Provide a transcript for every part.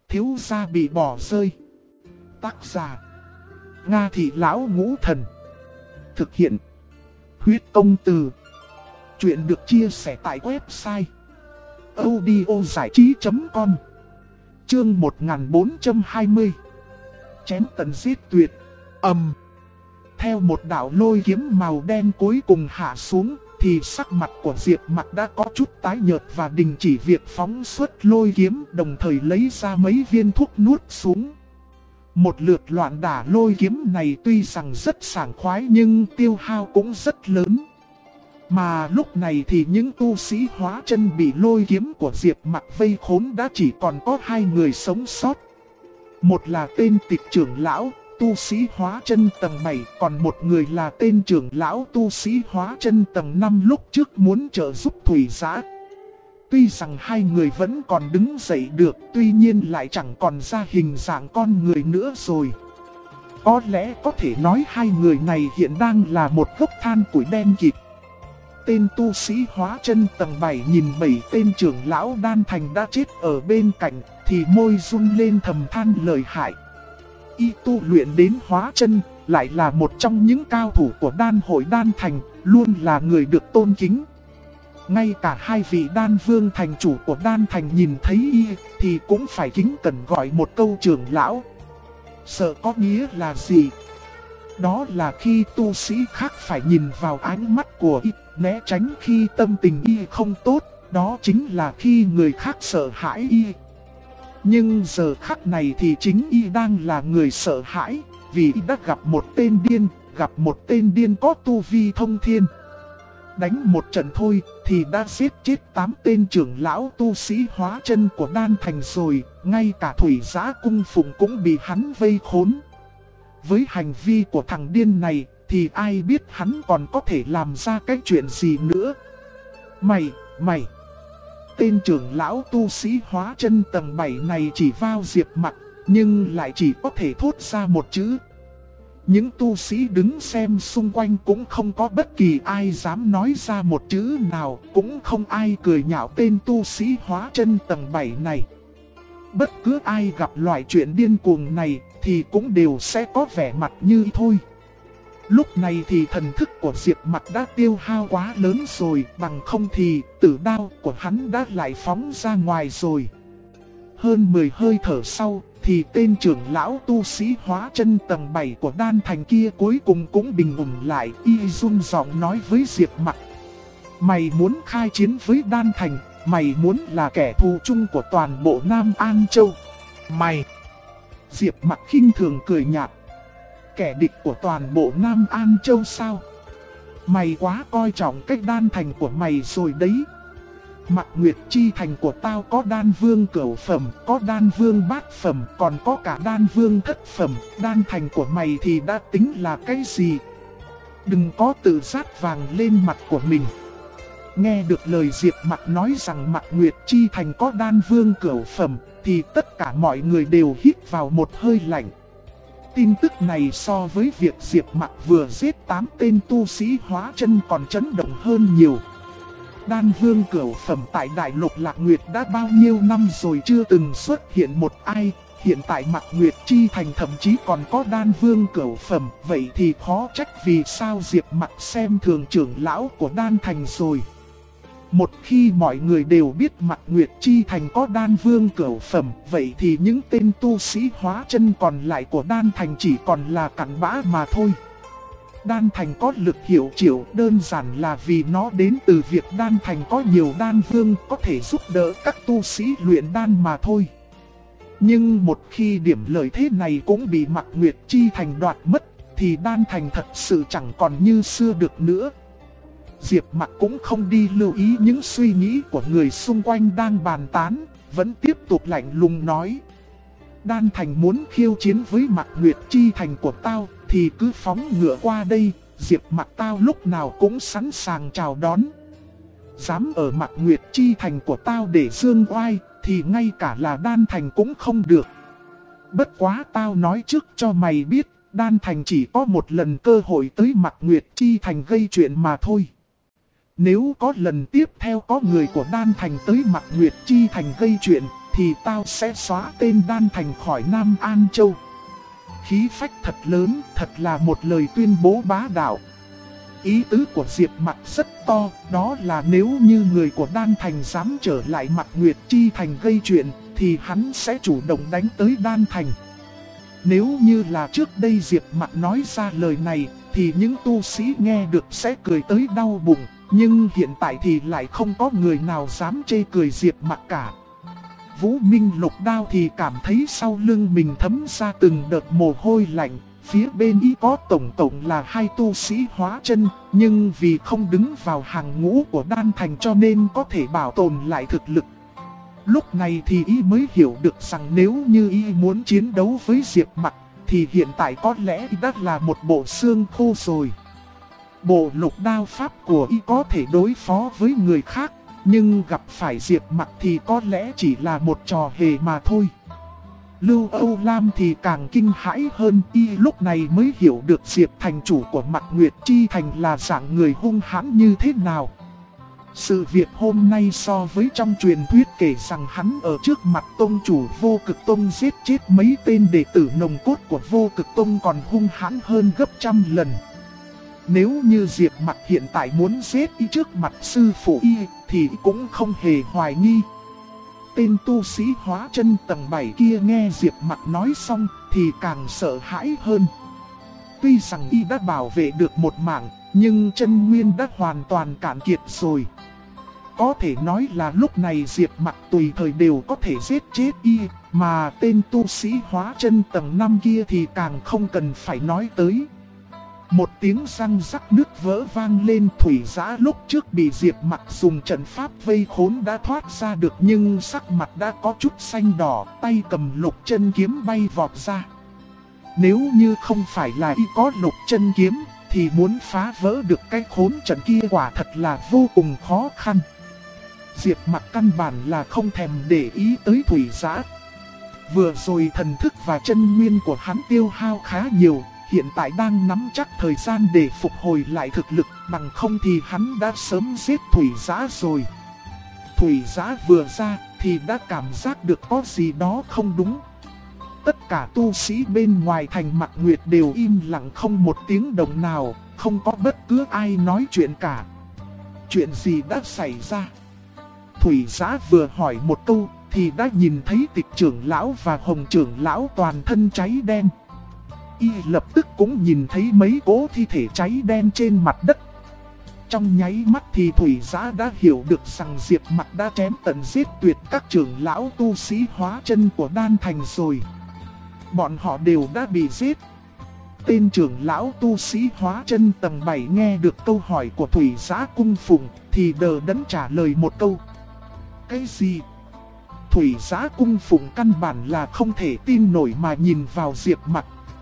Thiếu gia bị bỏ rơi. Tác giả Nga Thị Lão Ngũ Thần. Thực hiện Huyết Công Từ. Chuyện được chia sẻ tại website audiozảichí.com. Chương 1420. Chém tận giết tuyệt. Theo một đạo lôi kiếm màu đen cuối cùng hạ xuống, thì sắc mặt của Diệp Mặc đã có chút tái nhợt và đình chỉ việc phóng xuất lôi kiếm, đồng thời lấy ra mấy viên thuốc nuốt xuống. Một lượt loạn đả lôi kiếm này tuy rằng rất sảng khoái nhưng tiêu hao cũng rất lớn. Mà lúc này thì những tu sĩ hóa chân bị lôi kiếm của Diệp Mặc vây khốn đã chỉ còn có 2 người sống sót. Một là tên Tịch trưởng lão, tu sĩ hóa chân tầng 7, còn một người là tên trưởng lão tu sĩ hóa chân tầng 5 lúc trước muốn trợ giúp Thủy Giã. Tuy rằng 2 người vẫn còn đứng dậy được, tuy nhiên lại chẳng còn ra hình dạng con người nữa rồi. Có lẽ có thể nói 2 người này hiện đang là một gốc than củi đen kịt. Tên tu sĩ hóa chân tầng 7 nhìn 7 tên trưởng lão đan thành đã chết ở bên cạnh, thì môi run lên thầm than lợi hại. Y tu luyện đến hóa chân, lại là một trong những cao thủ của đan hội đan thành, luôn là người được tôn kính. Ngay cả 2 vị đan vương thành chủ của đan thành nhìn thấy y, thì cũng phải kính cẩn gọi một câu trưởng lão. Sợ có nghĩa là gì? Đó là khi tu sĩ khác phải nhìn vào ánh mắt của y, né tránh khi tâm tình y không tốt, đó chính là khi người khác sợ hãi y. Nhưng giờ khắc này thì chính y đang là người sợ hãi, vì y đã gặp một tên điên có tu vi thông thiên. Đánh một trận thôi thì đã giết chết 8 tên trưởng lão tu sĩ hóa chân của đan thành rồi, ngay cả Thủy Giã cung phụng cũng bị hắn vây khốn. Với hành vi của thằng điên này thì ai biết hắn còn có thể làm ra cái chuyện gì nữa. Mày! Tên trưởng lão tu sĩ hóa chân tầng 7 này chỉ vào Diệp Mặc, nhưng lại chỉ có thể thốt ra một chữ. Những tu sĩ đứng xem xung quanh cũng không có bất kỳ ai dám nói ra một chữ nào, cũng không ai cười nhạo tên tu sĩ hóa chân tầng 7 này. Bất cứ ai gặp loại chuyện điên cuồng này thì cũng đều sẽ có vẻ mặt như thôi. Lúc này thì thần thức của Diệp Mặc đã tiêu hao quá lớn rồi, bằng không thì tử đao của hắn đã lại phóng ra ngoài rồi. Hơn 10 hơi thở sau thì tên trưởng lão tu sĩ hóa chân tầng 7 của đan thành kia cuối cùng cũng bình ổn lại. Y run giọng nói với Diệp Mặc: Mày muốn khai chiến với đan thành, mày muốn là kẻ thù chung của toàn bộ Nam An Châu. Mày! Diệp Mặc khinh thường cười nhạt: Kẻ địch của toàn bộ Nam An Châu sao? Mày quá coi trọng cách đan thành của mày rồi đấy. Mạc Nguyệt Chi thành của tao có đan vương cửu phẩm, có đan vương bát phẩm, còn có cả đan vương thất phẩm. Đan thành của mày thì đã tính là cái gì? Đừng có tự sát vàng lên mặt của mình. Nghe được lời Diệp Mặc nói rằng Mạc Nguyệt Chi thành có đan vương cửu phẩm, thì tất cả mọi người đều hít vào một hơi lạnh. Tin tức này so với việc Diệp Mặc vừa giết 8 tên tu sĩ hóa chân còn chấn động hơn nhiều. Đan vương cửu phẩm tại Đại Lục Lạc Nguyệt đã bao nhiêu năm rồi chưa từng xuất hiện một ai. Hiện tại Mạc Nguyệt Chi thành thậm chí còn có đan vương cửu phẩm. Vậy thì khó trách vì sao Diệp Mặc xem thường trưởng lão của đan thành rồi. Một khi mọi người đều biết Mạc Nguyệt Chi thành có đan vương cửu phẩm, vậy thì những tên tu sĩ hóa chân còn lại của đan thành chỉ còn là cặn bã mà thôi. Đan thành có lực hiệu triệu đơn giản là vì nó đến từ việc đan thành có nhiều đan vương có thể giúp đỡ các tu sĩ luyện đan mà thôi. Nhưng một khi điểm lợi thế này cũng bị Mạc Nguyệt Chi thành đoạt mất, thì đan thành thật sự chẳng còn như xưa được nữa. Diệp Mặc cũng không đi lưu ý những suy nghĩ của người xung quanh đang bàn tán, vẫn tiếp tục lạnh lùng nói: Đan thành muốn khiêu chiến với Mạc Nguyệt Chi thành của tao thì cứ phóng ngựa qua đây, Diệp Mặc tao lúc nào cũng sẵn sàng chào đón. Dám ở Mạc Nguyệt Chi thành của tao để dương oai thì ngay cả là đan thành cũng không được. Bất quá tao nói trước cho mày biết, đan thành chỉ có một lần cơ hội tới Mạc Nguyệt Chi thành gây chuyện mà thôi. Nếu có lần tiếp theo có người của đan thành tới Mạc Nguyệt Chi thành gây chuyện thì tao sẽ xóa tên Đan Thành khỏi Nam An Châu. Khí phách thật lớn, thật là một lời tuyên bố bá đạo. Ý tứ của Diệp Mặc rất to, đó là nếu như người của Đan Thành dám trở lại Mặc Nguyệt Chi Thành gây chuyện, thì hắn sẽ chủ động đánh tới Đan Thành. Nếu như là trước đây Diệp Mặc nói ra lời này, thì những tu sĩ nghe được sẽ cười tới đau bụng, nhưng hiện tại thì lại không có người nào dám chê cười Diệp Mặc cả. Vũ Minh Lục Đao thì cảm thấy sau lưng mình thấm ra từng đợt mồ hôi lạnh. Phía bên y có tổng cộng là 2 tu sĩ hóa chân, nhưng vì không đứng vào hàng ngũ của Đan Thành cho nên có thể bảo tồn lại thực lực. Lúc này thì y mới hiểu được rằng nếu như y muốn chiến đấu với Diệp Mặc, thì hiện tại có lẽ y đã là một bộ xương khô rồi. Bộ lục đao pháp của y có thể đối phó với người khác, nhưng gặp phải Diệp Mặc thì có lẽ chỉ là một trò hề mà thôi. Lưu Âu Lam thì càng kinh hãi hơn, y lúc này mới hiểu được Diệp thành chủ của Mặc Nguyệt Chi Thành là dạng người hung hãn như thế nào. Sự việc hôm nay so với trong truyền thuyết kể rằng hắn ở trước mặt tông chủ Vô Cực Tông giết chết mấy tên đệ tử nòng cốt của Vô Cực Tông còn hung hãn hơn gấp trăm lần. Nếu như Diệp Mặc hiện tại muốn giết y trước mặt sư phụ y thì cũng không hề hoài nghi. Tên tu sĩ hóa chân tầng 7 kia nghe Diệp Mặc nói xong thì càng sợ hãi hơn. Tuy rằng y đã bảo vệ được một mạng, nhưng chân nguyên đã hoàn toàn cạn kiệt rồi. Có thể nói là lúc này Diệp Mặc tùy thời đều có thể giết chết y, mà tên tu sĩ hóa chân tầng 5 kia thì càng không cần phải nói tới. Một tiếng răng rắc nước vỡ vang lên. Thủy Giã lúc trước bị Diệp Mặc dùng trận pháp vây khốn đã thoát ra được, nhưng sắc mặt đã có chút xanh đỏ, tay cầm lục chân kiếm bay vọt ra. Nếu như không phải là y có lục chân kiếm, thì muốn phá vỡ được cái khốn trận kia quả thật là vô cùng khó khăn. Diệp Mặc căn bản là không thèm để ý tới Thủy Giã. Vừa rồi thần thức và chân nguyên của hắn tiêu hao khá nhiều, hiện tại đang nắm chắc thời gian để phục hồi lại thực lực, bằng không thì hắn đã sớm giết Thủy Giã rồi. Thủy Giã vừa ra thì đã cảm giác được có gì đó không đúng. Tất cả tu sĩ bên ngoài thành Mặc Nguyệt đều im lặng không một tiếng động nào, không có bất cứ ai nói chuyện cả. Chuyện gì đã xảy ra? Thủy Giã vừa hỏi một câu thì đã nhìn thấy Tịch trưởng lão và Hồng trưởng lão toàn thân cháy đen. Y lập tức cũng nhìn thấy mấy cỗ thi thể cháy đen trên mặt đất. Trong nháy mắt thì Thủy Giã đã hiểu được rằng Diệp Mặc đã chém tận giết tuyệt các trưởng lão tu sĩ hóa chân của Đan Thành rồi. Bọn họ đều đã bị giết. Tên trưởng lão tu sĩ hóa chân tầng 7 nghe được câu hỏi của Thủy Giã cung phụng thì đờ đẫn trả lời một câu. Cái gì? Thủy Giã cung phụng căn bản là không thể tin nổi mà nhìn vào Diệp Mặc.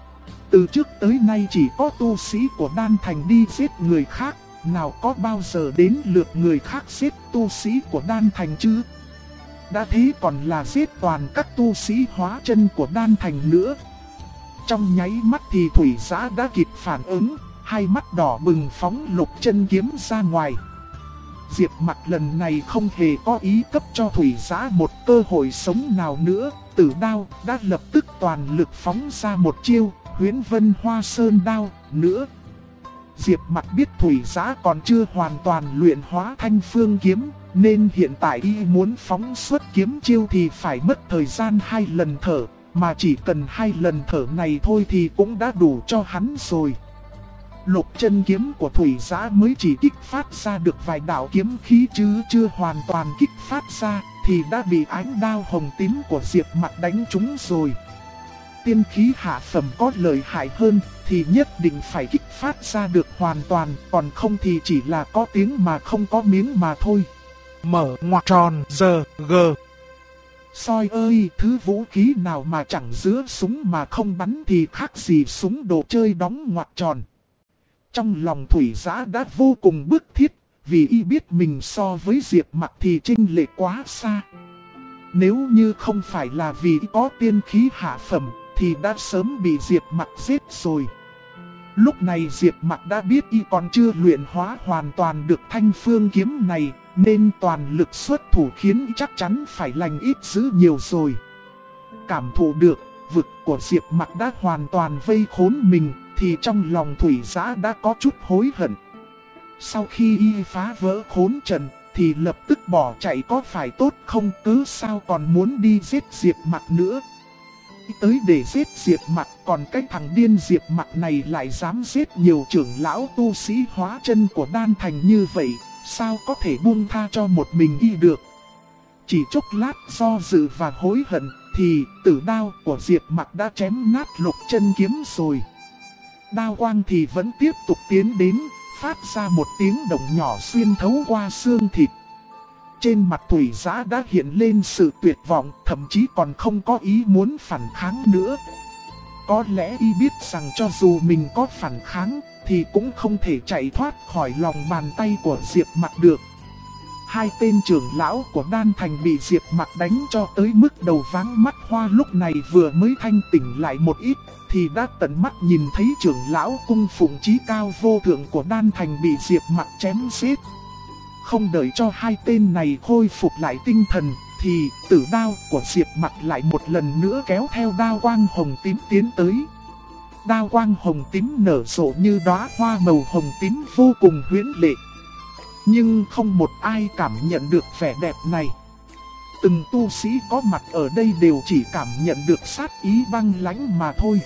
Từ trước tới nay chỉ có tu sĩ của Đan Thành đi giết người khác, nào có bao giờ đến lượt người khác giết tu sĩ của Đan Thành chứ? Đã thế còn là giết toàn các tu sĩ hóa chân của Đan Thành nữa. Trong nháy mắt thì Thủy Giã đã kịp phản ứng, hai mắt đỏ bừng phóng lục chân kiếm ra ngoài. Diệp Mặc lần này không hề có ý cấp cho Thủy Giã một cơ hội sống nào nữa, Tử Đao đã lập tức toàn lực phóng ra một chiêu, Huyễn Vân Hoa Sơn Đao nữa. Diệp Mặc biết Thủy Giã còn chưa hoàn toàn luyện hóa Thanh Phương kiếm, nên hiện tại y muốn phóng xuất kiếm chiêu thì phải mất thời gian 2 lần thở, mà chỉ cần 2 lần thở này thôi thì cũng đã đủ cho hắn rồi. Lục chân kiếm của Thủy Giã mới chỉ kích phát ra được vài đạo kiếm khí chứ chưa hoàn toàn kích phát ra, thì đã bị ánh đao hồng tím của Diệp Mặc đánh trúng rồi. Tiên khí hạ phẩm có lợi hại hơn thì nhất định phải kích phát ra được hoàn toàn, còn không thì chỉ là có tiếng mà không có miếng mà thôi. Mở ngoặc tròn giờ g. Soi ơi, thứ vũ khí nào mà chẳng giữa súng mà không bắn thì khác gì súng đồ chơi đóng ngoặc tròn. Trong lòng Thủy Giã đã vô cùng bức thiết, vì y biết mình so với Diệp Mặc thì chênh lệch quá xa. Nếu như không phải là vì y có tiên khí hạ phẩm thì đã sớm bị Diệp Mặc giết rồi. Lúc này Diệp Mặc đã biết y còn chưa luyện hóa hoàn toàn được Thanh Phương kiếm này, nên toàn lực xuất thủ khiến chắc chắn phải lành ít dữ nhiều rồi. Cảm thụ được, vực của Diệp Mặc đã hoàn toàn vây khốn mình, thì trong lòng Thủy Giã đã có chút hối hận. Sau khi y phá vỡ khốn trận, thì lập tức bỏ chạy có phải tốt không, cứ sao còn muốn đi giết Diệp Mặc nữa. Tới để giết Diệp Mặc, còn cái thằng điên Diệp Mặc này lại dám giết nhiều trưởng lão tu sĩ hóa chân của Đan Thành như vậy, sao có thể buông tha cho một mình y được. Chỉ chốc lát do dự và hối hận, thì tử đao của Diệp Mặc đã chém nát Lục Chân kiếm rồi. Đao quang thì vẫn tiếp tục tiến đến, phát ra một tiếng động nhỏ xuyên thấu qua xương thịt. Trên mặt Thủy Giã đã hiện lên sự tuyệt vọng, thậm chí còn không có ý muốn phản kháng nữa. Có lẽ y biết rằng cho dù mình có phản kháng, thì cũng không thể chạy thoát khỏi lòng bàn tay của Diệp Mặc được. Hai tên trưởng lão của Đan Thành bị Diệp Mặc đánh cho tới mức đầu váng mắt hoa, lúc này vừa mới thanh tỉnh lại một ít, thì đã tận mắt nhìn thấy trưởng lão cung phụng chí cao vô thượng của Đan Thành bị Diệp Mặc chém giết. Không đợi cho hai tên này khôi phục lại tinh thần, thì tử đao của Diệp Mặc lại một lần nữa kéo theo đao quang hồng tím tiến tới. Đao quang hồng tím nở rộ như đóa hoa màu hồng tím vô cùng huyễn lệ. Nhưng không một ai cảm nhận được vẻ đẹp này. Từng tu sĩ có mặt ở đây đều chỉ cảm nhận được sát ý băng lãnh mà thôi.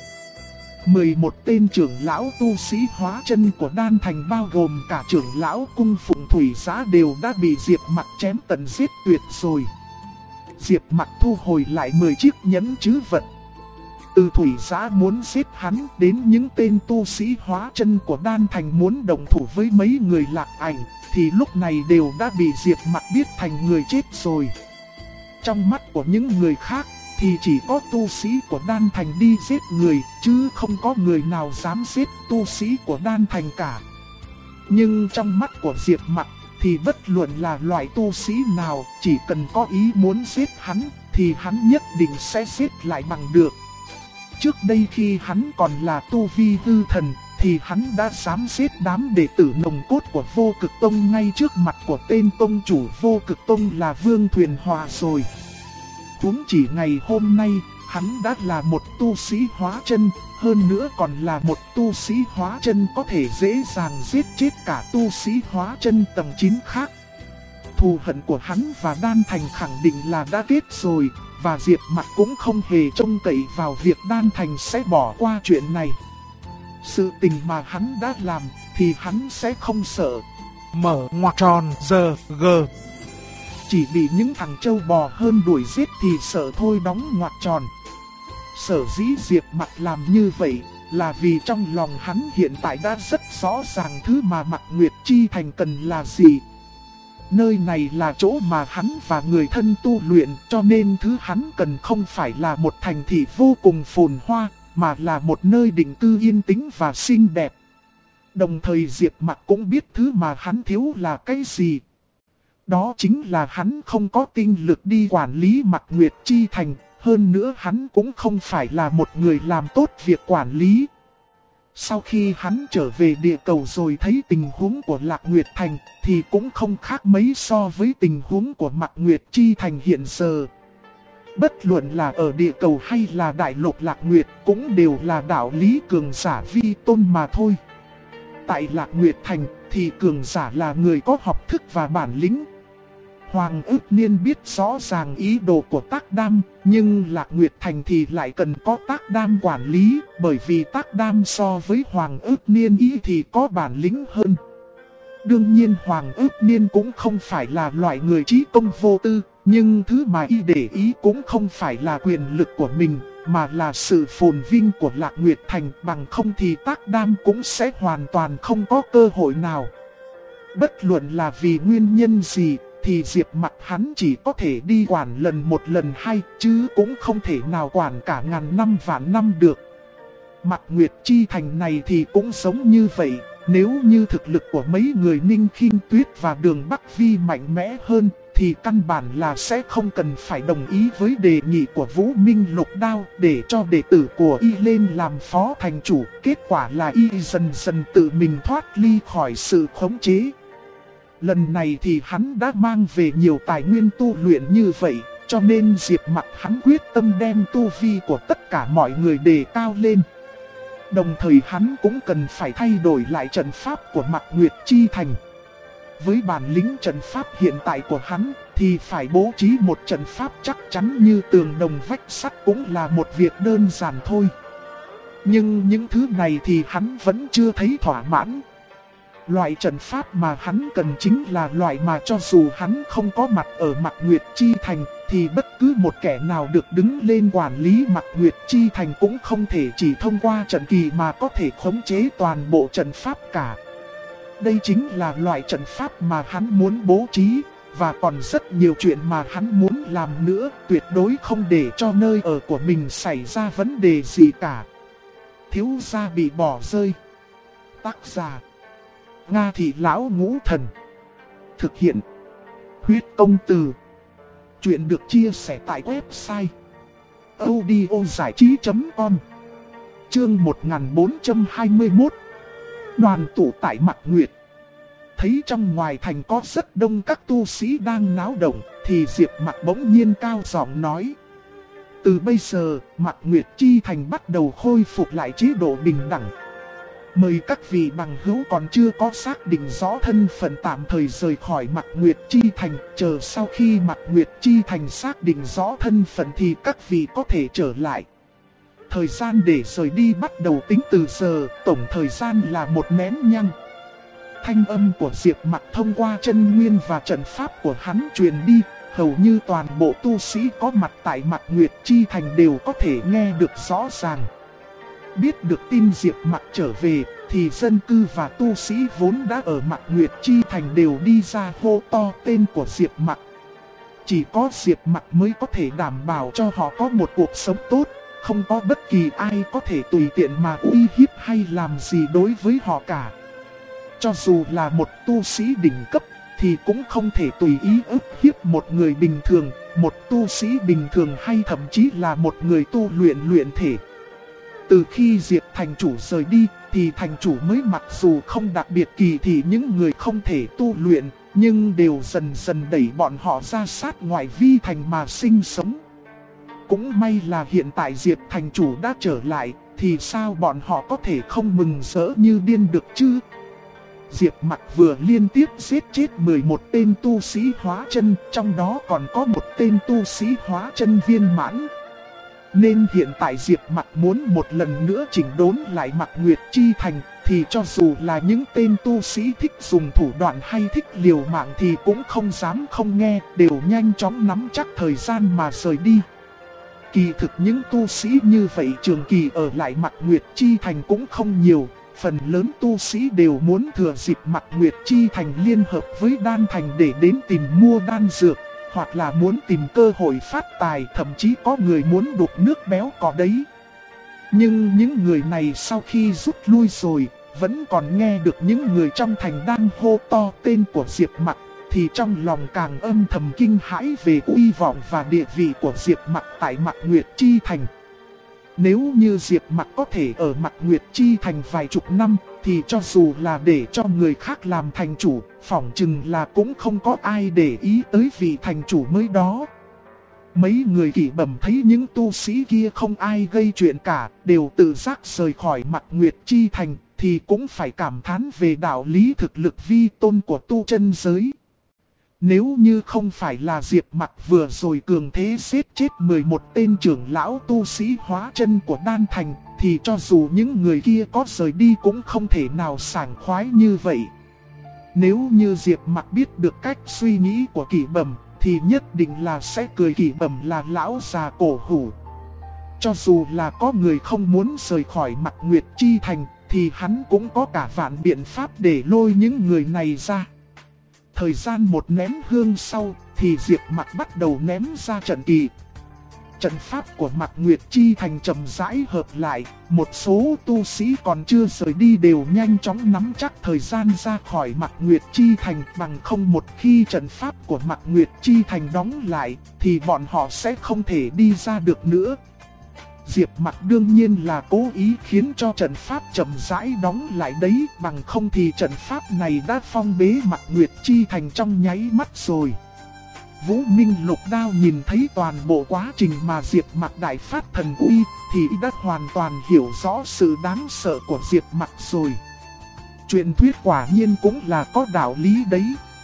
11 tên trưởng lão tu sĩ hóa chân của Đan Thành bao gồm cả trưởng lão cung phụng Thủy Giã đều đã bị Diệp Mặc chém tận giết tuyệt rồi. Diệp Mặc thu hồi lại 10 chiếc nhẫn trữ vật. Từ Thủy Giã muốn giết hắn đến những tên tu sĩ hóa chân của Đan Thành muốn đồng thủ với mấy người Lạc Ảnh, thì lúc này đều đã bị Diệp Mặc biết thành người chết rồi. Trong mắt của những người khác, thì chỉ có tu sĩ của Đan Thành đi giết người, chứ không có người nào dám giết tu sĩ của Đan Thành cả. Nhưng trong mắt của Diệp Mặc, thì bất luận là loại tu sĩ nào, chỉ cần có ý muốn giết hắn, thì hắn nhất định sẽ giết lại bằng được. Trước đây khi hắn còn là tu vi hư thần, thì hắn đã dám giết đám đệ tử nồng cốt của Vô Cực Tông ngay trước mặt của tên tông chủ Vô Cực Tông là Vương Thuyền Hòa rồi. Cũng chỉ ngày hôm nay, hắn đã là một tu sĩ hóa chân, hơn nữa còn là một tu sĩ hóa chân có thể dễ dàng giết chết cả tu sĩ hóa chân tầng 9 khác. Thù hận của hắn và Đan Thành khẳng định là đã kết rồi, và Diệp Mặc cũng không hề trông cậy vào việc Đan Thành sẽ bỏ qua chuyện này. Sự tình mà hắn đã làm thì hắn sẽ không sợ. Mở ngoặc tròn giờ G. Chỉ bị những thằng trâu bò hơn đuổi giết thì sợ thôi, đóng ngoặc tròn. Sở dĩ Diệp Mặc làm như vậy là vì trong lòng hắn hiện tại đã rất rõ ràng thứ mà Mạc Nguyệt Chi Thành cần là gì. Nơi này là chỗ mà hắn và người thân tu luyện, cho nên thứ hắn cần không phải là một thành thị vô cùng phồn hoa, mà là một nơi định cư yên tĩnh và xinh đẹp. Đồng thời Diệp Mặc cũng biết thứ mà hắn thiếu là cái gì. Đó chính là hắn không có tinh lực đi quản lý Mạc Nguyệt Chi Thành, hơn nữa hắn cũng không phải là một người làm tốt việc quản lý. Sau khi hắn trở về địa cầu rồi thấy tình huống của Lạc Nguyệt Thành thì cũng không khác mấy so với tình huống của Mạc Nguyệt Chi Thành hiện giờ. Bất luận là ở địa cầu hay là đại lục Lạc Nguyệt cũng đều là đạo lý cường giả vi tôn mà thôi. Tại Lạc Nguyệt Thành thì cường giả là người có học thức và bản lĩnh. Hoàng Ước Niên biết rõ ràng ý đồ của Tác Đam, nhưng Lạc Nguyệt Thành thì lại cần có Tác Đam quản lý, bởi vì Tác Đam so với Hoàng Ước Niên ý thì có bản lĩnh hơn. Đương nhiên Hoàng Ước Niên cũng không phải là loại người trí công vô tư, nhưng thứ mà y để ý cũng không phải là quyền lực của mình, mà là sự phồn vinh của Lạc Nguyệt Thành, bằng không thì Tác Đam cũng sẽ hoàn toàn không có cơ hội nào. Bất luận là vì nguyên nhân gì, thì Diệp Mặc hắn chỉ có thể đi quản lần một lần hai, chứ cũng không thể nào quản cả ngàn năm vạn năm được. Mạc Nguyệt Chi Thành này thì cũng giống như vậy, nếu như thực lực của mấy người Ninh Khinh Tuyết và Đường Bắc Vi mạnh mẽ hơn, thì căn bản là sẽ không cần phải đồng ý với đề nghị của Vũ Minh Lục Đao để cho đệ tử của y lên làm phó thành chủ. Kết quả là y dần dần tự mình thoát ly khỏi sự khống chế. Lần này thì hắn đã mang về nhiều tài nguyên tu luyện như vậy, cho nên Diệp Mặc hắn quyết tâm đem tu vi của tất cả mọi người đề cao lên. Đồng thời hắn cũng cần phải thay đổi lại trận pháp của Mạc Nguyệt Chi Thành. Với bản lĩnh trận pháp hiện tại của hắn thì phải bố trí một trận pháp chắc chắn như tường đồng vách sắt cũng là một việc đơn giản thôi. Nhưng những thứ này thì hắn vẫn chưa thấy thỏa mãn. Loại trận pháp mà hắn cần chính là loại mà cho dù hắn không có mặt ở Mạc Nguyệt Chi Thành thì bất cứ một kẻ nào được đứng lên quản lý Mạc Nguyệt Chi Thành cũng không thể chỉ thông qua trận kỳ mà có thể khống chế toàn bộ trận pháp cả. Đây chính là loại trận pháp mà hắn muốn bố trí, và còn rất nhiều chuyện mà hắn muốn làm nữa, tuyệt đối không để cho nơi ở của mình xảy ra vấn đề gì cả. Thiếu gia bị bỏ rơi. Tác giả Nga Thị Lão Ngũ Thần. Thực hiện Huyết Công Từ. Chuyện được chia sẻ tại website audiozảichí.com. Chương 1421. Đoàn tụ tại Mạc Nguyệt. Thấy trong ngoài thành có rất đông các tu sĩ đang náo động, thì Diệp Mặc bỗng nhiên cao giọng nói: từ bây giờ, Mạc Nguyệt Chi Thành bắt đầu khôi phục lại chế độ bình đẳng. Mời các vị bằng hữu còn chưa có xác định rõ thân phận tạm thời rời khỏi Mạc Nguyệt Chi Thành, chờ sau khi Mạc Nguyệt Chi Thành xác định rõ thân phận thì các vị có thể trở lại. Thời gian để rời đi bắt đầu tính từ giờ, tổng thời gian là 1 nén nhang. Thanh âm của Diệp Mặc thông qua chân nguyên và trận pháp của hắn truyền đi, hầu như toàn bộ tu sĩ có mặt tại Mạc Nguyệt Chi Thành đều có thể nghe được rõ ràng. Biết được tin Diệp Mặc trở về, thì dân cư và tu sĩ vốn đã ở Mạc Nguyệt Chi Thành đều đi ra hô to tên của Diệp Mặc. Chỉ có Diệp Mặc mới có thể đảm bảo cho họ có một cuộc sống tốt, không có bất kỳ ai có thể tùy tiện mà uy hiếp hay làm gì đối với họ cả. Cho dù là một tu sĩ đỉnh cấp thì cũng không thể tùy ý ức hiếp một người bình thường, một tu sĩ bình thường hay thậm chí là một người tu luyện thể. Từ khi Diệp thành chủ rời đi thì thành chủ mới mặc dù không đặc biệt kỳ thị những người không thể tu luyện, nhưng đều dần dần đẩy bọn họ ra sát ngoại vi thành mà sinh sống. Cũng may là hiện tại Diệp thành chủ đã trở lại, thì sao bọn họ có thể không mừng rỡ như điên được chứ? Diệp Mặc vừa liên tiếp giết chết 11 tên tu sĩ hóa chân, trong đó còn có một tên tu sĩ hóa chân viên mãn. Nên hiện tại Diệp Mặc muốn một lần nữa chỉnh đốn lại Mạc Nguyệt Chi Thành, thì cho dù là những tên tu sĩ thích dùng thủ đoạn hay thích liều mạng thì cũng không dám không nghe, đều nhanh chóng nắm chắc thời gian mà rời đi. Kỳ thực những tu sĩ như vậy trường kỳ ở lại Mạc Nguyệt Chi Thành cũng không nhiều. Phần lớn tu sĩ đều muốn thừa dịp Mạc Nguyệt Chi Thành liên hợp với Đan Thành để đến tìm mua đan dược, hoặc là muốn tìm cơ hội phát tài, thậm chí có người muốn đục nước béo cò đấy. Nhưng những người này sau khi rút lui rồi, vẫn còn nghe được những người trong thành đang hô to tên của Diệp Mặc, thì trong lòng càng âm thầm kinh hãi về uy vọng và địa vị của Diệp Mặc tại Mạc Nguyệt Chi Thành. Nếu như Diệp Mặc có thể ở Mạc Nguyệt Chi Thành vài chục năm, thì cho dù là để cho người khác làm thành chủ, phỏng chừng là cũng không có ai để ý tới vị thành chủ mới đó. Mấy người Kỷ Bẩm thấy những tu sĩ kia không ai gây chuyện cả, đều tự giác rời khỏi Mạc Nguyệt Chi Thành, thì cũng phải cảm thán về đạo lý thực lực vi tôn của tu chân giới. Nếu như không phải là Diệp Mặc vừa rồi cường thế giết chết 11 tên trưởng lão tu sĩ hóa chân của Đan Thành, thì cho dù những người kia có rời đi cũng không thể nào sảng khoái như vậy. Nếu như Diệp Mặc biết được cách suy nghĩ của Kỷ Bẩm, thì nhất định là sẽ cười Kỷ Bẩm là lão già cổ hủ. Cho dù là có người không muốn rời khỏi Mạc Nguyệt Chi Thành, thì hắn cũng có cả vạn biện pháp để lôi những người này ra. Thời gian một nén hương sau, thì Diệp Mặc bắt đầu ném ra trận kỳ. Trận pháp của Mạc Nguyệt Chi Thành chậm rãi hợp lại, một số tu sĩ còn chưa rời đi đều nhanh chóng nắm chắc thời gian ra khỏi Mạc Nguyệt Chi Thành, bằng không một khi trận pháp của Mạc Nguyệt Chi Thành đóng lại, thì bọn họ sẽ không thể đi ra được nữa. Diệp Mặc đương nhiên là cố ý khiến cho trận pháp chậm rãi đóng lại đấy, bằng không thì trận pháp này đã phong bế Mạc Nguyệt Chi Thành trong nháy mắt rồi. Vũ Minh Lục Đao nhìn thấy toàn bộ quá trình mà Diệp Mặc đại phát thần uy, thì đã hoàn toàn hiểu rõ sự đáng sợ của Diệp Mặc rồi. Truyền thuyết quả nhiên cũng là có đạo lý đấy.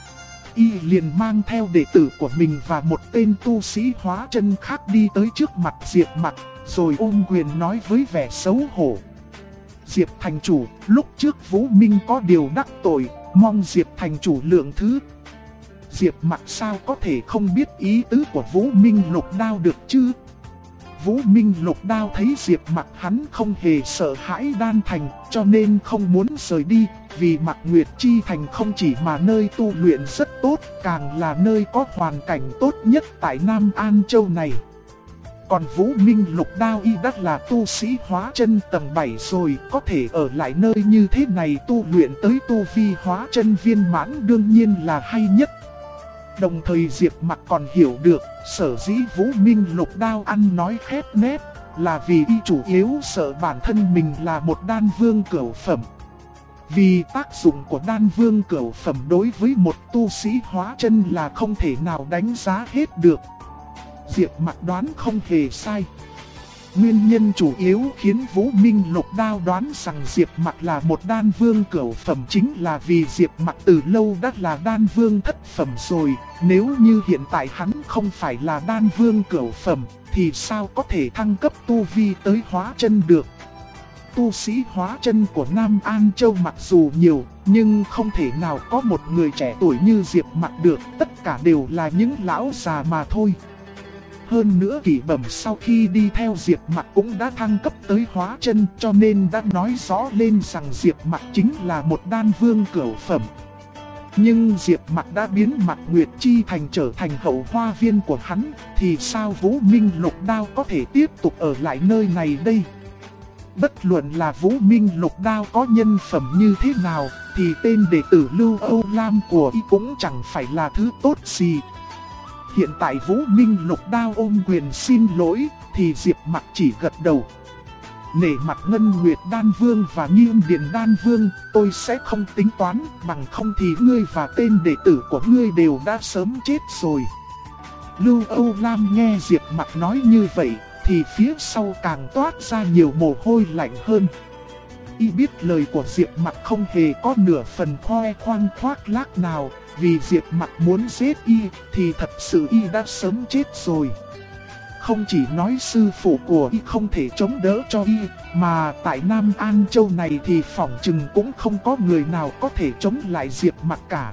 Y liền mang theo đệ tử của mình và một tên tu sĩ hóa chân khác đi tới trước mặt Diệp Mặc, rồi ôm quyền nói với vẻ xấu hổ. Diệp thành chủ, lúc trước Vũ Minh có điều đắc tội, mong Diệp thành chủ lượng thứ. Diệp Mặc sao có thể không biết ý tứ của Vũ Minh Lục Đao được chứ? Vũ Minh Lục Đao thấy Diệp Mặc hắn không hề sợ hãi đan thành, cho nên không muốn rời đi, vì Mạc Nguyệt Chi Thành không chỉ mà nơi tu luyện rất tốt, càng là nơi có hoàn cảnh tốt nhất tại Nam An Châu này. Còn Vũ Minh Lục Đao y đắt là tu sĩ hóa chân tầng 7 rồi, có thể ở lại nơi như thế này tu luyện tới tu vi hóa chân viên mãn đương nhiên là hay nhất. Đồng thời Diệp Mặc còn hiểu được, sở dĩ Vũ Minh Lục Đao ăn nói khép nép, là vì y chủ yếu sợ bản thân mình là một đan vương cửu phẩm. Vì tác dụng của đan vương cửu phẩm đối với một tu sĩ hóa chân là không thể nào đánh giá hết được. Diệp Mặc đoán không hề sai. Nguyên nhân chủ yếu khiến Vũ Minh Lục Đao đoán rằng Diệp Mặc là một đan vương cửu phẩm chính là vì Diệp Mặc từ lâu đã là đan vương thất phẩm rồi. Nếu như hiện tại hắn không phải là đan vương cửu phẩm, thì sao có thể thăng cấp tu vi tới hóa chân được. Tu sĩ hóa chân của Nam An Châu mặc dù nhiều, nhưng không thể nào có một người trẻ tuổi như Diệp Mặc được, tất cả đều là những lão già mà thôi. Hơn nữa Kỷ Bẩm sau khi đi theo Diệp Mặc cũng đã thăng cấp tới hóa chân, cho nên đã nói rõ lên rằng Diệp Mặc chính là một đan vương cửu phẩm. Nhưng Diệp Mặc đã biến Mạc Nguyệt Chi Thành trở thành hậu hoa viên của hắn, thì sao Vũ Minh Lục Đao có thể tiếp tục ở lại nơi này đây? Bất luận là Vũ Minh Lục Đao có nhân phẩm như thế nào, thì tên đệ tử Lưu Âu Lam của y cũng chẳng phải là thứ tốt gì. Hiện tại Vũ Minh Lục Đao ôm quyền xin lỗi, thì Diệp Mặc chỉ gật đầu. Nể mặt Ngân Nguyệt Đan Vương và Nghiêm Điền Đan Vương, tôi sẽ không tính toán, bằng không thì ngươi và tên đệ tử của ngươi đều đã sớm chết rồi. Lưu Âu Lam nghe Diệp Mặc nói như vậy, thì phía sau càng toát ra nhiều mồ hôi lạnh hơn. Y biết lời của Diệp Mặc không hề có nửa phần khoe khoang khoác lác nào, vì Diệp Mặc muốn giết y, thì thật sự y đã sớm chết rồi. Không chỉ nói sư phụ của y không thể chống đỡ cho y, mà tại Nam An Châu này thì phỏng chừng cũng không có người nào có thể chống lại Diệp Mặc cả.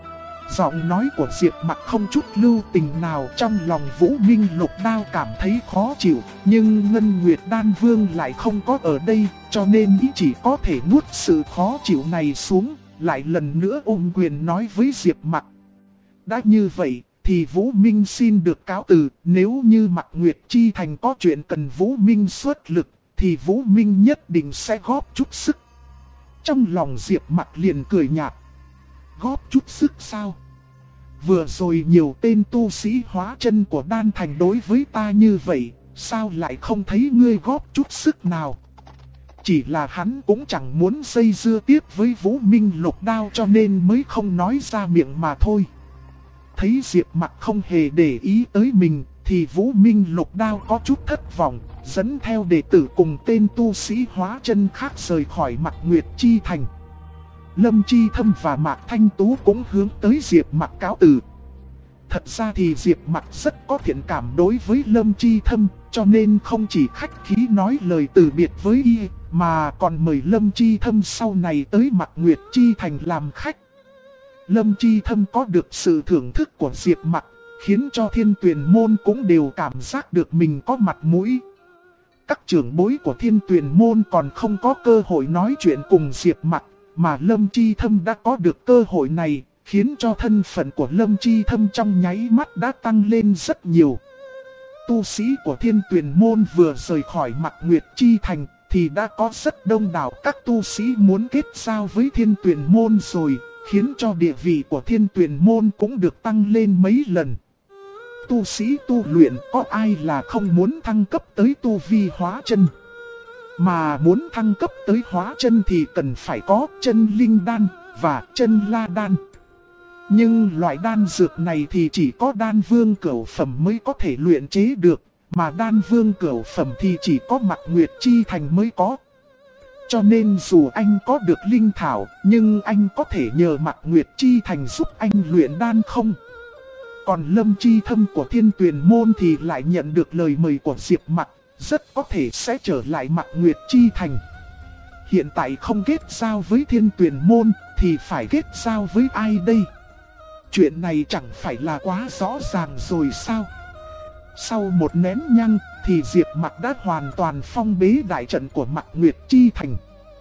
Giọng nói của Diệp Mặc không chút lưu tình nào, trong lòng Vũ Minh Lục Đao cảm thấy khó chịu, nhưng Ngân Nguyệt Đan Vương lại không có ở đây, cho nên y chỉ có thể nuốt sự khó chịu này xuống, lại lần nữa ôm quyền nói với Diệp Mặc. Đã như vậy, thì Vũ Minh xin được cáo từ, nếu như Mạc Nguyệt Chi Thành có chuyện cần Vũ Minh xuất lực, thì Vũ Minh nhất định sẽ góp chút sức. Trong lòng Diệp Mặc liền cười nhạt. Góp chút sức sao? Vừa rồi nhiều tên tu sĩ hóa chân của Đan Thành đối với ta như vậy, sao lại không thấy ngươi góp chút sức nào? Chỉ là hắn cũng chẳng muốn dây dưa tiếp với Vũ Minh Lục Đao cho nên mới không nói ra miệng mà thôi. Thấy Diệp Mặc không hề để ý tới mình, thì Vũ Minh Lục Đao có chút thất vọng, dẫn theo đệ tử cùng tên tu sĩ hóa chân khác rời khỏi Mạc Nguyệt Chi Thành. Lâm Chi Thâm và Mạc Thanh Tú cũng hướng tới Diệp Mặc cáo từ. Thật ra thì Diệp Mặc rất có thiện cảm đối với Lâm Chi Thâm, cho nên không chỉ khách khí nói lời từ biệt với y, mà còn mời Lâm Chi Thâm sau này tới Mạc Nguyệt Chi Thành làm khách. Lâm Chi Thâm có được sự thưởng thức của Diệp Mặc, khiến cho Thiên Tuyền Môn cũng đều cảm giác được mình có mặt mũi. Các trưởng bối của Thiên Tuyền Môn còn không có cơ hội nói chuyện cùng Diệp Mặc, mà Lâm Chi Thâm đã có được cơ hội này, khiến cho thân phận của Lâm Chi Thâm trong nháy mắt đã tăng lên rất nhiều. Tu sĩ của Thiên Tuyền Môn vừa rời khỏi Mạc Nguyệt Chi Thành, thì đã có rất đông đảo các tu sĩ muốn kết giao với Thiên Tuyền Môn rồi, khiến cho địa vị của Thiên Tuyền Môn cũng được tăng lên mấy lần. Tu sĩ tu luyện có ai là không muốn thăng cấp tới tu vi hóa chân. Mà muốn thăng cấp tới hóa chân thì cần phải có chân linh đan và chân la đan. Nhưng loại đan dược này thì chỉ có đan vương cửu phẩm mới có thể luyện chế được. Mà đan vương cửu phẩm thì chỉ có Mạc Nguyệt Chi Thành mới có. Cho nên dù anh có được linh thảo, nhưng anh có thể nhờ Mạc Nguyệt Chi Thành giúp anh luyện đan không? Còn Lâm Chi Thâm của Thiên Tuyền Môn thì lại nhận được lời mời của Diệp Mặc, rất có thể sẽ trở lại Mạc Nguyệt Chi Thành. Hiện tại không kết giao với Thiên Tuyền Môn thì phải kết giao với ai đây? Chuyện này chẳng phải là quá rõ ràng rồi sao? Sau một nén nhang thì Diệp Mặc đã hoàn toàn phong bế đại trận của Mạc Nguyệt Chi Thành.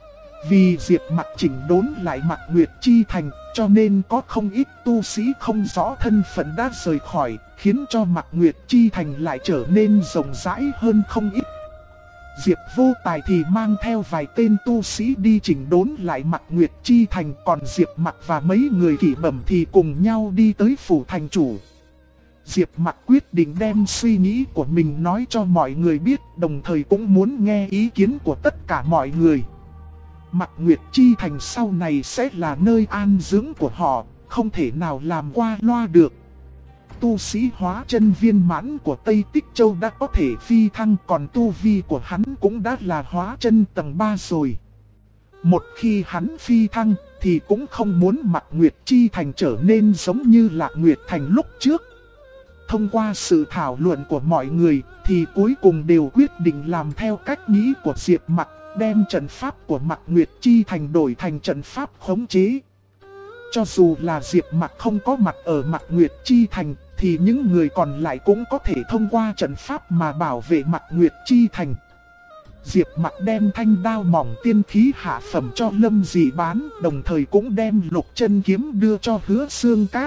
Vì Diệp Mặc chỉnh đốn lại Mạc Nguyệt Chi Thành, cho nên có không ít tu sĩ không rõ thân phận đã rời khỏi, khiến cho Mạc Nguyệt Chi Thành lại trở nên rộng rãi hơn không ít. Diệp Vô Tài thì mang theo vài tên tu sĩ đi chỉnh đốn lại Mạc Nguyệt Chi Thành, còn Diệp Mặc và mấy người Kỷ Bẩm thì cùng nhau đi tới phủ thành chủ. Diệp Mặc quyết định đem suy nghĩ của mình nói cho mọi người biết, đồng thời cũng muốn nghe ý kiến của tất cả mọi người. Mạc Nguyệt Chi Thành sau này sẽ là nơi an dưỡng của họ, không thể nào làm qua loa được. Tu sĩ hóa chân viên mãn của Tây Tích Châu đã có thể phi thăng, còn tu vi của hắn cũng đã là hóa chân tầng 3 rồi. Một khi hắn phi thăng thì cũng không muốn Mạc Nguyệt Chi Thành trở nên giống như Lạc Nguyệt Thành lúc trước. Thông qua sự thảo luận của mọi người thì cuối cùng đều quyết định làm theo cách nghĩ của Diệp Mặc, đem trận pháp của Mạc Nguyệt Chi Thành đổi thành trận pháp khống chế. Cho dù là Diệp Mặc không có mặt ở Mạc Nguyệt Chi Thành thì những người còn lại cũng có thể thông qua trận pháp mà bảo vệ Mạc Nguyệt Chi Thành. Diệp Mặc đem thanh đao mỏng tiên khí hạ phẩm cho Lâm Dị bán, đồng thời cũng đem lục chân kiếm đưa cho Hứa Xương Cát.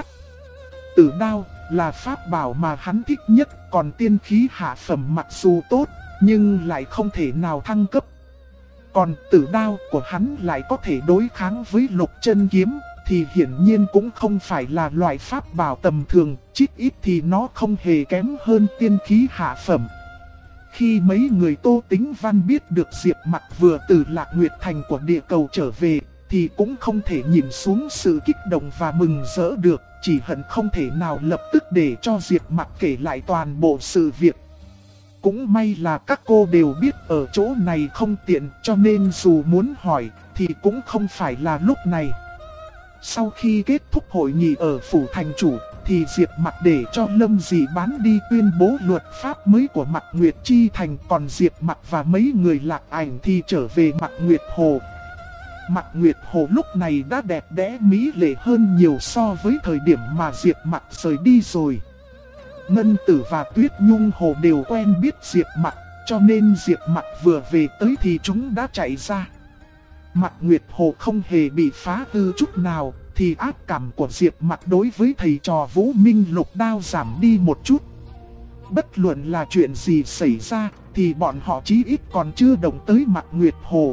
Tử đao là pháp bảo mà hắn thích nhất, còn tiên khí hạ phẩm mặc dù tốt, nhưng lại không thể nào thăng cấp. Còn tử đao của hắn lại có thể đối kháng với lục chân kiếm, thì hiển nhiên cũng không phải là loại pháp bảo tầm thường, chít ít thì nó không hề kém hơn tiên khí hạ phẩm. Khi mấy người Tô Tính Văn biết được Diệp Mặc vừa từ Lạc Nguyệt Thành của địa cầu trở về, thì cũng không thể nhìn xuống sự kích động và mừng rỡ được, chỉ hận không thể nào lập tức để cho Diệp Mặc kể lại toàn bộ sự việc. Cũng may là các cô đều biết ở chỗ này không tiện, cho nên dù muốn hỏi thì cũng không phải là lúc này. Sau khi kết thúc hội nghị ở phủ thành chủ thì Diệp Mặc để cho Lâm Dị bán đi tuyên bố luật pháp mới của Mạc Nguyệt Chi Thành, còn Diệp Mặc và mấy người Lạc Ảnh thì trở về Mạc Nguyệt Hồ. Mạc Nguyệt Hồ lúc này đã đẹp đẽ mỹ lệ hơn nhiều so với thời điểm mà Diệp Mặc rời đi rồi. Ngân Tử và Tuyết Nhung Hồ đều quen biết Diệp Mặc, cho nên Diệp Mặc vừa về tới thì chúng đã chạy ra. Mạc Nguyệt Hồ không hề bị phá hư chút nào, thì ác cảm của Diệp Mặc đối với thầy trò Vũ Minh Lục Đao giảm đi một chút. Bất luận là chuyện gì xảy ra, thì bọn họ chí ít còn chưa động tới Mạc Nguyệt Hồ.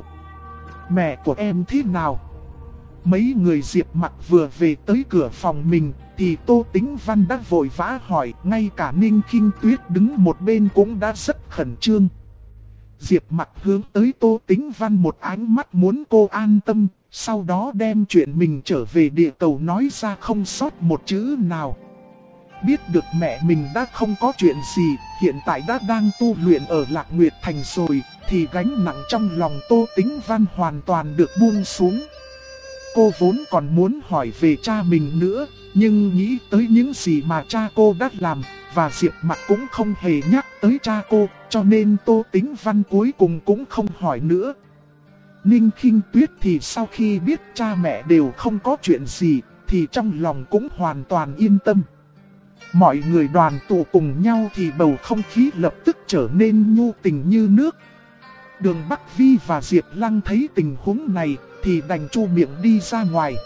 Mẹ của em thế nào? Mấy người Diệp Mặc vừa về tới cửa phòng mình, thì Tô Tính Văn đã vội vã hỏi, ngay cả Ninh Khinh Tuyết đứng một bên cũng đã rất khẩn trương. Diệp Mặc hướng tới Tô Tính Văn một ánh mắt muốn cô an tâm, sau đó đem chuyện mình trở về địa cầu nói ra không sót một chữ nào. Biết được mẹ mình đã không có chuyện gì, hiện tại đã đang tu luyện ở Lạc Nguyệt Thành rồi, thì gánh nặng trong lòng Tô Tính Văn hoàn toàn được buông xuống. Cô vốn còn muốn hỏi về cha mình nữa, nhưng nghĩ tới những gì mà cha cô đã làm, và Diệp Mặc cũng không hề nhắc tới cha cô, cho nên Tô Tính Văn cuối cùng cũng không hỏi nữa. Ninh Khinh Tuyết thì sau khi biết cha mẹ đều không có chuyện gì, thì trong lòng cũng hoàn toàn yên tâm. Mọi người đoàn tụ cùng nhau thì bầu không khí lập tức trở nên nhu tình như nước. Đường Bắc Vi và Diệp Lăng thấy tình huống này thì đành chu miệng đi ra ngoài.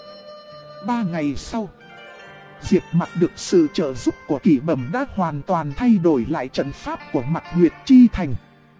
3 ngày sau, Diệp Mặc được sự trợ giúp của Kỷ Bẩm đã hoàn toàn thay đổi lại trận pháp của Mạc Nguyệt Chi Thành.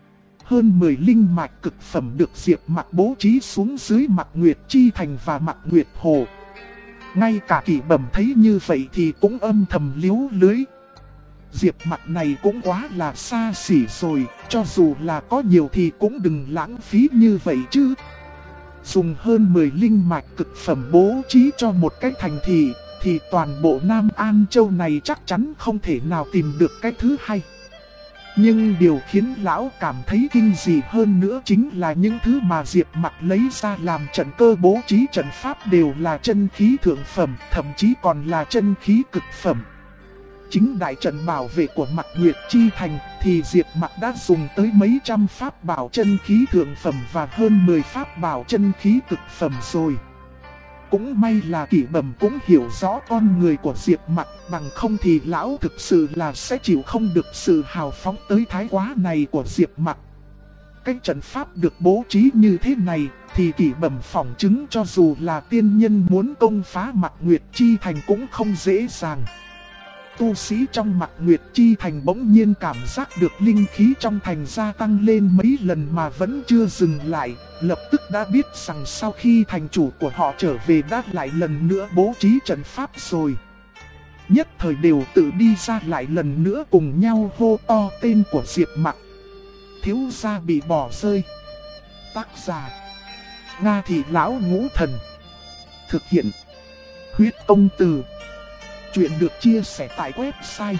Hơn 10 linh mạch cực phẩm được Diệp Mặc bố trí xuống dưới Mạc Nguyệt Chi Thành và Mạc Nguyệt Hồ. Ngay cả Kỷ Bẩm thấy như vậy thì cũng âm thầm liếu lưới. Diệp Mặc này cũng quá là xa xỉ rồi, cho dù là có nhiều thì cũng đừng lãng phí như vậy chứ. Dùng hơn 10 linh mạch cực phẩm bố trí cho một cái thành thị, thì toàn bộ Nam An Châu này chắc chắn không thể nào tìm được cái thứ hai. Nhưng điều khiến lão cảm thấy kinh dị hơn nữa chính là những thứ mà Diệp Mặc lấy ra làm trận cơ bố trí trận pháp đều là chân khí thượng phẩm, thậm chí còn là chân khí cực phẩm. Chính đại trận bảo vệ của Mạc Nguyệt Chi Thành thì Diệp Mặc đã dùng tới mấy trăm pháp bảo chân khí thượng phẩm và hơn 10 pháp bảo chân khí cực phẩm rồi. Cũng may là Kỷ Bẩm cũng hiểu rõ con người của Diệp Mặc, bằng không thì lão thực sự là sẽ chịu không được sự hào phóng tới thái quá này của Diệp Mặc. Cái trận pháp được bố trí như thế này thì Kỷ Bẩm phỏng chứng cho dù là tiên nhân muốn công phá Mạc Nguyệt Chi Thành cũng không dễ dàng. Tu sĩ trong Mạc Nguyệt Chi Thành bỗng nhiên cảm giác được linh khí trong thành gia tăng lên mấy lần mà vẫn chưa dừng lại, lập tức đã biết rằng sau khi thành chủ của họ trở về đã lại lần nữa bố trí trận pháp rồi. Nhất thời đều tự đi ra lại lần nữa cùng nhau hô to tên của Diệp Mặc. Thiếu gia bị bỏ rơi. Tác giả: Nga Thị Lão Ngũ Thần. Thực hiện: Huyết Công Từ. Chuyện được chia sẻ tại website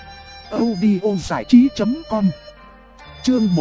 audiozảichí.com. Chương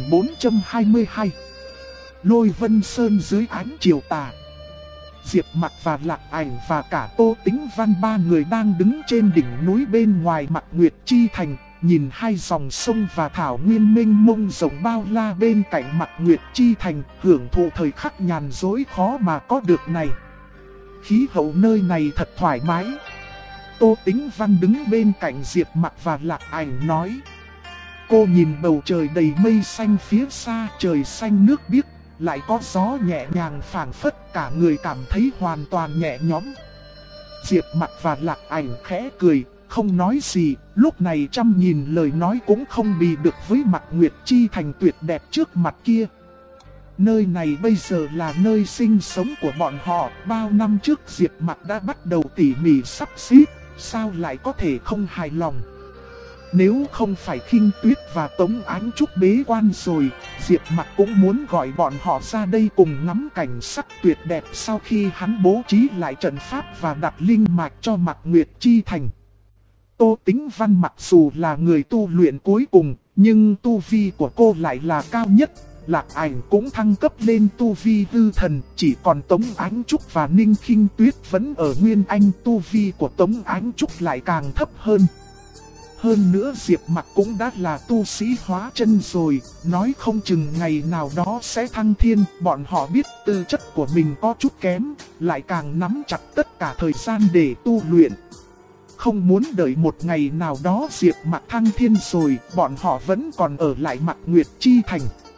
1422. Lôi Vân Sơn dưới ánh chiều tà. Diệp Mặc và Lạc Ảnh và cả Tô Tĩnh Văn ba người đang đứng trên đỉnh núi bên ngoài Mạc Nguyệt Chi Thành, nhìn hai dòng sông và thảo nguyên mênh mông rộng bao la bên cạnh Mạc Nguyệt Chi Thành, hưởng thụ thời khắc nhàn rỗi khó mà có được này. Khí hậu nơi này thật thoải mái. Tô Tĩnh Văn đứng bên cạnh Diệp Mặc và Lạc Ảnh nói. Cô nhìn bầu trời đầy mây xanh phía xa, trời xanh nước biếc, lại có gió nhẹ nhàng phảng phất, cả người cảm thấy hoàn toàn nhẹ nhõm. Diệp Mặc và Lạc Ảnh khẽ cười, không nói gì, lúc này trăm nghìn lời nói cũng không bì được với Mạc Nguyệt Chi Thành tuyệt đẹp trước mặt kia. Nơi này bây giờ là nơi sinh sống của bọn họ, bao năm trước Diệp Mặc đã bắt đầu tỉ mỉ sắp xếp, sao lại có thể không hài lòng. Nếu không phải Khinh Tuyết và Tống Ánh Trúc bế quan rồi, Diệp Mặc cũng muốn gọi bọn họ ra đây cùng ngắm cảnh sắc tuyệt đẹp sau khi hắn bố trí lại trận pháp và đặt linh mạch cho Mạc Nguyệt Chi Thành. Tô Tĩnh Văn mặc dù là người tu luyện cuối cùng, nhưng tu vi của cô lại là cao nhất. Lạc Ảnh cũng thăng cấp lên tu vi hư thần, chỉ còn Tống Ánh Trúc và Ninh Khinh Tuyết vẫn ở nguyên anh, tu vi của Tống Ánh Trúc lại càng thấp hơn. Hơn nữa Diệp Mặc cũng đã là tu sĩ hóa chân rồi, nói không chừng ngày nào đó sẽ thăng thiên. Bọn họ biết tư chất của mình có chút kém, lại càng nắm chặt tất cả thời gian để tu luyện. Không muốn đợi một ngày nào đó Diệp Mặc thăng thiên rồi, bọn họ vẫn còn ở lại Mạc Nguyệt Chi Thành.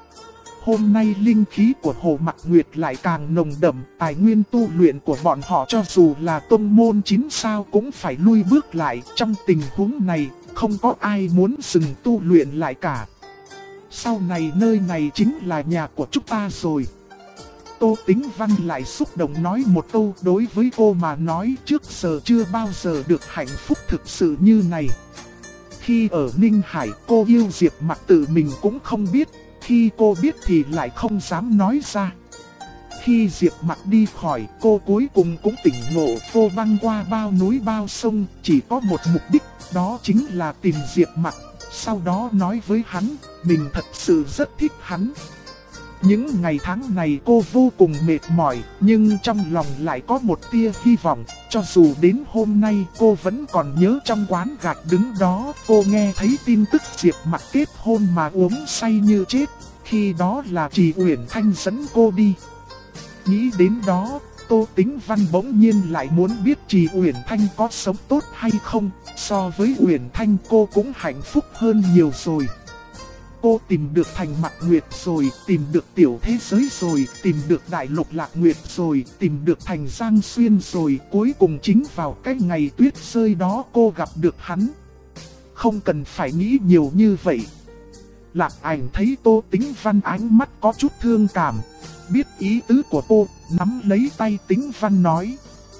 Hôm nay linh khí của Hồ Mạc Nguyệt lại càng nồng đậm, tài nguyên tu luyện của bọn họ cho dù là tông môn 9 sao cũng phải lui bước lại. Trong tình huống này, không có ai muốn dừng tu luyện lại cả. Sau này nơi này chính là nhà của chúng ta rồi. Tô Tĩnh Văn lại xúc động nói một câu, đối với cô mà nói trước giờ chưa bao giờ được hạnh phúc thực sự như này. Khi ở Ninh Hải cô yêu Diệp Mặc tự mình cũng không biết. Khi cô biết thì lại không dám nói ra. Khi Diệp Mặc đi khỏi, cô cuối cùng cũng tỉnh ngộ, cô băng qua bao núi bao sông, chỉ có một mục đích, đó chính là tìm Diệp Mặc. Sau đó nói với hắn, mình thật sự rất thích hắn. Những ngày tháng này cô vô cùng mệt mỏi, nhưng trong lòng lại có một tia hy vọng. Cho dù đến hôm nay cô vẫn còn nhớ trong quán gạch đứng đó, cô nghe thấy tin tức Diệp Mặc kết hôn mà uống say như chết. Khi đó là Trì Uyển Thanh dẫn cô đi. Nghĩ đến đó, Tô Tĩnh Văn bỗng nhiên lại muốn biết Trì Uyển Thanh có sống tốt hay không. So với Uyển Thanh cô cũng hạnh phúc hơn nhiều rồi. Cô tìm được thành Mạc Nguyệt rồi, tìm được tiểu thế giới rồi, tìm được đại lục Lạc Nguyệt rồi, tìm được thành Giang Xuyên rồi. Cuối cùng chính vào cái ngày tuyết rơi đó cô gặp được hắn. Không cần phải nghĩ nhiều như vậy. Lạc Ảnh thấy Tô Tĩnh Văn ánh mắt có chút thương cảm, biết ý tứ của cô, nắm lấy tay Tĩnh Văn nói.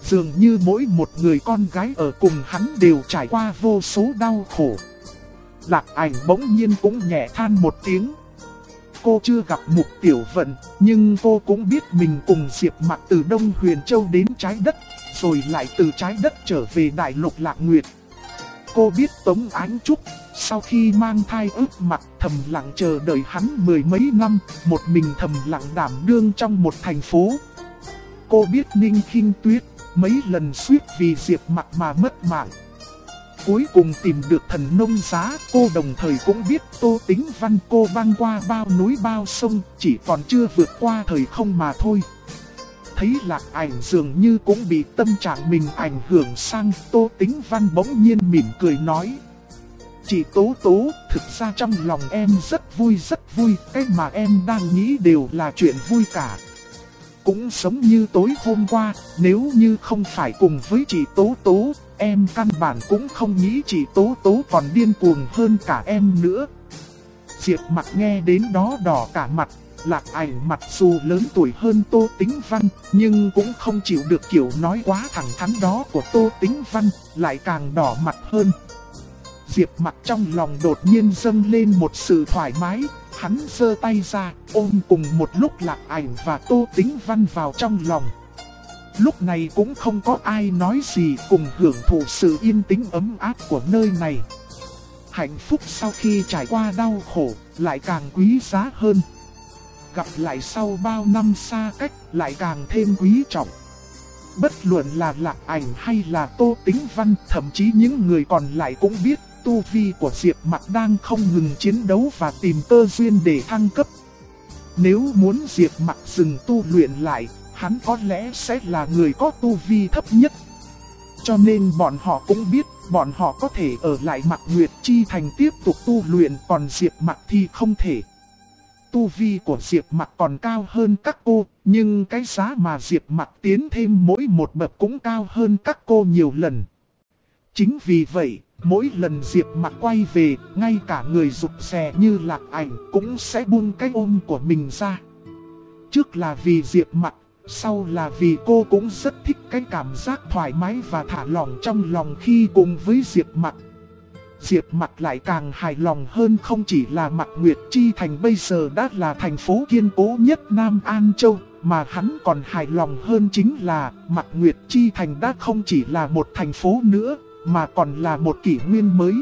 Dường như mỗi một người con gái ở cùng hắn đều trải qua vô số đau khổ. Lạc Ảnh bỗng nhiên cũng nhẹ than một tiếng. Cô chưa gặp Mục Tiểu Vận, nhưng cô cũng biết mình cùng Diệp Mặc từ Đông Huyền Châu đến trái đất, rồi lại từ trái đất trở về Đại Lục Lạc Nguyệt. Cô biết Tống Ánh Trúc, sau khi mang thai ước mặc thầm lặng chờ đợi hắn mười mấy năm, một mình thầm lặng đảm đương trong một thành phố. Cô biết Ninh Khinh Tuyết, mấy lần suýt vì Diệp Mặc mà mất mạng. Cuối cùng tìm được Thần Nông Giá, cô đồng thời cũng biết Tô Tĩnh Văn cô băng qua bao núi bao sông, chỉ còn chưa vượt qua thời không mà thôi. Thấy Lạc Ảnh dường như cũng bị tâm trạng mình ảnh hưởng sang, Tô Tĩnh Văn bỗng nhiên mỉm cười nói. Chị Tố Tố, thực ra trong lòng em rất vui, cái mà em đang nghĩ đều là chuyện vui cả. Cũng giống như tối hôm qua, nếu như không phải cùng với chị Tố Tố, em căn bản cũng không nghĩ chị Tố Tố còn điên cuồng hơn cả em nữa. Diệp Mặc nghe đến đó đỏ cả mặt. Lạc Ảnh mặc dù lớn tuổi hơn Tô Tĩnh Văn, nhưng cũng không chịu được kiểu nói quá thẳng thắn đó của Tô Tĩnh Văn, lại càng đỏ mặt hơn. Diệp Mặc trong lòng đột nhiên dâng lên một sự thoải mái, hắn giơ tay ra, ôm cùng một lúc Lạc Ảnh và Tô Tĩnh Văn vào trong lòng. Lúc này cũng không có ai nói gì, cùng hưởng thụ sự yên tĩnh ấm áp của nơi này. Hạnh phúc sau khi trải qua đau khổ, lại càng quý giá hơn. Gặp lại sau bao năm xa cách, lại càng thêm quý trọng. Bất luận là Lạc Ảnh hay là Tô Tĩnh Văn, thậm chí những người còn lại cũng biết tu vi của Diệp Mặc đang không ngừng chiến đấu và tìm cơ duyên để thăng cấp. Nếu muốn Diệp Mặc dừng tu luyện lại, hắn có lẽ sẽ là người có tu vi thấp nhất. Cho nên bọn họ cũng biết, bọn họ có thể ở lại Mạc Nguyệt Chi Thành tiếp tục tu luyện, còn Diệp Mặc thì không thể. Tu vi của Diệp Mặc còn cao hơn các cô, nhưng cái giá mà Diệp Mặc tiến thêm mỗi một bậc cũng cao hơn các cô nhiều lần. Chính vì vậy, mỗi lần Diệp Mặc quay về, ngay cả người rụt rè như Lạc Ảnh cũng sẽ buông cái ôm của mình ra. Trước là vì Diệp Mặc, sau là vì cô cũng rất thích cái cảm giác thoải mái và thả lỏng trong lòng khi cùng với Diệp Mặc. Diệp Mặc lại càng hài lòng hơn, không chỉ là Mạc Nguyệt Chi Thành bây giờ đã là thành phố kiên cố nhất Nam An Châu, mà hắn còn hài lòng hơn chính là Mạc Nguyệt Chi Thành đã không chỉ là một thành phố nữa, mà còn là một kỷ nguyên mới.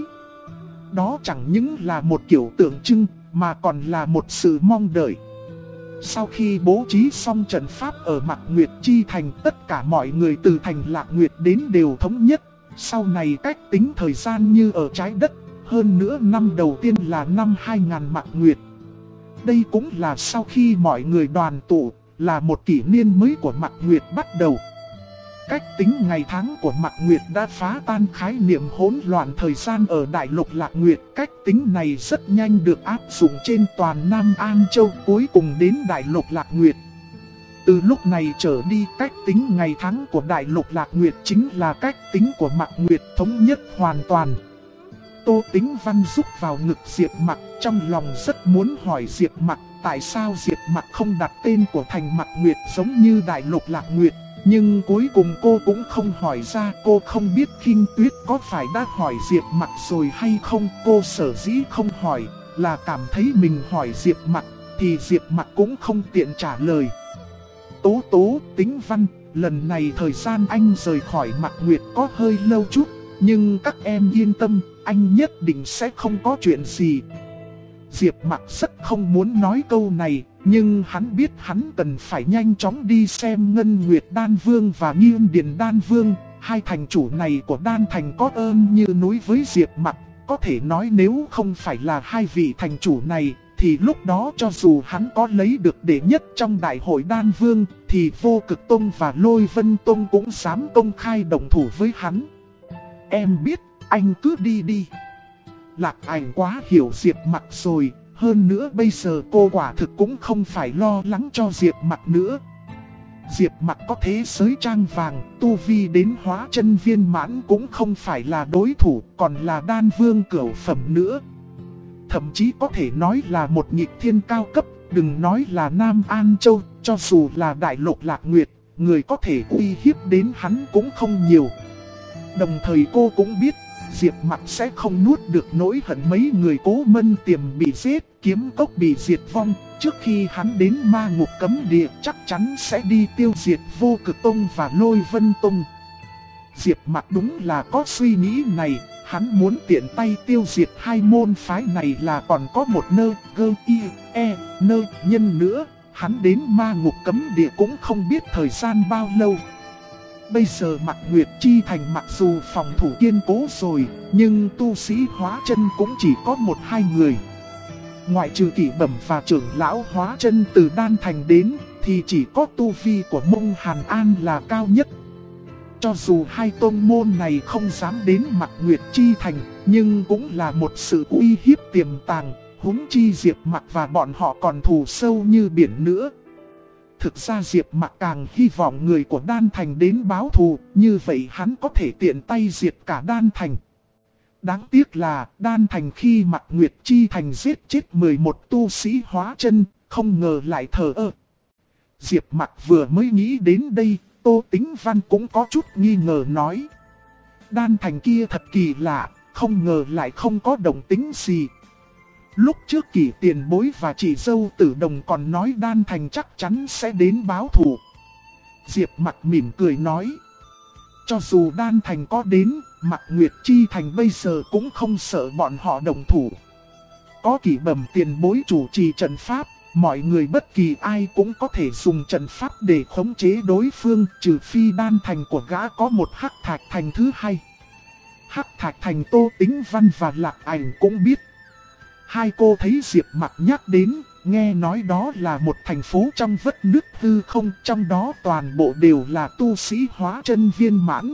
Đó chẳng những là một kiểu tượng trưng, mà còn là một sự mong đợi. Sau khi bố trí xong trận pháp ở Mạc Nguyệt Chi Thành, tất cả mọi người từ thành Lạc Nguyệt đến đều thống nhất. Sau này cách tính thời gian như ở trái đất, hơn nữa năm đầu tiên là năm 2000 Mạc Nguyệt. Đây cũng là sau khi mọi người đoàn tụ, là một kỷ niên mới của Mạc Nguyệt bắt đầu. Cách tính ngày tháng của Mạc Nguyệt đã phá tan khái niệm hỗn loạn thời gian ở Đại Lục Lạc Nguyệt. Cách tính này rất nhanh được áp dụng trên toàn Nam An Châu, cuối cùng đến Đại Lục Lạc Nguyệt. Từ lúc này trở đi, cách tính ngày tháng của Đại Lục Lạc Nguyệt chính là cách tính của Mạc Nguyệt, thống nhất hoàn toàn. Tô Tĩnh Văn rúc vào ngực Diệp Mặc, trong lòng rất muốn hỏi Diệp Mặc tại sao Diệp Mặc không đặt tên của thành Mạc Nguyệt giống như Đại Lục Lạc Nguyệt. Nhưng cuối cùng cô cũng không hỏi ra. Cô không biết Khinh Tuyết có phải đã hỏi Diệp Mặc rồi hay không. Cô sở dĩ không hỏi là cảm thấy mình hỏi Diệp Mặc thì Diệp Mặc cũng không tiện trả lời. Tố Tố, Tĩnh Văn, lần này thời gian anh rời khỏi Mạc Nguyệt có hơi lâu chút, nhưng các em yên tâm, anh nhất định sẽ không có chuyện gì. Diệp Mặc rất không muốn nói câu này, nhưng hắn biết hắn cần phải nhanh chóng đi xem Ngân Nguyệt Đan Vương và Nghiên Điền Đan Vương. Hai thành chủ này của Đan Thành có ơn như núi với Diệp Mặc. Có thể nói nếu không phải là hai vị thành chủ này, thì lúc đó cho dù hắn có lấy được đệ nhất trong đại hội Đan Vương, thì Vô Cực Tông và Lôi Vân Tông cũng dám công khai động thủ với hắn. Em biết, anh cứ đi đi. Lạc Ảnh quá hiểu Diệp Mặc rồi, hơn nữa bây giờ cô quả thực cũng không phải lo lắng cho Diệp Mặc nữa. Diệp Mặc có thế giới trang vàng, tu vi đến hóa chân viên mãn cũng không phải là đối thủ, còn là đan vương cửu phẩm nữa. Thậm chí có thể nói là một nghịch thiên cao cấp, đừng nói là Nam An Châu, cho dù là Đại Lục Lạc Nguyệt, người có thể uy hiếp đến hắn cũng không nhiều. Đồng thời cô cũng biết, Diệp Mặc sẽ không nuốt được nỗi hận mấy người Cố Mân Tiềm bị giết, Kiếm Cốc bị diệt vong. Trước khi hắn đến ma ngục cấm địa chắc chắn sẽ đi tiêu diệt Vô Cực Tông và Lôi Vân Tông. Diệp Mặc đúng là có suy nghĩ này, hắn muốn tiện tay tiêu diệt hai môn phái này là còn có một nhân nữa. Hắn đến ma ngục cấm địa cũng không biết thời gian bao lâu. Bây giờ Mạc Nguyệt Chi Thành mặc dù phòng thủ kiên cố rồi, nhưng tu sĩ hóa chân cũng chỉ có 1-2 người. Ngoại trừ Kỷ Bẩm và trưởng lão hóa chân từ Đan Thành đến, thì chỉ có tu vi của Mông Hàn An là cao nhất. Cho dù hai tôn môn này không dám đến Mạc Nguyệt Chi Thành, nhưng cũng là một sự uy hiếp tiềm tàng, huống chi Diệp Mặc và bọn họ còn thù sâu như biển nữa. Thực ra Diệp Mặc càng hy vọng người của Đan Thành đến báo thù, như vậy hắn có thể tiện tay diệt cả Đan Thành. Đáng tiếc là Đan Thành khi Mạc Nguyệt Chi Thành giết chết 11 tu sĩ hóa chân, không ngờ lại thờ ơ. Diệp Mặc vừa mới nghĩ đến đây, Tô Tính Văn cũng có chút nghi ngờ nói. Đan Thành kia thật kỳ lạ, không ngờ lại không có động tính gì. Lúc trước Kỷ tiền bối và chị dâu Tử Đồng còn nói Đan Thành chắc chắn sẽ đến báo thù. Diệp Mặc mỉm cười nói. Cho dù Đan Thành có đến, Mạc Nguyệt Chi Thành bây giờ cũng không sợ bọn họ đồng thủ. Có Kỷ Bẩm tiền bối chủ trì trận pháp, mọi người bất kỳ ai cũng có thể dùng trận pháp để khống chế đối phương, trừ phi Đan Thành của gã có một Hắc Thạch Thành thứ hai. Hắc Thạch Thành Tô Tính Văn và Lạc Ảnh cũng biết. Hai cô thấy Diệp Mặc nhắc đến, nghe nói đó là một thành phố trong vất nước hư không, trong đó toàn bộ đều là tu sĩ hóa chân viên mãn.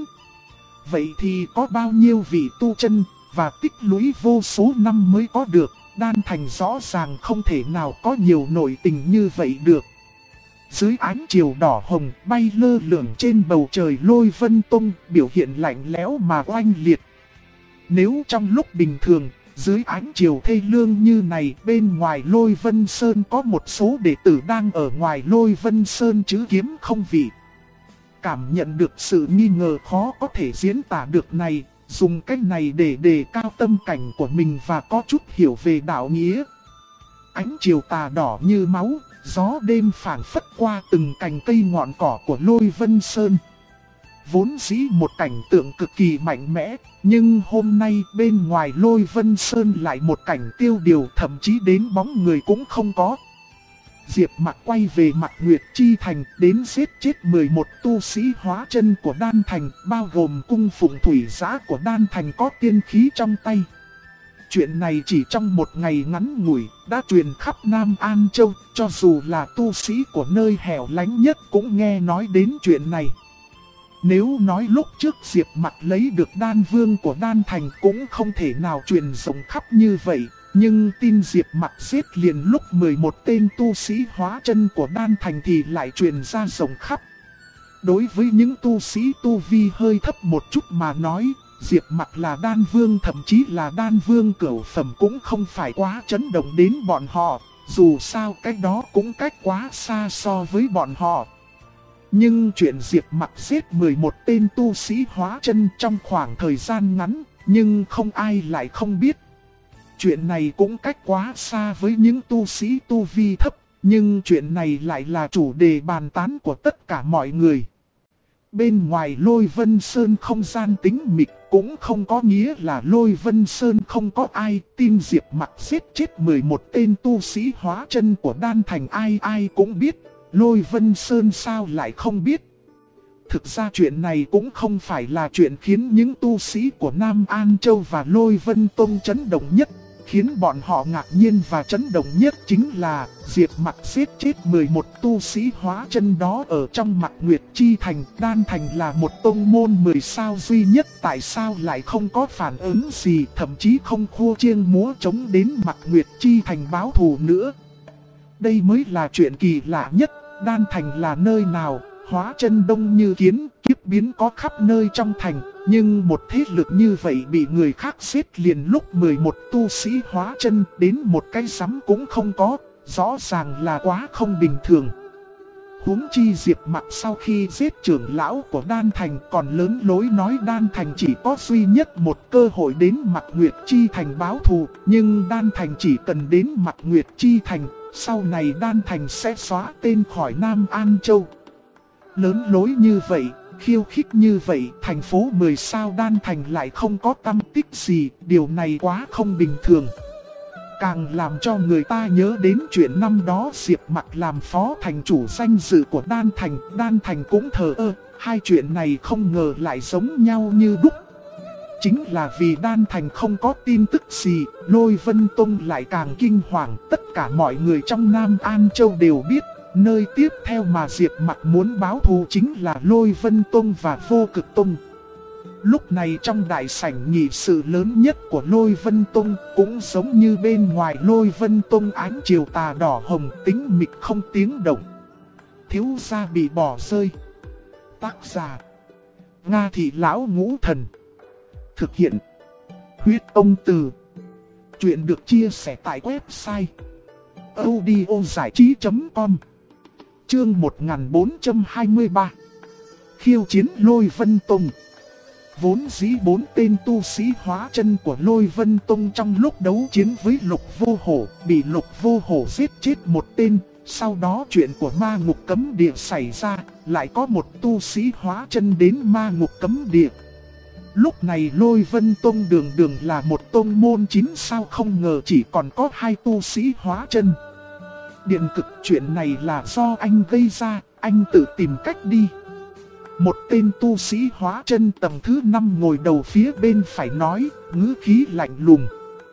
Vậy thì có bao nhiêu vị tu chân và tích lũy vô số năm mới có được, Đan Thành rõ ràng không thể nào có nhiều nội tình như vậy được. Dưới ánh chiều đỏ hồng bay lơ lửng trên bầu trời Lôi Vân Tông, biểu hiện lạnh lẽo mà oanh liệt. Nếu trong lúc bình thường, dưới ánh chiều thê lương như này, bên ngoài Lôi Vân Sơn có một số đệ tử đang ở ngoài Lôi Vân Sơn chứ kiếm không vị. Cảm nhận được sự nghi ngờ khó có thể diễn tả được này, dùng cách này để đề cao tâm cảnh của mình và có chút hiểu về đạo nghĩa. Ánh chiều tà đỏ như máu, gió đêm phảng phất qua từng cành cây ngọn cỏ của Lôi Vân Sơn. Vốn dĩ một cảnh tượng cực kỳ mạnh mẽ, nhưng hôm nay bên ngoài Lôi Vân Sơn lại một cảnh tiêu điều, thậm chí đến bóng người cũng không có. Diệp Mặc quay về Mạc Nguyệt Chi Thành, đến giết chết 11 tu sĩ hóa chân của Đan Thành, bao gồm cung phụng thủy giã của Đan Thành có tiên khí trong tay. Chuyện này chỉ trong một ngày ngắn ngủi, đã truyền khắp Nam An Châu, cho dù là tu sĩ của nơi hẻo lánh nhất cũng nghe nói đến chuyện này. Nếu nói lúc trước Diệp Mặc lấy được đan vương của Đan Thành cũng không thể nào truyền rộng khắp như vậy, nhưng tin Diệp Mặc giết liền lúc 11 tên tu sĩ hóa chân của Đan Thành thì lại truyền ra rộng khắp. Đối với những tu sĩ tu vi hơi thấp một chút mà nói, Diệp Mặc là đan vương, thậm chí là đan vương cửu phẩm cũng không phải quá chấn động đến bọn họ, dù sao cách đó cũng cách quá xa so với bọn họ. Nhưng chuyện Diệp Mặc giết 11 tên tu sĩ hóa chân trong khoảng thời gian ngắn, nhưng không ai lại không biết. Chuyện này cũng cách quá xa với những tu sĩ tu vi thấp, nhưng chuyện này lại là chủ đề bàn tán của tất cả mọi người. Bên ngoài Lôi Vân Sơn không gian tĩnh mịch, cũng không có nghĩa là Lôi Vân Sơn không có ai tin Diệp Mặc giết chết 11 tên tu sĩ hóa chân của Đan Thành, ai cũng biết. Lôi Vân Sơn sao lại không biết? Thực ra chuyện này cũng không phải là chuyện khiến những tu sĩ của Nam An Châu và Lôi Vân Tông chấn động nhất. Khiến bọn họ ngạc nhiên và chấn động nhất chính là Diệp Mặc giết chết 11 tu sĩ hóa chân đó ở trong Mạc Nguyệt Chi Thành. Đan Thành là một tông môn 10 sao duy nhất, tại sao lại không có phản ứng gì, thậm chí không khua chiêng múa trống đến Mạc Nguyệt Chi Thành báo thù nữa. Đây mới là chuyện kỳ lạ nhất. Đan Thành là nơi nào, hóa chân đông như kiến, kiếp biến có khắp nơi trong thành. Nhưng một thế lực như vậy bị người khác giết liền lúc 11 tu sĩ hóa chân, đến một cái sắm cũng không có, rõ ràng là quá không bình thường. Huống chi Diệp Mặc sau khi giết trưởng lão của Đan Thành còn lớn lối nói Đan Thành chỉ có duy nhất một cơ hội đến Mạc Nguyệt Chi Thành báo thù. Nhưng Đan Thành chỉ cần đến Mạc Nguyệt Chi Thành, sau này Đan Thành sẽ xóa tên khỏi Nam An Châu. Lớn lối như vậy, khiêu khích như vậy, thành phố 10 sao Đan Thành lại không có tăm tích gì, điều này quá không bình thường. Càng làm cho người ta nhớ đến chuyện năm đó Diệp Mặc làm phó thành chủ danh dự của Đan Thành cũng thờ ơ, hai chuyện này không ngờ lại giống nhau như đúc. Chính là vì Đan Thành không có tin tức gì, Lôi Vân Tông lại càng kinh hoàng, tất cả mọi người trong Nam An Châu đều biết. Nơi tiếp theo mà Diệp Mặc muốn báo thù chính là Lôi Vân Tông và Vô Cực Tông. Lúc này trong đại sảnh nghị sự lớn nhất của Lôi Vân Tông, cũng giống như bên ngoài Lôi Vân Tông ánh chiều tà đỏ hồng tĩnh mịch không tiếng động. Thiếu gia bị bỏ rơi. Tác giả: Nga Thị Lão Ngũ Thần. Thực hiện: Huyết Ông Từ. Chuyện được chia sẻ tại website audiozảichí.com. Chương 1423. Khiêu chiến Lôi Vân Tông. Vốn dĩ 4 tên tu sĩ hóa chân của Lôi Vân Tông trong lúc đấu chiến với Lục Vô Hổ, bị Lục Vô Hổ giết chết một tên. Sau đó chuyện của ma ngục cấm địa xảy ra, lại có một tu sĩ hóa chân đến ma ngục cấm địa. Lúc này Lôi Vân Tông đường là một tông môn 9 sao, không ngờ chỉ còn có 2 tu sĩ hóa chân. Điện Cực, chuyện này là do anh gây ra, anh tự tìm cách đi. Một tên tu sĩ hóa chân tầng thứ 5 ngồi đầu phía bên phải nói, ngữ khí lạnh lùng.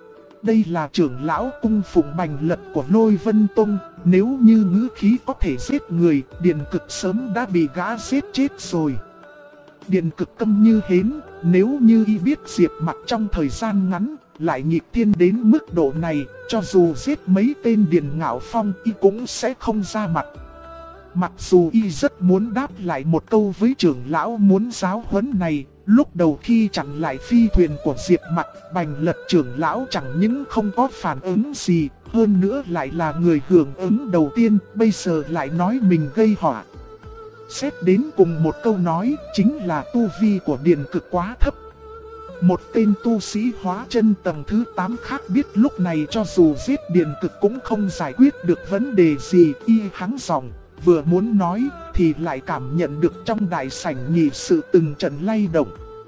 Đây là trưởng lão cung phụng Bành Lật của Lôi Vân Tông, nếu như ngữ khí có thể giết người, Điện Cực sớm đã bị gã giết chết rồi. Điện Cực câm như hến, nếu như y biết Diệp Mặc trong thời gian ngắn lại nghịch thiên đến mức độ này, cho dù giết mấy tên Điền Ngạo Phong y cũng sẽ không ra mặt. Mặc dù y rất muốn đáp lại một câu với trưởng lão muốn giáo huấn này, lúc đầu khi chặn lại phi thuyền của Diệp Mặc, Bành Lật trưởng lão chẳng những không có phản ứng gì, hơn nữa lại là người hưởng ứng đầu tiên, bây giờ lại nói mình gây họa. Xét đến cùng một câu nói, chính là tu vi của Điện Cực quá thấp. Một tên tu sĩ hóa chân tầng thứ 8 khác biết lúc này cho dù giết Điện Cực cũng không giải quyết được vấn đề gì, y hắng giọng, vừa muốn nói thì lại cảm nhận được trong đại sảnh nghị sự từng trận lay động.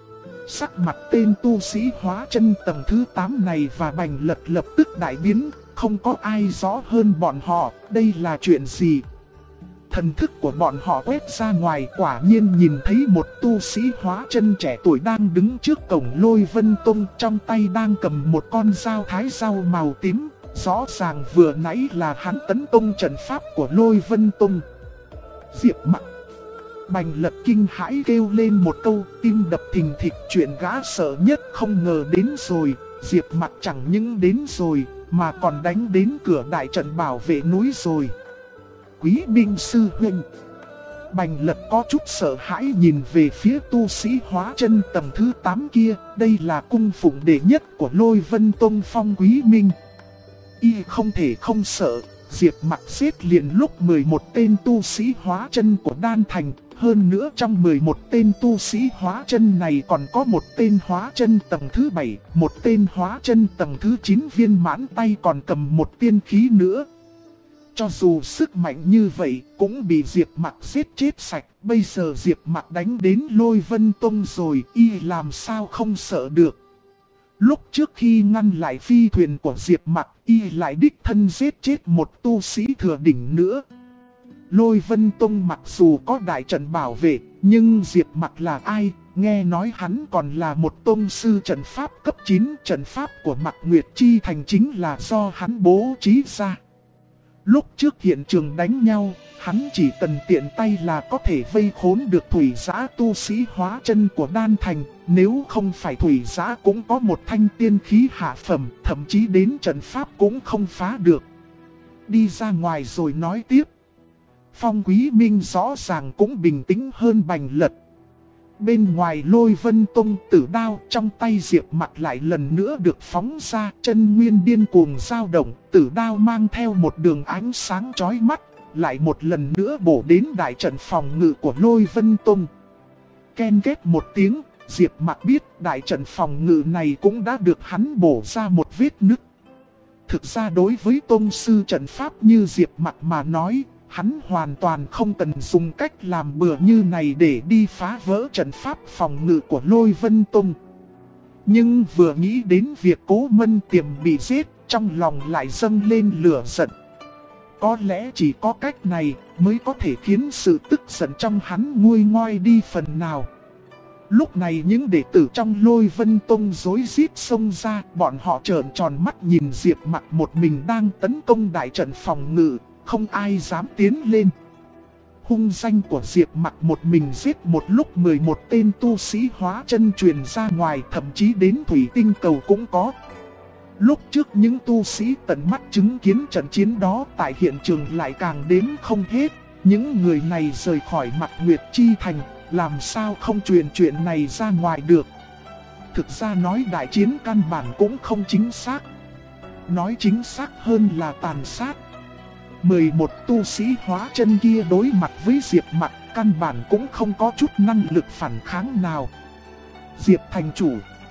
Sắc mặt tên tu sĩ hóa chân tầng thứ 8 này và Bành Lật lập tức đại biến, không có ai rõ hơn bọn họ, đây là chuyện gì. Thần thức của bọn họ quét ra ngoài, quả nhiên nhìn thấy một tu sĩ hóa chân trẻ tuổi đang đứng trước cổng Lôi Vân Tông, trong tay đang cầm một con dao thái dao màu tím. Rõ ràng vừa nãy là hắn tấn công trận pháp của Lôi Vân Tông. Diệp Mặc. Bành Lật kinh hãi kêu lên một câu, tim đập thình thịch, chuyện gã sợ nhất không ngờ đến rồi. Diệp Mặc chẳng những đến rồi, mà còn đánh đến cửa đại trận bảo vệ núi rồi. Quý Minh sư huynh. Bành Lật có chút sợ hãi nhìn về phía tu sĩ hóa chân tầng thứ 8 kia, đây là cung phụng đệ nhất của Lôi Vân Tông Phong Quý Minh. Y không thể không sợ, Diệp Mặc giết liền lúc 11 tên tu sĩ hóa chân của Đan Thành, hơn nữa trong 11 tên tu sĩ hóa chân này còn có một tên hóa chân tầng thứ 7, một tên hóa chân tầng thứ 9 viên mãn, tay còn cầm một tiên khí nữa. Cho dù sức mạnh như vậy cũng bị Diệp Mặc giết chết sạch, bây giờ Diệp Mặc đánh đến Lôi Vân Tông rồi, y làm sao không sợ được. Lúc trước khi ngăn lại phi thuyền của Diệp Mặc, y lại đích thân giết chết một tu sĩ thừa đỉnh nữa. Lôi Vân Tông mặc dù có đại trận bảo vệ, nhưng Diệp Mặc là ai? Nghe nói hắn còn là một tông sư trận pháp cấp 9, trận pháp của Mạc Nguyệt Chi Thành chính là do hắn bố trí ra. Lúc trước hiện trường đánh nhau, hắn chỉ cần tiện tay là có thể vây khốn được thủy giã tu sĩ hóa chân của Đan Thành. Nếu không phải thủy giã cũng có một thanh tiên khí hạ phẩm, thậm chí đến trận pháp cũng không phá được. Đi ra ngoài rồi nói tiếp. Phong Quý Minh rõ ràng cũng bình tĩnh hơn Bành Lật. Bên ngoài Lôi Vân Tông, tử đao trong tay Diệp Mặc lại lần nữa được phóng ra, chân nguyên điên cuồng dao động, tử đao mang theo một đường ánh sáng chói mắt, lại một lần nữa bổ đến đại trận phòng ngự của Lôi Vân Tông. Ken két một tiếng, Diệp Mặc biết đại trận phòng ngự này cũng đã được hắn bổ ra một vết nứt. Thực ra đối với tông sư trận pháp như Diệp Mặc mà nói, hắn hoàn toàn không cần dùng cách làm bừa như này để đi phá vỡ trận pháp phòng ngự của Lôi Vân Tông. Nhưng vừa nghĩ đến việc Cố Mân Tiềm bị giết, trong lòng lại dâng lên lửa giận. Có lẽ chỉ có cách này mới có thể khiến sự tức giận trong hắn nguôi ngoai đi phần nào. Lúc này những đệ tử trong Lôi Vân Tông rối rít xông ra, bọn họ trợn tròn mắt nhìn Diệp Mặc một mình đang tấn công đại trận phòng ngự, không ai dám tiến lên. Hung danh của Diệp Mặc một mình giết một lúc 11 tên tu sĩ hóa chân truyền ra ngoài, thậm chí đến Thủy Tinh Cầu cũng có. Lúc trước những tu sĩ tận mắt chứng kiến trận chiến đó tại hiện trường lại càng đếm không hết. Những người này rời khỏi Mạc Nguyệt Chi Thành, làm sao không truyền chuyện này ra ngoài được. Thực ra nói đại chiến căn bản cũng không chính xác. Nói chính xác hơn là tàn sát. 11 tu sĩ hóa chân kia đối mặt với Diệp Mặc, căn bản cũng không có chút năng lực phản kháng nào. Diệp thành chủ,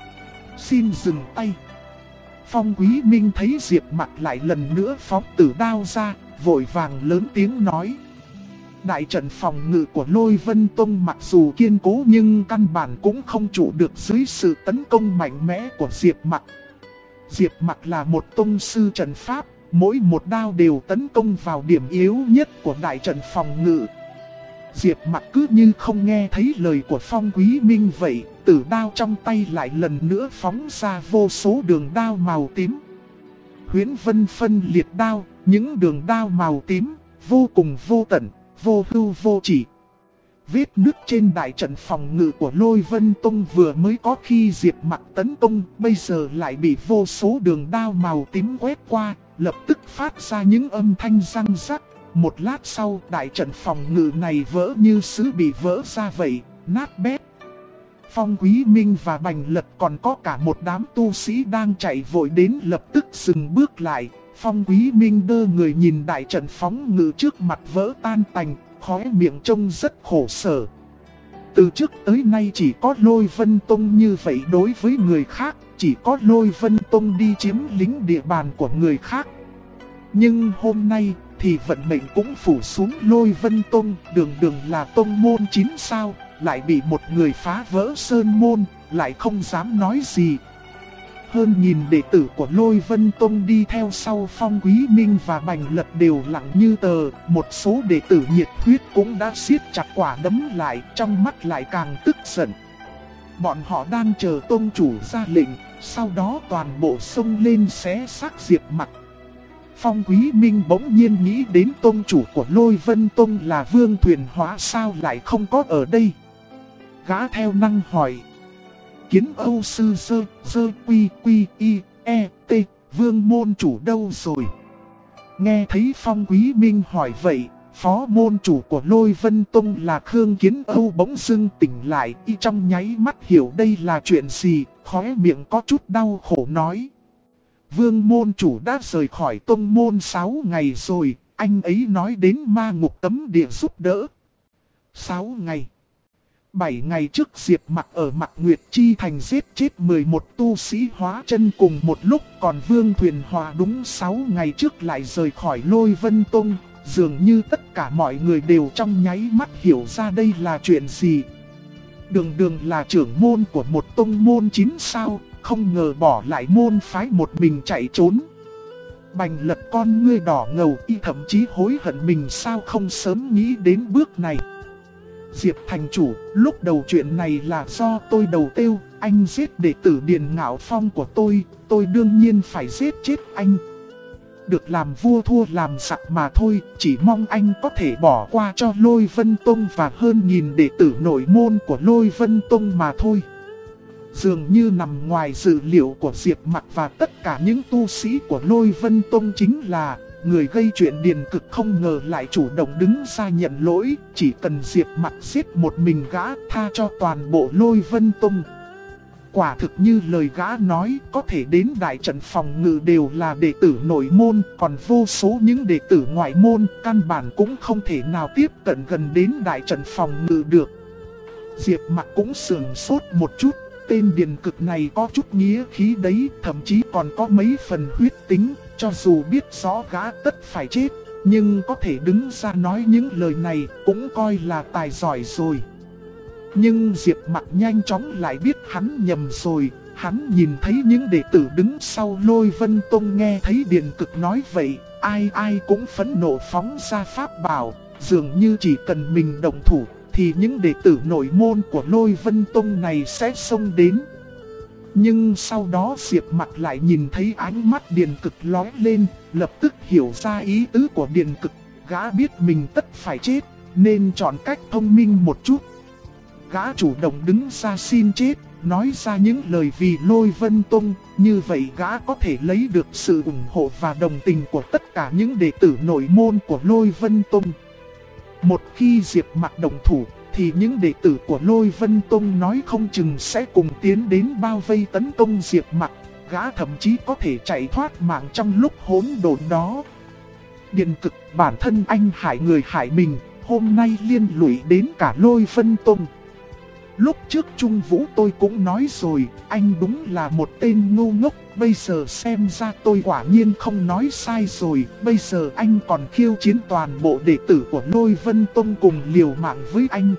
xin dừng tay. Phong Quý Minh thấy Diệp Mặc lại lần nữa phóng tử đao ra, vội vàng lớn tiếng nói. Đại trận phòng ngự của Lôi Vân Tông mặc dù kiên cố nhưng căn bản cũng không trụ được dưới sự tấn công mạnh mẽ của Diệp Mặc. Diệp Mặc là một tông sư trận pháp, mỗi một đao đều tấn công vào điểm yếu nhất của đại trận phòng ngự. Diệp Mặc cứ như không nghe thấy lời của Phong Quý Minh vậy, tử đao trong tay lại lần nữa phóng ra vô số đường đao màu tím. Huyễn Vân phân liệt đao, những đường đao màu tím, vô cùng vô tận, vô hưu vô chỉ. Vết nứt trên đại trận phòng ngự của Lôi Vân Tông vừa mới có khi Diệp Mặc tấn công, bây giờ lại bị vô số đường đao màu tím quét qua, lập tức phát ra những âm thanh răng rắc. Một lát sau, đại trận phòng ngự này vỡ như sứ bị vỡ ra vậy, nát bét. Phong Quý Minh và Bành Lật còn có cả một đám tu sĩ đang chạy vội đến lập tức dừng bước lại. Phong Quý Minh đơ người nhìn đại trận phóng ngự trước mặt vỡ tan tành, khóe miệng trông rất khổ sở. Từ trước tới nay chỉ có Lôi Vân Tông như vậy đối với người khác, chỉ có Lôi Vân Tông đi chiếm lĩnh địa bàn của người khác. Nhưng hôm nay thì vận mệnh cũng phủ xuống Lôi Vân Tông, đường đường là tông môn 9 sao, lại bị một người phá vỡ sơn môn, lại không dám nói gì. Hơn nhìn đệ tử của Lôi Vân Tông đi theo sau Phong Quý Minh và Bành Lật đều lặng như tờ, một số đệ tử nhiệt huyết cũng đã siết chặt quả đấm lại, trong mắt lại càng tức giận. Bọn họ đang chờ tông chủ ra lệnh, sau đó toàn bộ xông lên xé xác Diệp Mặc. Phong Quý Minh bỗng nhiên nghĩ đến tông chủ của Lôi Vân Tông là Vương Thuyền Hóa sao lại không có ở đây. Gã theo năng hỏi. Kiến Âu sư sơ quy quy y e t, Vương môn chủ đâu rồi? Nghe thấy Phong Quý Minh hỏi vậy, phó môn chủ của Lôi Vân Tông là Khương Kiến Âu bỗng dưng tỉnh lại, y trong nháy mắt hiểu đây là chuyện gì, khóe miệng có chút đau khổ nói. Vương môn chủ đã rời khỏi tông môn 6 ngày rồi, anh ấy nói đến ma ngục tấm địa giúp đỡ. 6 ngày. 7 ngày trước Diệp Mặc ở Mạc Nguyệt Chi Thành giết chết 11 tu sĩ hóa chân cùng một lúc, còn Vương Thuyền Hòa đúng 6 ngày trước lại rời khỏi Lôi Vân Tông. Dường như tất cả mọi người đều trong nháy mắt hiểu ra đây là chuyện gì. Đường đường là trưởng môn của một tông môn 9 sao, không ngờ bỏ lại môn phái một mình chạy trốn. Bành Lật con ngươi đỏ ngầu, y thậm chí hối hận mình sao không sớm nghĩ đến bước này. Diệp thành chủ, lúc đầu chuyện này là do tôi đầu tiêu, anh giết đệ tử Điền Ngạo Phong của tôi đương nhiên phải giết chết anh. Được làm vua thua làm giặc mà thôi, chỉ mong anh có thể bỏ qua cho Lôi Vân Tông và hơn nghìn đệ tử nội môn của Lôi Vân Tông mà thôi. Dường như nằm ngoài dự liệu của Diệp Mặc và tất cả những tu sĩ của Lôi Vân Tông chính là người gây chuyện Điền Cực không ngờ lại chủ động đứng ra nhận lỗi, chỉ cần Diệp Mặc giết một mình gã tha cho toàn bộ Lôi Vân Tông. quả thực như lời gã nói, có thể đến đại trận phòng ngự đều là đệ tử nội môn, còn vô số những đệ tử ngoại môn, căn bản cũng không thể nào tiếp cận gần đến đại trận phòng ngự được. Diệp Mặc cũng sườn sốt một chút, tên Điền Cực này có chút nghĩa khí đấy, thậm chí còn có mấy phần huyết tính, cho dù biết rõ gã tất phải chết, nhưng có thể đứng ra nói những lời này cũng coi là tài giỏi rồi. Nhưng Diệp Mặc nhanh chóng lại biết hắn nhầm rồi, hắn nhìn thấy những đệ tử đứng sau Lôi Vân Tông nghe thấy Điền Cực nói vậy, ai ai cũng phẫn nộ phóng ra pháp bảo, dường như chỉ cần mình động thủ thì những đệ tử nội môn của Lôi Vân Tông này sẽ xông đến. Nhưng sau đó Diệp Mặc lại nhìn thấy ánh mắt Điền Cực lóe lên, lập tức hiểu ra ý tứ của Điền Cực, gã biết mình tất phải chết, nên chọn cách thông minh một chút. Gã chủ động đứng ra xin chết, nói ra những lời vì Lôi Vân Tông, như vậy gã có thể lấy được sự ủng hộ và đồng tình của tất cả những đệ tử nội môn của Lôi Vân Tông. Một khi Diệp Mặc động thủ, thì những đệ tử của Lôi Vân Tông nói không chừng sẽ cùng tiến đến bao vây tấn công Diệp Mặc, gã thậm chí có thể chạy thoát mạng trong lúc hỗn độn đó. Điền Cực, bản thân anh hại người hại mình, hôm nay liên lụy đến cả Lôi Vân Tông. Lúc trước Trung Vũ tôi cũng nói rồi, anh đúng là một tên ngu ngốc, bây giờ xem ra tôi quả nhiên không nói sai rồi, bây giờ anh còn khiêu chiến toàn bộ đệ tử của Lôi Vân Tông cùng liều mạng với anh.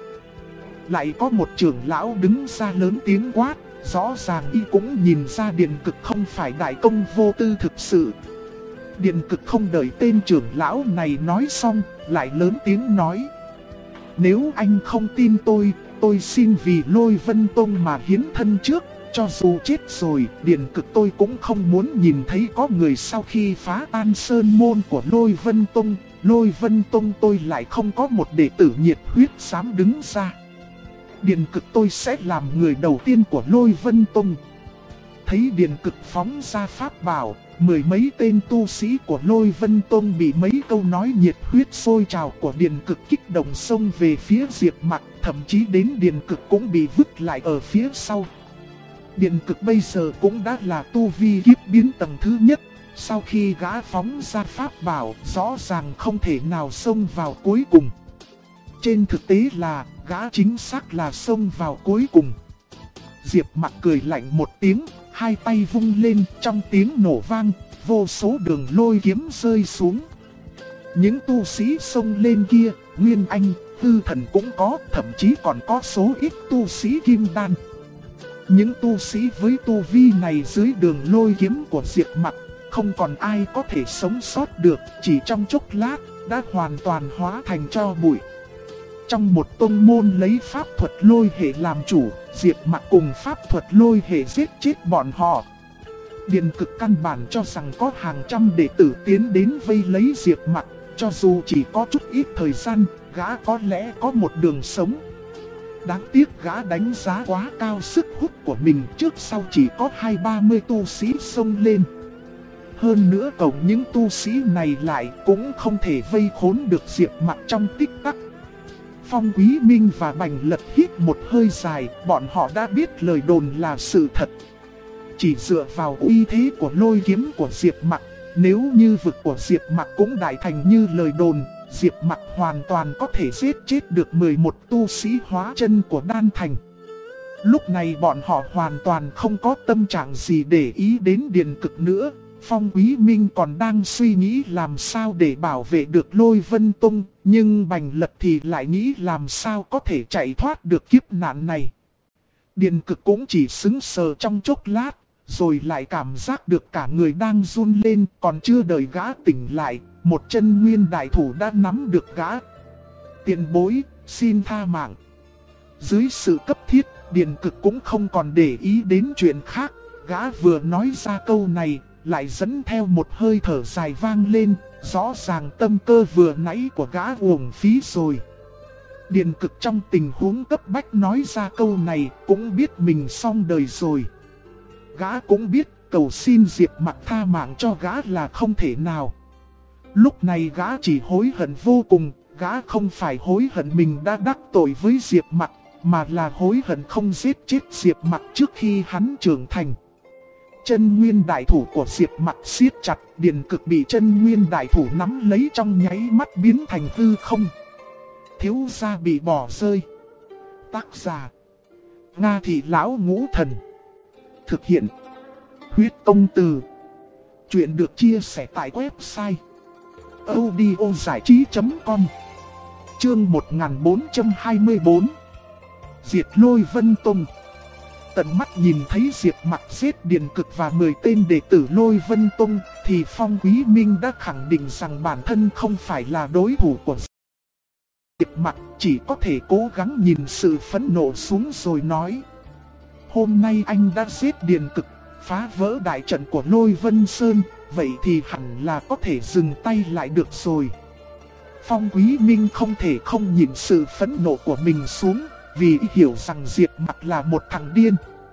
Lại có một trưởng lão đứng ra lớn tiếng quát, rõ ràng y cũng nhìn ra Điền Cực không phải đại công vô tư thực sự. Điền Cực không đợi tên trưởng lão này nói xong, lại lớn tiếng nói: nếu anh không tin tôi xin vì Lôi Vân Tông mà hiến thân trước, cho dù chết rồi, Điền Cực tôi cũng không muốn nhìn thấy có người sau khi phá tan sơn môn của Lôi Vân Tông tôi lại không có một đệ tử nhiệt huyết dám đứng ra. Điền Cực tôi sẽ làm người đầu tiên của Lôi Vân Tông. Thấy Điền Cực phóng ra pháp bảo, mười mấy tên tu sĩ của Lôi Vân Tông bị mấy câu nói nhiệt huyết sôi trào của Điền Cực kích động xông về phía Diệp Mặc, thậm chí đến Điền Cực cũng bị vứt lại ở phía sau. Điền Cực bây giờ cũng đã là tu vi kiếp biến tầng thứ nhất, sau khi gã phóng ra pháp bảo, rõ ràng không thể nào xông vào cuối cùng. Trên thực tế là, gã chính xác là xông vào cuối cùng. Diệp Mặc cười lạnh một tiếng, hai tay vung lên, trong tiếng nổ vang, vô số đường lôi kiếm rơi xuống. Những tu sĩ xông lên kia, Nguyên Anh, Hư Thần cũng có, thậm chí còn có số ít tu sĩ Kim Đan. Những tu sĩ với tu vi này dưới đường lôi kiếm của Diệp Mặc, không còn ai có thể sống sót được, chỉ trong chốc lát, đã hoàn toàn hóa thành tro bụi. Trong một tông môn lấy pháp thuật lôi hệ làm chủ, Diệp Mặc cùng pháp thuật lôi hệ giết chết bọn họ. Điền Cực căn bản cho rằng có hàng trăm đệ tử tiến đến vây lấy Diệp Mặc, cho dù chỉ có chút ít thời gian, gã có lẽ có một đường sống. Đáng tiếc gã đánh giá quá cao sức hút của mình, trước sau chỉ có 20-30 tu sĩ xông lên. Hơn nữa cộng những tu sĩ này lại cũng không thể vây khốn được Diệp Mặc trong tích tắc. Phong Quý Minh và Bành Lật hít một hơi dài, bọn họ đã biết lời đồn là sự thật. Chỉ dựa vào uy thế của lôi kiếm của Diệp Mặc, nếu như vực của Diệp Mặc cũng đại thành như lời đồn, Diệp Mặc hoàn toàn có thể giết chết được 11 tu sĩ hóa chân của Đan Thành. Lúc này bọn họ hoàn toàn không có tâm trạng gì để ý đến Điền Cực nữa. Phong Quý Minh còn đang suy nghĩ làm sao để bảo vệ được Lôi Vân Tông, nhưng Bành Lật thì lại nghĩ làm sao có thể chạy thoát được kiếp nạn này. Điền Cực cũng chỉ sững sờ trong chốc lát, rồi lại cảm giác được cả người đang run lên, còn chưa đợi gã tỉnh lại, một chân nguyên đại thủ đã nắm được gã. Tiền bối, xin tha mạng. Dưới sự cấp thiết, Điền Cực cũng không còn để ý đến chuyện khác, gã vừa nói ra câu này, lại dẫn theo một hơi thở dài vang lên, rõ ràng tâm cơ vừa nãy của gã uổng phí rồi. Điền Cực trong tình huống cấp bách nói ra câu này, cũng biết mình xong đời rồi. Gã cũng biết cầu xin Diệp Mặc tha mạng cho gã là không thể nào. Lúc này gã chỉ hối hận vô cùng, gã không phải hối hận mình đã đắc tội với Diệp Mặc, mà là hối hận không giết chết Diệp Mặc trước khi hắn trưởng thành. Chân nguyên đại thủ của Diệp Mặc siết chặt, Điền Cực bị chân nguyên đại thủ nắm lấy trong nháy mắt biến thành hư không. Thiếu gia bị bỏ rơi. Tác giả: Nga Thị Lão Ngũ Thần. Thực hiện: Huyết Công Từ. Chuyện được chia sẻ tại website audiozảichí.com. Chương 1424. Diệt Lôi Vân Tông. Tận mắt nhìn thấy Diệp Mặc giết Điền Cực và 10 tên đệ tử Lôi Vân Tông, thì Phong Quý Minh đã khẳng định rằng bản thân không phải là đối thủ của Diệp Mặc, chỉ có thể cố gắng nhìn sự phẫn nộ xuống rồi nói: hôm nay anh đã giết Điền Cực, phá vỡ đại trận của Lôi Vân Sơn, vậy thì hẳn là có thể dừng tay lại được rồi. Phong Quý Minh không thể không nhìn sự phẫn nộ của mình xuống, vì hiểu rằng Diệp Mặc là một thằng điên.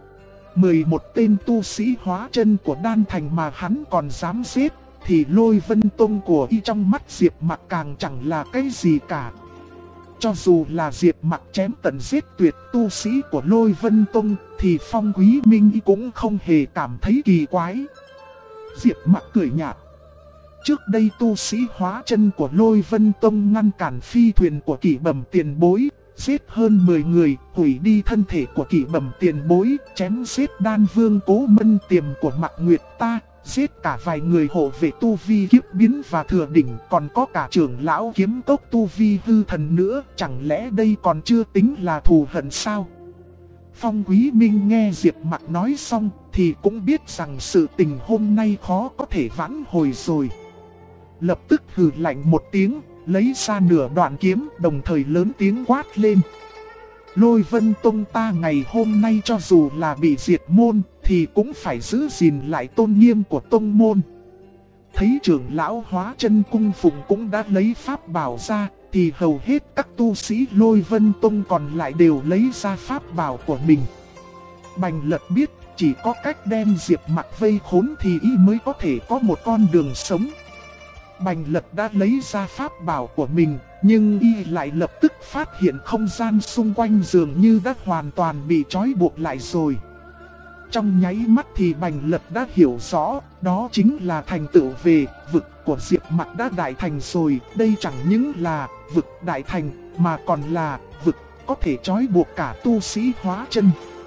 11 tên tu sĩ hóa chân của Đan Thành mà hắn còn dám giết, thì Lôi Vân Tông của y trong mắt Diệp Mặc càng chẳng là cái gì cả. Cho dù là Diệp Mặc chém tận giết tuyệt tu sĩ của Lôi Vân Tông, thì Phong Quý Minh y cũng không hề cảm thấy kỳ quái. Diệp Mặc cười nhạt: trước đây tu sĩ hóa chân của Lôi Vân Tông ngăn cản phi thuyền của Kỷ Bẩm tiền bối, giết hơn 10 người, hủy đi thân thể của Kỷ Bẩm tiền bối, chém giết Đan Vương Cố Mân Tiềm của Mạc Nguyệt ta, giết cả vài người hộ vệ tu vi kiếp biến và thừa đỉnh, còn có cả trưởng lão kiếm cốc tu vi hư thần nữa, chẳng lẽ đây còn chưa tính là thù hận sao? Phong Quý Minh nghe Diệp Mặc nói xong thì cũng biết rằng sự tình hôm nay khó có thể vãn hồi rồi. Lập tức hừ lạnh một tiếng, lấy ra nửa đoạn kiếm, đồng thời lớn tiếng quát lên: Lôi Vân Tông ta ngày hôm nay cho dù là bị diệt môn, thì cũng phải giữ gìn lại tôn nghiêm của tông môn. Thấy trưởng lão hóa chân cung phụng cũng đã lấy pháp bảo ra, thì hầu hết các tu sĩ Lôi Vân Tông còn lại đều lấy ra pháp bảo của mình. Bành Lật biết chỉ có cách đem Diệp Mặc vây khốn thì y mới có thể có một con đường sống. Bành Lật đã lấy ra pháp bảo của mình, nhưng y lại lập tức phát hiện không gian xung quanh dường như đã hoàn toàn bị trói buộc lại rồi. Trong nháy mắt thì Bành Lật đã hiểu rõ, đó chính là thành tựu về vực của Diệp Mặc đã đại thành rồi. Đây chẳng những là vực đại thành, mà còn là vực có thể trói buộc cả tu sĩ hóa chân.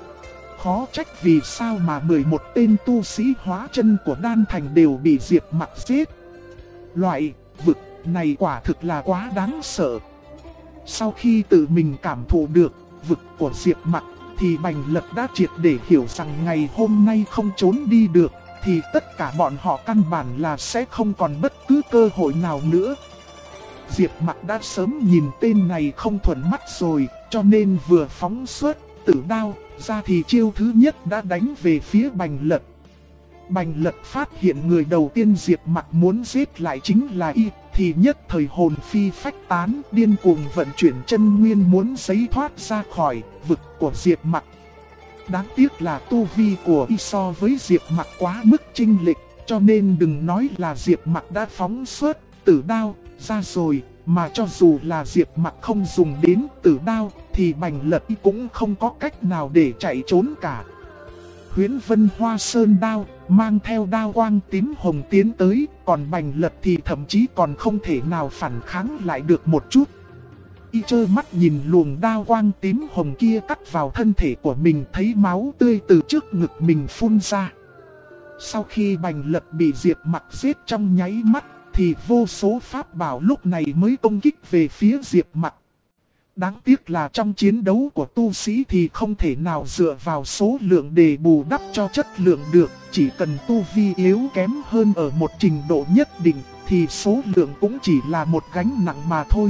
Khó trách vì sao mà 11 tên tu sĩ hóa chân của Đan Thành đều bị Diệp Mặc giết. Loại vực này quả thực là quá đáng sợ. Sau khi tự mình cảm thụ được vực của Diệp Mặc, thì Bành Lật đã triệt để hiểu rằng ngày hôm nay không trốn đi được, thì tất cả bọn họ căn bản là sẽ không còn bất cứ cơ hội nào nữa. Diệp Mặc đã sớm nhìn tên này không thuận mắt rồi, cho nên vừa phóng xuất tử đao ra thì chiêu thứ nhất đã đánh về phía Bành Lật. Bành Lật phát hiện người đầu tiên Diệp Mặc muốn giết lại chính là y, thì nhất thời hồn phi phách tán, điên cuồng vận chuyển chân nguyên muốn giấy thoát ra khỏi vực của Diệp Mặc. Đáng tiếc là tu vi của y so với Diệp Mặc quá mức chênh lệch, cho nên đừng nói là Diệp Mặc đã phóng xuất tử đao ra rồi, mà cho dù là Diệp Mặc không dùng đến tử đao, thì Bành Lật y cũng không có cách nào để chạy trốn cả. Huyễn Vân Hoa Sơn đao mang theo đao quang tím hồng tiến tới, còn Bành Lật thì thậm chí còn không thể nào phản kháng lại được một chút. Y trơ mắt nhìn luồng đao quang tím hồng kia cắt vào thân thể của mình, thấy máu tươi từ trước ngực mình phun ra. Sau khi Bành Lật bị Diệp Mặc giết trong nháy mắt, thì vô số pháp bảo lúc này mới công kích về phía Diệp Mặc. Đáng tiếc là trong chiến đấu của tu sĩ thì không thể nào dựa vào số lượng để bù đắp cho chất lượng được. Chỉ cần tu vi yếu kém hơn ở một trình độ nhất định, thì số lượng cũng chỉ là một gánh nặng mà thôi.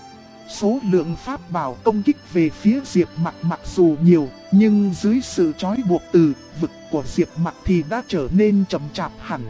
Số lượng pháp bảo công kích về phía Diệp Mặc mặc dù nhiều, nhưng dưới sự trói buộc từ vực của Diệp Mặc thì đã trở nên chậm chạp hẳn.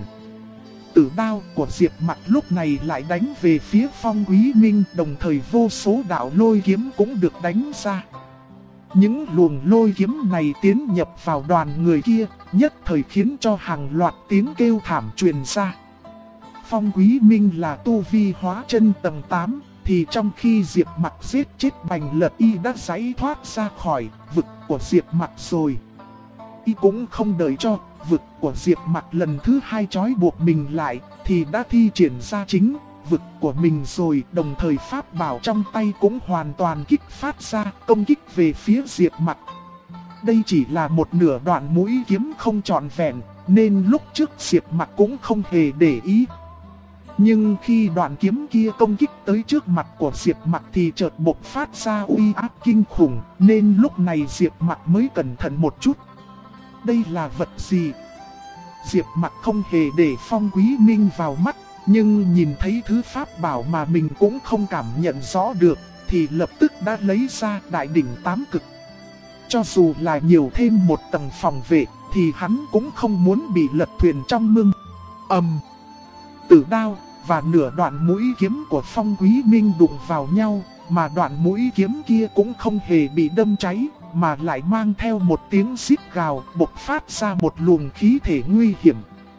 Tử đao của Diệp Mặc lúc này lại đánh về phía Phong Quý Minh, đồng thời vô số đạo lôi kiếm cũng được đánh ra. Những luồng lôi kiếm này tiến nhập vào đoàn người kia, nhất thời khiến cho hàng loạt tiếng kêu thảm truyền ra. Phong Quý Minh là tu vi hóa chân tầng 8, thì trong khi Diệp Mặc giết chết Bành Lật y đã giải thoát ra khỏi vực của Diệp Mặc rồi. Y cũng không đợi cho vực của Diệp Mặc lần thứ hai trói buộc mình lại, thì đã thi triển ra chính vực của mình rồi. Đồng thời pháp bảo trong tay cũng hoàn toàn kích phát ra công kích về phía Diệp Mặc. Đây chỉ là một nửa đoạn mũi kiếm không trọn vẹn, nên lúc trước Diệp Mặc cũng không hề để ý. Nhưng khi đoạn kiếm kia công kích tới trước mặt của Diệp Mặc thì chợt bộc phát ra uy áp kinh khủng, nên lúc này Diệp Mặc mới cẩn thận một chút. Đây là vật gì? Diệp Mặc không hề để Phong Quý Minh vào mắt, nhưng nhìn thấy thứ pháp bảo mà mình cũng không cảm nhận rõ được, thì lập tức đã lấy ra đại đỉnh tám cực. Cho dù là nhiều thêm một tầng phòng vệ, thì hắn cũng không muốn bị lật thuyền trong mương. Tử đao và nửa đoạn mũi kiếm của Phong Quý Minh đụng vào nhau, mà đoạn mũi kiếm kia cũng không hề bị đâm cháy, mà lại mang theo một tiếng rít gào, bộc phát ra một luồng khí thể nguy hiểm.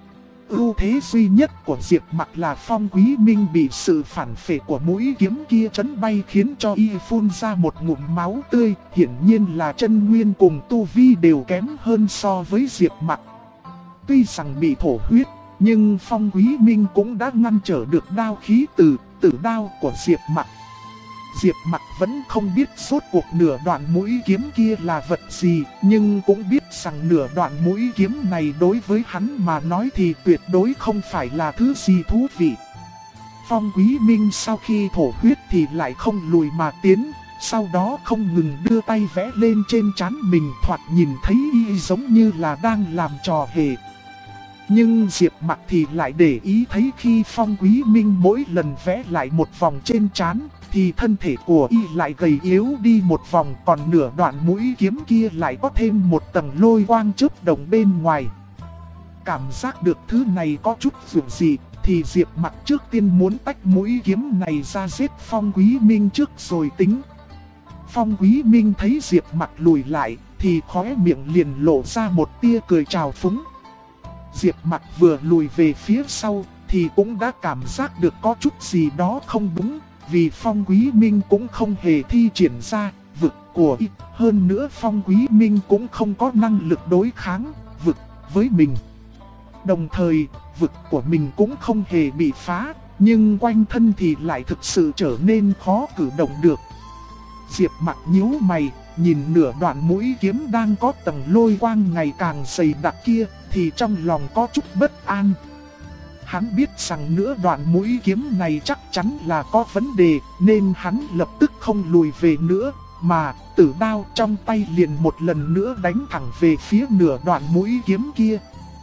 Ưu thế duy nhất của Diệp Mặc là Phong Quý Minh bị sự phản phệ của mũi kiếm kia chấn bay, khiến cho y phun ra một ngụm máu tươi, hiển nhiên là chân nguyên cùng tu vi đều kém hơn so với Diệp Mặc. Tuy rằng bị thổ huyết, nhưng Phong Quý Minh cũng đã ngăn trở được đao khí từ tử đao của Diệp Mặc. Diệp Mặc vẫn không biết rốt cuộc nửa đoạn mũi kiếm kia là vật gì, nhưng cũng biết rằng nửa đoạn mũi kiếm này đối với hắn mà nói thì tuyệt đối không phải là thứ gì thú vị. Phong Quý Minh sau khi thổ huyết thì lại không lùi mà tiến, sau đó không ngừng đưa tay vẽ lên trên trán mình, thoạt nhìn thấy y giống như là đang làm trò hề. Nhưng Diệp Mặc thì lại để ý thấy khi Phong Quý Minh mỗi lần vẽ lại một vòng trên trán, thì thân thể của y lại gầy yếu đi một vòng, còn nửa đoạn mũi kiếm kia lại có thêm một tầng lôi quang chớp động bên ngoài. Cảm giác được thứ này có chút dường gì, thì Diệp Mặc trước tiên muốn tách mũi kiếm này ra giết Phong Quý Minh trước rồi tính. Phong Quý Minh thấy Diệp Mặc lùi lại, thì khóe miệng liền lộ ra một tia cười trào phúng. Diệp Mặc vừa lùi về phía sau, thì cũng đã cảm giác được có chút gì đó không đúng. Vì Phong Quý Minh cũng không hề thi triển ra vực của y, hơn nữa Phong Quý Minh cũng không có năng lực đối kháng vực với mình. Đồng thời, vực của mình cũng không hề bị phá, nhưng quanh thân thì lại thực sự trở nên khó cử động được. Diệp Mặc nhíu mày, nhìn nửa đoạn mũi kiếm đang có tầng lôi quang ngày càng dày đặc kia, thì trong lòng có chút bất an. Hắn biết rằng nửa đoạn mũi kiếm này chắc chắn là có vấn đề, nên hắn lập tức không lùi về nữa, mà tử đao trong tay liền một lần nữa đánh thẳng về phía nửa đoạn mũi kiếm kia.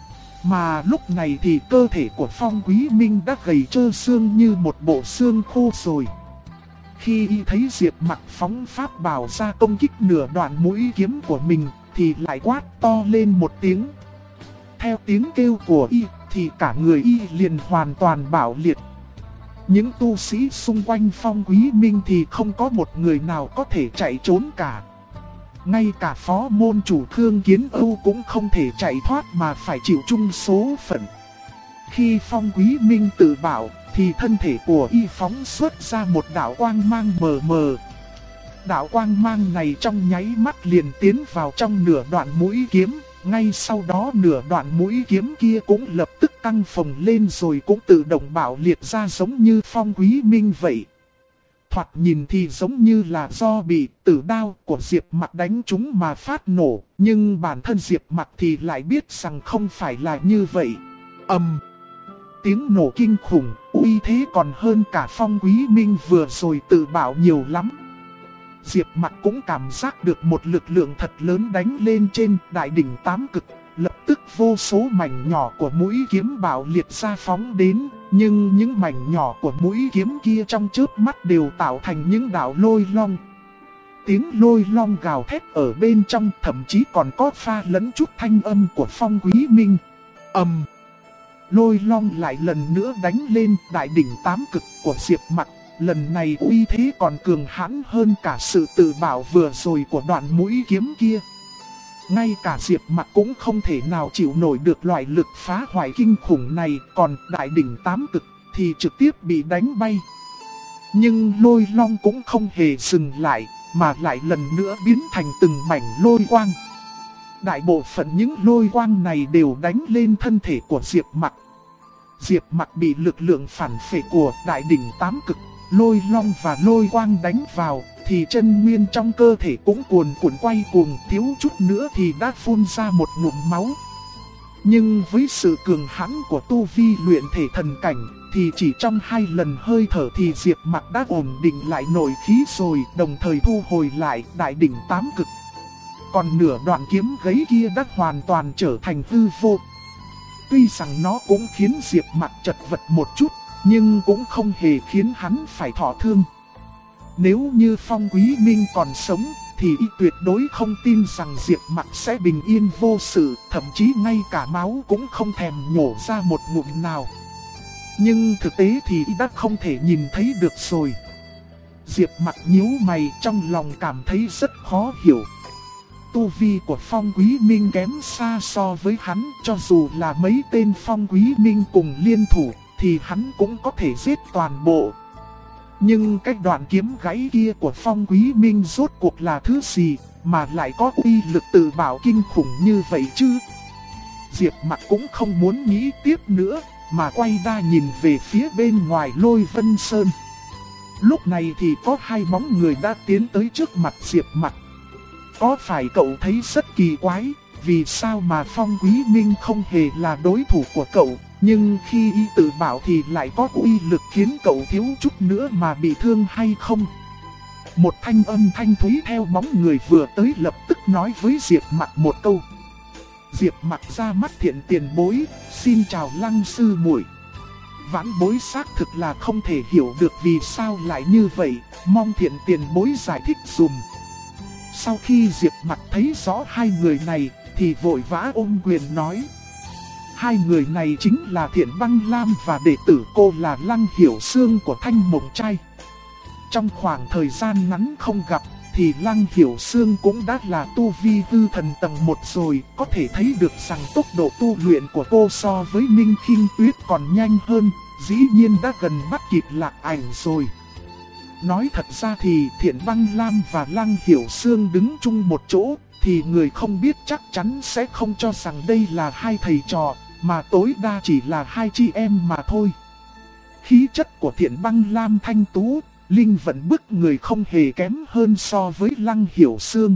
Mà lúc này thì cơ thể của Phong Quý Minh đã gầy trơ xương như một bộ xương khô rồi. Khi y thấy Diệp Mặc phóng pháp bảo ra công kích nửa đoạn mũi kiếm của mình, thì lại quát to lên một tiếng. Theo tiếng kêu của y, thì cả người y liền hoàn toàn bạo liệt. Những tu sĩ xung quanh Phong Quý Minh thì không có một người nào có thể chạy trốn cả. Ngay cả phó môn chủ Khương Kiến Âu cũng không thể chạy thoát mà phải chịu chung số phận. Khi Phong Quý Minh tự bảo, thì thân thể của y phóng xuất ra một đạo quang mang mờ mờ. Đạo quang mang này trong nháy mắt liền tiến vào trong nửa đoạn mũi kiếm. Ngay sau đó nửa đoạn mũi kiếm kia cũng lập tức căng phồng lên rồi cũng tự động bạo liệt ra giống như Phong Quý Minh vậy. Thoạt nhìn thì giống như là do bị tử đao của Diệp Mặc đánh trúng mà phát nổ, nhưng bản thân Diệp Mặc thì lại biết rằng không phải là như vậy. Tiếng nổ kinh khủng, uy thế còn hơn cả Phong Quý Minh vừa rồi tự bạo nhiều lắm. Diệp Mặc cũng cảm giác được một lực lượng thật lớn đánh lên trên đại đỉnh tám cực, lập tức vô số mảnh nhỏ của mũi kiếm bạo liệt ra phóng đến, nhưng những mảnh nhỏ của mũi kiếm kia trong chớp mắt đều tạo thành những đạo lôi long. Tiếng lôi long gào thét ở bên trong, thậm chí còn có pha lẫn chút thanh âm của Phong Quý Minh. Lôi long lại lần nữa đánh lên đại đỉnh tám cực của Diệp Mặc. Lần này uy thế còn cường hãn hơn cả sự tự bảo vừa rồi của đoạn mũi kiếm kia. Ngay cả Diệp Mặc cũng không thể nào chịu nổi được loại lực phá hoại kinh khủng này, còn đại đỉnh tám cực thì trực tiếp bị đánh bay. Nhưng lôi long cũng không hề dừng lại, mà lại lần nữa biến thành từng mảnh lôi quang. Đại bộ phận những lôi quang này đều đánh lên thân thể của Diệp Mặc. Diệp Mặc bị lực lượng phản phệ của đại đỉnh tám cực, lôi long và lôi quang đánh vào, thì chân nguyên trong cơ thể cũng cuồn cuộn quay cuồng, thiếu chút nữa thì đã phun ra một ngụm máu. Nhưng với sự cường hãn của tu vi luyện thể thần cảnh, thì chỉ trong 2 lần hơi thở thì Diệp Mặc đã ổn định lại nội khí rồi, đồng thời thu hồi lại đại đỉnh tám cực. Còn nửa đoạn kiếm gấy kia đã hoàn toàn trở thành hư vô. Tuy rằng nó cũng khiến Diệp Mặc chật vật một chút, nhưng cũng không hề khiến hắn phải thọ thương. Nếu như Phong Quý Minh còn sống, thì y tuyệt đối không tin rằng Diệp Mặc sẽ bình yên vô sự, thậm chí ngay cả máu cũng không thèm nhổ ra một ngụm nào. Nhưng thực tế thì y đã không thể nhìn thấy được rồi. Diệp Mặc nhíu mày, trong lòng cảm thấy rất khó hiểu. Tu vi của Phong Quý Minh kém xa so với hắn, cho dù là mấy tên Phong Quý Minh cùng liên thủ, thì hắn cũng có thể giết toàn bộ. Nhưng cái đoạn kiếm gãy kia của Phong Quý Minh rốt cuộc là thứ gì, mà lại có uy lực tự bảo kinh khủng như vậy chứ? Diệp Mặc cũng không muốn nghĩ tiếp nữa, mà quay ra nhìn về phía bên ngoài Lôi Vân Sơn. Lúc này thì có 2 bóng người đã tiến tới trước mặt Diệp Mặc. Có phải cậu thấy rất kỳ quái, vì sao mà Phong Quý Minh không hề là đối thủ của cậu, nhưng khi y tự bảo thì lại có uy lực khiến cậu thiếu chút nữa mà bị thương hay không? Một thanh âm thanh thúy theo bóng người vừa tới lập tức nói với Diệp Mặc một câu. Diệp Mặc ra mắt Thiện tiền bối, xin chào Lăng sư muội. Vãn bối xác thực là không thể hiểu được vì sao lại như vậy, mong Thiện tiền bối giải thích dùm. Sau khi Diệp Mặc thấy rõ 2 người này, thì vội vã ôm quyền nói. 2 người này chính là Thiện Băng Lam và đệ tử cô là Lăng Hiểu Sương của Thanh Mộng Trai. Trong khoảng thời gian ngắn không gặp, thì Lăng Hiểu Sương cũng đã là tu vi hư thần tầng 1 rồi, có thể thấy được rằng tốc độ tu luyện của cô so với Ninh Khinh Tuyết còn nhanh hơn, dĩ nhiên đã gần bắt kịp Lạc Ảnh rồi. Nói thật ra thì Thiện Băng Lam và Lăng Hiểu Sương đứng chung một chỗ, thì người không biết chắc chắn sẽ không cho rằng đây là 2 thầy trò, mà tối đa chỉ là 2 chị em mà thôi. Khí chất của Thiện Băng Lam thanh tú, linh vận bức người không hề kém hơn so với Lăng Hiểu Sương.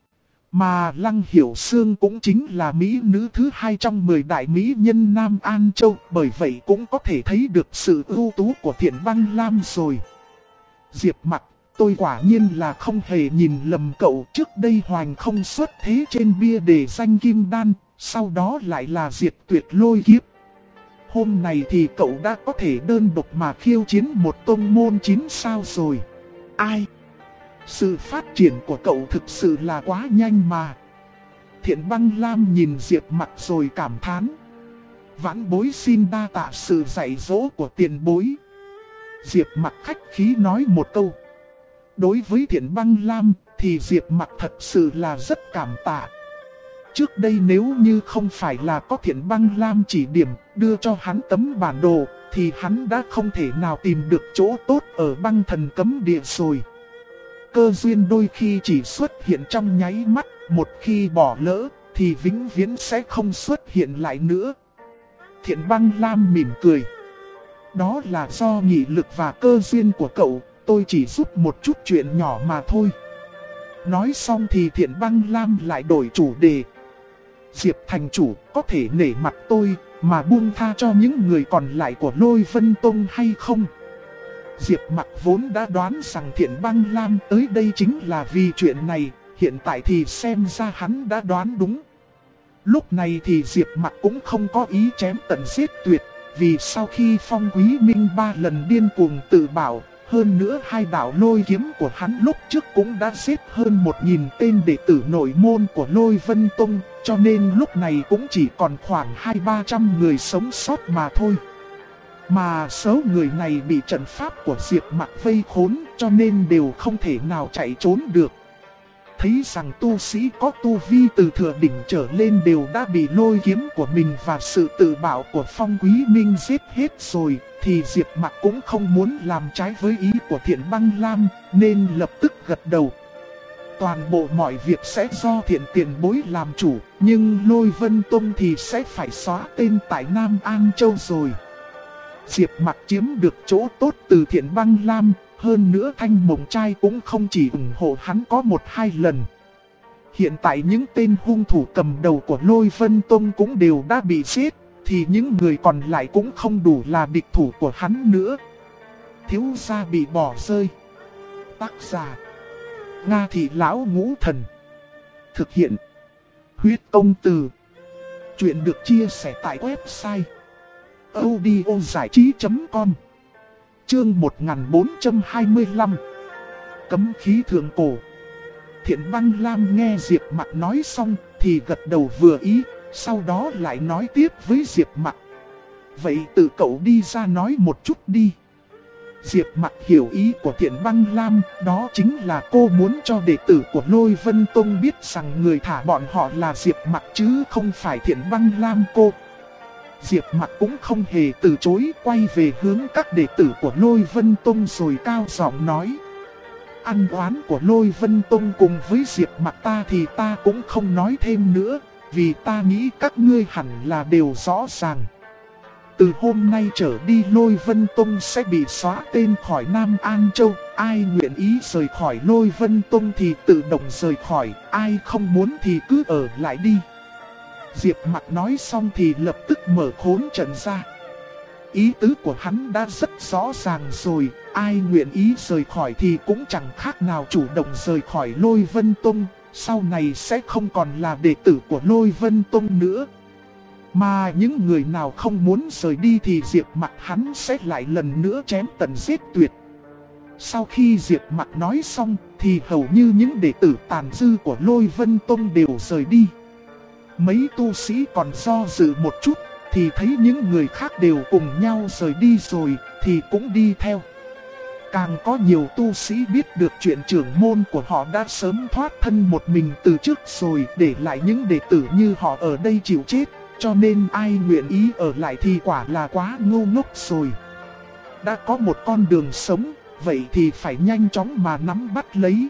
Mà Lăng Hiểu Sương cũng chính là mỹ nữ thứ 2 trong 10 đại mỹ nhân Nam An Châu, bởi vậy cũng có thể thấy được sự ưu tú của Thiện Băng Lam rồi. Diệp Mặc, tôi quả nhiên là không hề nhìn lầm cậu, trước đây Hoành không xuất thế trên bia đề danh Kim Đan, sau đó lại là diệt tuyệt lôi kiếp. Hôm này thì cậu đã có thể đơn độc mà khiêu chiến một tông môn 9 sao rồi. Ai? Sự phát triển của cậu thực sự là quá nhanh mà. Thiện Băng Lam nhìn Diệp Mặc rồi cảm thán. Vãn bối xin đa tạ sự dạy dỗ của tiền bối. Diệp Mặc khách khí nói một câu. Đối với Thiện Băng Lam thì Diệp Mặc thật sự là rất cảm tạ. Trước đây nếu như không phải là có Thiện Băng Lam chỉ điểm đưa cho hắn tấm bản đồ, thì hắn đã không thể nào tìm được chỗ tốt ở Băng Thần Cấm Địa rồi. Cơ duyên đôi khi chỉ xuất hiện trong nháy mắt, một khi bỏ lỡ thì vĩnh viễn sẽ không xuất hiện lại nữa. Thiện Băng Lam mỉm cười. Đó là do nghị lực và cơ duyên của cậu, tôi chỉ giúp một chút chuyện nhỏ mà thôi. Nói xong thì Thiện Băng Lam lại đổi chủ đề. Diệp thành chủ có thể nể mặt tôi mà buông tha cho những người còn lại của Lôi Vân Tông hay không? Diệp Mặc vốn đã đoán rằng Thiện Băng Lam tới đây chính là vì chuyện này, hiện tại thì xem ra hắn đã đoán đúng. Lúc này thì Diệp Mặc cũng không có ý chém tận giết tuyệt, vì sau khi Phong Quý Minh 3 lần điên cuồng tự bảo, hơn nữa 2 đạo lôi kiếm của hắn lúc trước cũng đã giết hơn 1000 tên đệ tử nội môn của Lôi Vân Tông, cho nên lúc này cũng chỉ còn khoảng 200-300 người sống sót mà thôi. Mà số người này bị trận pháp của Diệp Mặc vây khốn, cho nên đều không thể nào chạy trốn được. thấy rằng tu sĩ có tu vi từ thừa đỉnh trở lên đều đã bị lôi kiếm của mình và sự tự bảo của Phong Quý Minh giết hết rồi, thì Diệp Mặc cũng không muốn làm trái với ý của Thiện Băng Lam, nên lập tức gật đầu. Toàn bộ mọi việc sẽ do Thiện tiền bối làm chủ, nhưng Lôi Vân Tông thì sẽ phải xóa tên tại Nam An Châu rồi. Diệp Mặc chiếm được chỗ tốt từ Thiện Băng Lam, hơn nữa Thanh Mộng Trai cũng không chỉ ủng hộ hắn có 1-2 lần. Hiện tại những tên hung thủ cầm đầu của Lôi Vân Tông cũng đều đã bị giết, thì những người còn lại cũng không đủ là địch thủ của hắn nữa. Thiếu gia bị bỏ rơi. Tác giả: Nga Thị Lão Ngũ Thần. Thực hiện: Huyết Công Từ. Chuyện được chia sẻ tại website audiozảichí.com. Chương 1425. Cấm khí thượng cổ. Thiện Băng Lam nghe Diệp Mặc nói xong thì gật đầu vừa ý, sau đó lại nói tiếp với Diệp Mặc: vậy tự cậu đi ra nói một chút đi. Diệp Mặc hiểu ý của Thiện Băng Lam, đó chính là cô muốn cho đệ tử của Lôi Vân Tông biết rằng người thả bọn họ là Diệp Mặc chứ không phải Thiện Băng Lam cô. Diệp Mặc cũng không hề từ chối, quay về hướng các đệ tử của Lôi Vân Tông rồi cao giọng nói: ăn oán của Lôi Vân Tông cùng với Diệp Mặc ta thì ta cũng không nói thêm nữa, vì ta nghĩ các ngươi hẳn là đều rõ ràng. Từ hôm nay trở đi Lôi Vân Tông sẽ bị xóa tên khỏi Nam An Châu, ai nguyện ý rời khỏi Lôi Vân Tông thì tự động rời khỏi, ai không muốn thì cứ ở lại đi. Diệp Mặc nói xong thì lập tức mở khốn trận ra. Ý tứ của hắn đã rất rõ ràng rồi, ai nguyện ý rời khỏi thì cũng chẳng khác nào chủ động rời khỏi Lôi Vân Tông, sau này sẽ không còn là đệ tử của Lôi Vân Tông nữa. Mà những người nào không muốn rời đi thì Diệp Mặc hắn sẽ lại lần nữa chém tận giết tuyệt. Sau khi Diệp Mặc nói xong thì hầu như những đệ tử tàn dư của Lôi Vân Tông đều rời đi. Mấy tu sĩ còn do dự một chút thì thấy những người khác đều cùng nhau rời đi rồi thì cũng đi theo. Càng có nhiều tu sĩ biết được chuyện trưởng môn của họ đã sớm thoát thân một mình từ trước rồi, để lại những đệ tử như họ ở đây chịu chết. Cho nên ai nguyện ý ở lại thì quả là quá ngu ngốc rồi. Đã có một con đường sống, vậy thì phải nhanh chóng mà nắm bắt lấy.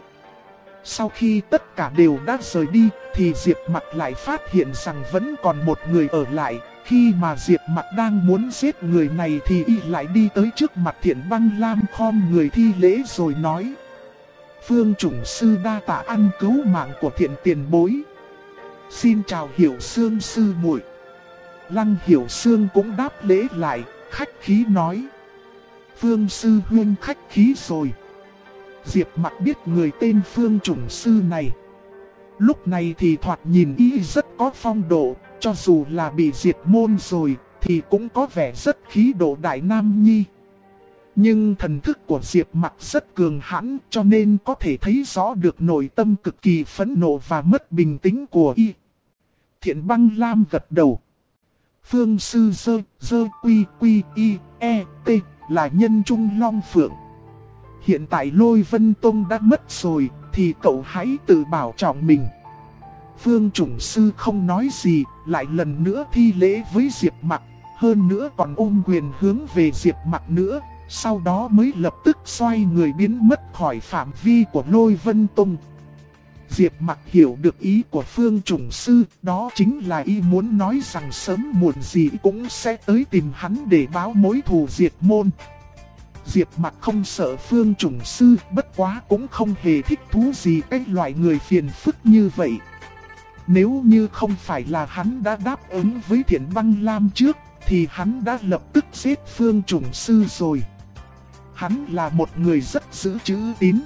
Sau khi tất cả đều đã rời đi thì Diệp Mặc lại phát hiện rằng vẫn còn một người ở lại. Khi mà Diệp Mặc đang muốn giết người này thì y lại đi tới trước mặt Thiện Băng Lam khom người thi lễ rồi nói: Phương Chủng Sư đa tạ ăn cứu mạng của Thiện tiền bối. Xin chào Hiểu Sương sư muội. Lăng Hiểu Sương cũng đáp lễ lại, khách khí nói: Phương sư huynh khách khí rồi. Diệp Mặc biết người tên Phương Chủng Sư này. Lúc này thì thoạt nhìn y rất có phong độ, cho dù là bị diệt môn rồi thì cũng có vẻ rất khí độ đại nam nhi. Nhưng thần thức của Diệp Mặc rất cường hãn, cho nên có thể thấy rõ được nội tâm cực kỳ phẫn nộ và mất bình tĩnh của y. Thiện Băng Lam gật đầu. Phương sư dơ quy quy y e t là nhân trung long phượng. Hiện tại Lôi Vân Tông đã mất rồi thì cậu hãy tự bảo trọng mình. Phương Chủng Sư không nói gì, lại lần nữa thi lễ với Diệp Mặc, hơn nữa còn ôm quyền hướng về Diệp Mặc nữa, sau đó mới lập tức xoay người biến mất khỏi phạm vi của Lôi Vân Tông. Diệp Mặc hiểu được ý của Phương Chủng Sư, đó chính là y muốn nói rằng sớm muộn gì cũng sẽ tới tìm hắn để báo mối thù diệt môn. Diệp Mặc không sợ Phương Chủng Sư, bất quá cũng không hề thích thú gì cái loại người phiền phức như vậy. Nếu như không phải là hắn đã đáp ứng với Thiện Băng Lam trước, thì hắn đã lập tức giết Phương Chủng Sư rồi. Hắn là một người rất giữ chữ tín.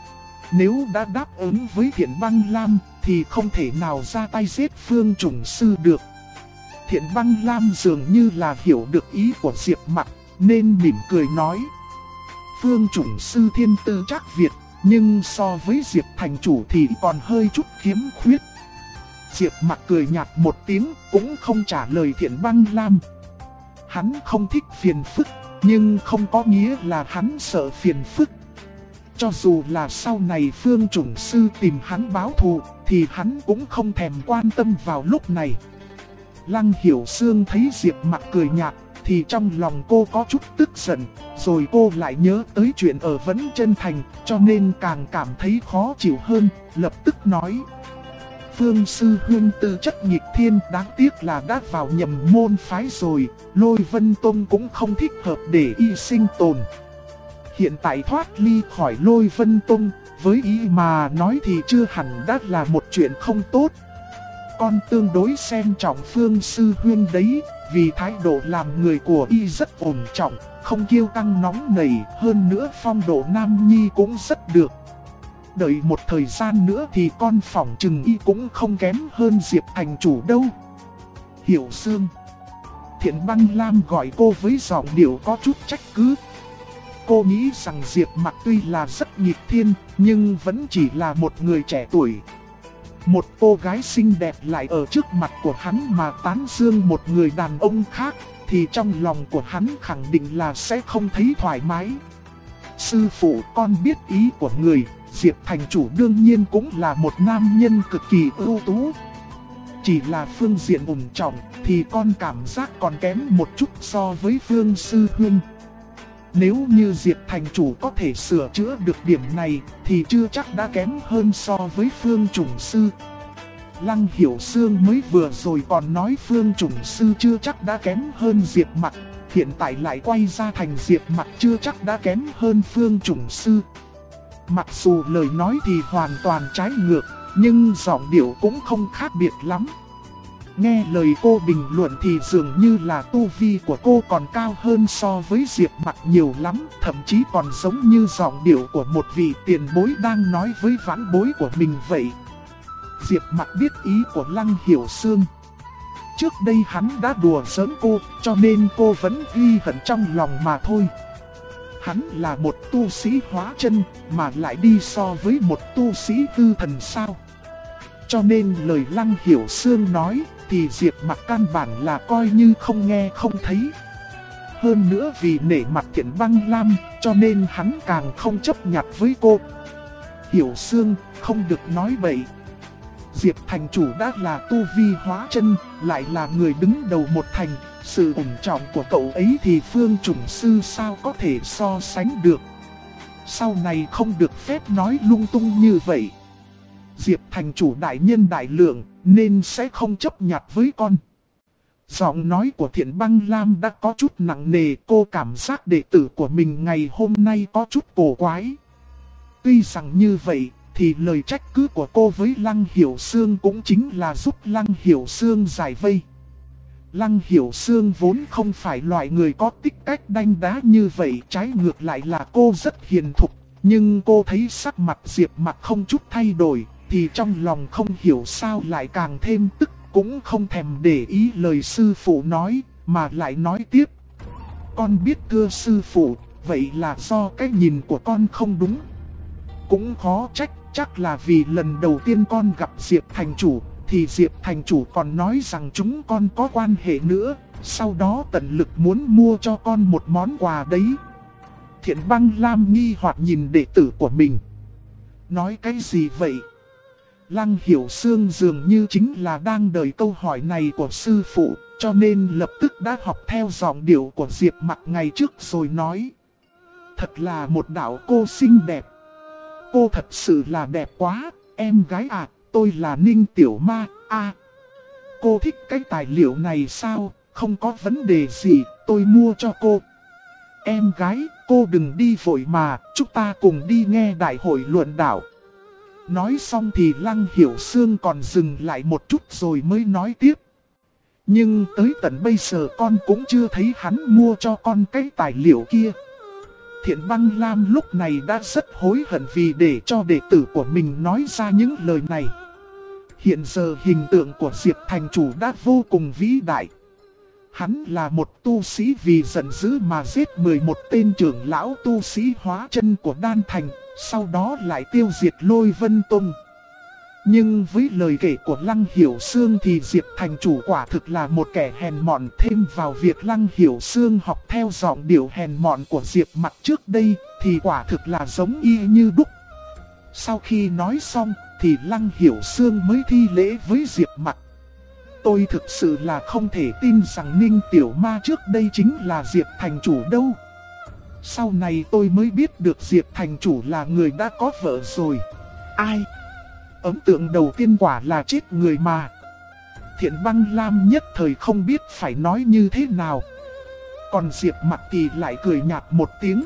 Nếu đã đáp ứng với Thiện Băng Lam thì không thể nào ra tay giết Phương Chủng Sư được. Thiện Băng Lam dường như là hiểu được ý của Diệp Mặc, nên mỉm cười nói: Phương Chủng Sư thiên tư trác Việt, nhưng so với Diệp thành chủ thì còn hơi chút khiếm khuyết. Diệp Mặc cười nhạt một tiếng, cũng không trả lời Thiện Băng Lam. Hắn không thích phiền phức, nhưng không có nghĩa là hắn sợ phiền phức. cho dù là sau này Phương Chủng Sư tìm hắn báo thù, thì hắn cũng không thèm quan tâm vào lúc này. Lăng Hiểu Sương thấy Diệp Mặc cười nhạt, thì trong lòng cô có chút tức giận, rồi cô lại nhớ tới chuyện ở Vẫn Chân Thành, cho nên càng cảm thấy khó chịu hơn, lập tức nói. Phương sư huynh tư chất nghịch thiên, đáng tiếc là đã vào nhầm môn phái rồi, Lôi Vân Tông cũng không thích hợp để y sinh tồn. Hiện tại thoát ly khỏi Lôi Vân Tông, với y mà nói thì chưa hẳn đã là một chuyện không tốt. Con tương đối xem trọng Phương sư huynh đấy, vì thái độ làm người của y rất ổn trọng, không kiêu căng nóng nảy, hơn nữa phong độ nam nhi cũng rất được. Đợi một thời gian nữa thì con phỏng chừng y cũng không kém hơn Diệp thành chủ đâu. Hiểu Sương. Thiện Băng Lam gọi cô với giọng điệu có chút trách cứ. Cô nghĩ rằng Diệp Mặc tuy là rất nghịch thiên, nhưng vẫn chỉ là một người trẻ tuổi. Một cô gái xinh đẹp lại ở trước mặt của hắn mà tán dương một người đàn ông khác, thì trong lòng của hắn khẳng định là sẽ không thấy thoải mái. Sư phụ, con biết ý của người, Diệp thành chủ đương nhiên cũng là một nam nhân cực kỳ ưu tú. Chỉ là phương diện ổn trọng thì con cảm giác còn kém một chút so với Phương sư huynh. Nếu như Diệp thành chủ có thể sửa chữa được điểm này thì chưa chắc đã kém hơn so với Phương Chủng Sư. Lăng Hiểu Sương mới vừa rồi còn nói Phương Chủng Sư chưa chắc đã kém hơn Diệp Mặc, hiện tại lại quay ra thành Diệp Mặc chưa chắc đã kém hơn Phương Chủng Sư. Mặc dù lời nói thì hoàn toàn trái ngược, nhưng giọng điệu cũng không khác biệt lắm. Nghe lời cô bình luận thì dường như là tu vi của cô còn cao hơn so với Diệp Mặc nhiều lắm, thậm chí còn giống như giọng điệu của một vị tiền bối đang nói với vãn bối của mình vậy. Diệp Mặc biết ý của Lăng Hiểu Sương. Trước đây hắn đã đùa giỡn cô, cho nên cô vẫn ghi hận trong lòng mà thôi. Hắn là một tu sĩ hóa chân, mà lại đi so với một tu sĩ hư thần sao. Cho nên lời Lăng Hiểu Sương nói, thì Diệp Mặc căn bản là coi như không nghe không thấy. Hơn nữa vì nể mặt Thiện Băng Lam, cho nên hắn càng không chấp nhặt với cô. Hiểu Sương, không được nói bậy. Diệp thành chủ đã là tu vi hóa chân, lại là người đứng đầu một thành. Sự ổn trọng của cậu ấy thì Phương Chủng Sư sao có thể so sánh được. Sau này không được phép nói lung tung như vậy. Diệp thành chủ đại nhân đại lượng, nên sẽ không chấp nhặt với con. Giọng nói của Thiện Băng Lam đã có chút nặng nề, cô cảm giác đệ tử của mình ngày hôm nay có chút cổ quái. Tuy rằng như vậy, thì lời trách cứ của cô với Lăng Hiểu Sương cũng chính là giúp Lăng Hiểu Sương giải vây. Lăng Hiểu Sương vốn không phải loại người có tính cách đanh đá như vậy, trái ngược lại là cô rất hiền thục. Nhưng cô thấy sắc mặt Diệp Mặc không chút thay đổi, thì trong lòng không hiểu sao lại càng thêm tức, cũng không thèm để ý lời sư phụ nói, mà lại nói tiếp. Con biết thưa sư phụ, vậy là do cái nhìn của con không đúng. Cũng khó trách, chắc là vì lần đầu tiên con gặp Diệp thành chủ, thì Diệp thành chủ còn nói rằng chúng con có quan hệ nữa, sau đó tận lực muốn mua cho con một món quà đấy. Thiện Băng Lam nghi hoặc nhìn đệ tử của mình. Nói cái gì vậy? Lăng Hiểu Sương dường như chính là đang đợi câu hỏi này của sư phụ, cho nên lập tức đã học theo giọng điệu của Diệp Mặc ngày trước rồi nói. Thật là một đạo cô xinh đẹp. Cô thật sự là đẹp quá, em gái à, tôi là Ninh Tiểu Ma, cô thích cái tài liệu này sao, không có vấn đề gì, tôi mua cho cô. Em gái, cô đừng đi vội mà, chúng ta cùng đi nghe đại hội luận đạo. Nói xong thì Lăng Hiểu Sương còn dừng lại một chút rồi mới nói tiếp. Nhưng tới tận bây giờ con cũng chưa thấy hắn mua cho con cái tài liệu kia. Thiện Băng Lam lúc này đã rất hối hận vì để cho đệ tử của mình nói ra những lời này. Hiện giờ hình tượng của Diệp thành chủ đã vô cùng vĩ đại. Hắn là một tu sĩ vì giận dữ mà giết 11 tên trưởng lão tu sĩ hóa chân của Đan Thành, sau đó lại tiêu diệt Lôi Vân Tông. Nhưng với lời kể của Lăng Hiểu Xương thì Diệp thành chủ quả thực là một kẻ hèn mọn, thêm vào việc Lăng Hiểu Xương học theo giọng điệu hèn mọn của Diệp Mặc trước đây thì quả thực là giống y như đúc. Sau khi nói xong thì Lăng Hiểu Xương mới thi lễ với Diệp Mặc. Tôi thực sự là không thể tin rằng Ninh Tiểu Ma trước đây chính là Diệp thành chủ đâu. Sau này tôi mới biết được Diệp thành chủ là người đã có vợ rồi. Ai? Ấn tượng đầu tiên quả là chết người mà. Thiện Băng Lam nhất thời không biết phải nói như thế nào. Còn Diệp Mặc thì lại cười nhạt một tiếng.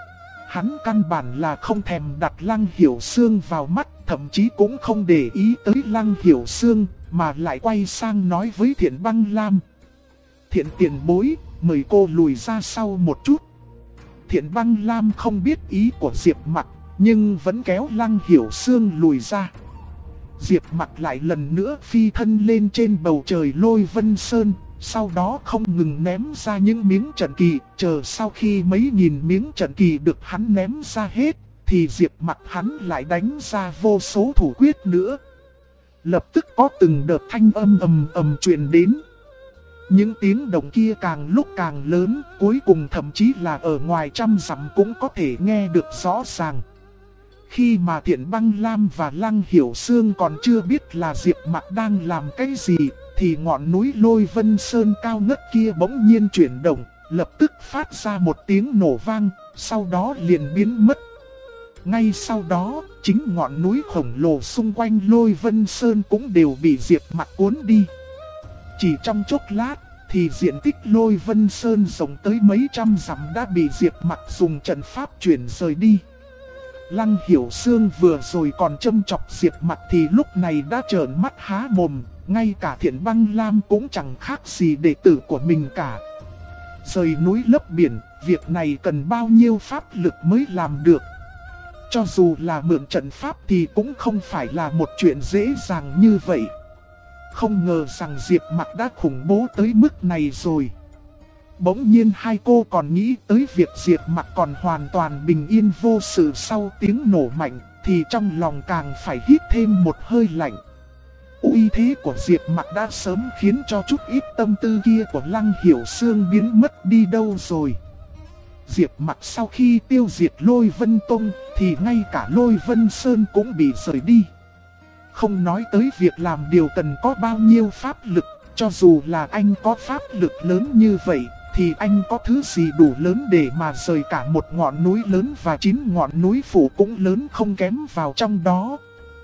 Hắn căn bản là không thèm đặt Lăng Hiểu Xương vào mắt, thậm chí cũng không để ý tới Lăng Hiểu Xương, mà lại quay sang nói với Thiện Băng Lam. Thiện tiền bối, mời cô lùi ra sau một chút. Thiện Băng Lam không biết ý của Diệp Mặc, nhưng vẫn kéo Lăng Hiểu Xương lùi ra. Diệp Mặc lại lần nữa phi thân lên trên bầu trời Lôi Vân Sơn, sau đó không ngừng ném ra những miếng trận kỳ, chờ sau khi mấy nghìn miếng trận kỳ được hắn ném ra hết, thì Diệp Mặc hắn lại đánh ra vô số thủ quyết nữa. Lập tức có từng đợt thanh âm ầm ầm truyền đến. Những tiếng động kia càng lúc càng lớn, cuối cùng thậm chí là ở ngoài trăm dặm cũng có thể nghe được rõ ràng. Khi mà Thiện Băng Lam và Lăng Hiểu Xương còn chưa biết là Diệp Mặc đang làm cái gì, thì ngọn núi Lôi Vân Sơn cao ngất kia bỗng nhiên chuyển động, lập tức phát ra một tiếng nổ vang, sau đó liền biến mất. Ngay sau đó, chính ngọn núi khổng lồ xung quanh Lôi Vân Sơn cũng đều bị Diệp Mặc cuốn đi. Chỉ trong chốc lát, thì diện tích Lôi Vân Sơn rộng tới mấy trăm dặm đã bị Diệp Mặc dùng trận pháp chuyển rời đi. Lăng Hiểu Xương vừa rồi còn châm chọc Diệp Mặc thì lúc này đã trợn mắt há mồm, ngay cả Thiện Băng Lam cũng chẳng khác gì đệ tử của mình cả. Rời núi lấp biển, việc này cần bao nhiêu pháp lực mới làm được. Cho dù là mượn trận pháp thì cũng không phải là một chuyện dễ dàng như vậy. Không ngờ rằng Diệp Mặc đã khủng bố tới mức này rồi. Bỗng nhiên hai cô còn nghĩ tới việc Diệp Mặc còn hoàn toàn bình yên vô sự sau tiếng nổ mạnh, thì trong lòng càng phải hít thêm một hơi lạnh. Uy thế của Diệp Mặc đã sớm khiến cho chút ít tâm tư kia của Lăng Hiểu Xương biến mất đi đâu rồi. Diệp Mặc sau khi tiêu diệt Lôi Vân Tông thì ngay cả Lôi Vân Sơn cũng bị rời đi. Không nói tới việc làm điều cần có bao nhiêu pháp lực, cho dù là anh có pháp lực lớn như vậy thì anh có thứ gì đủ lớn để mà rời cả một ngọn núi lớn và 9 ngọn núi phủ cũng lớn không kém vào trong đó.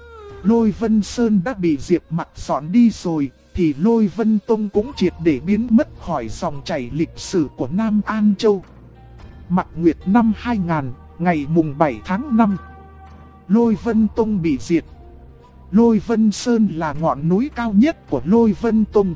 Lôi Vân Sơn đã bị Diệp Mặc dọn đi rồi, thì Lôi Vân Tông cũng triệt để biến mất khỏi dòng chảy lịch sử của Nam An Châu. Mạc Nguyệt năm 2000, ngày mùng 7 tháng 5, Lôi Vân Tông bị diệt. Lôi Vân Sơn là ngọn núi cao nhất của Lôi Vân Tông,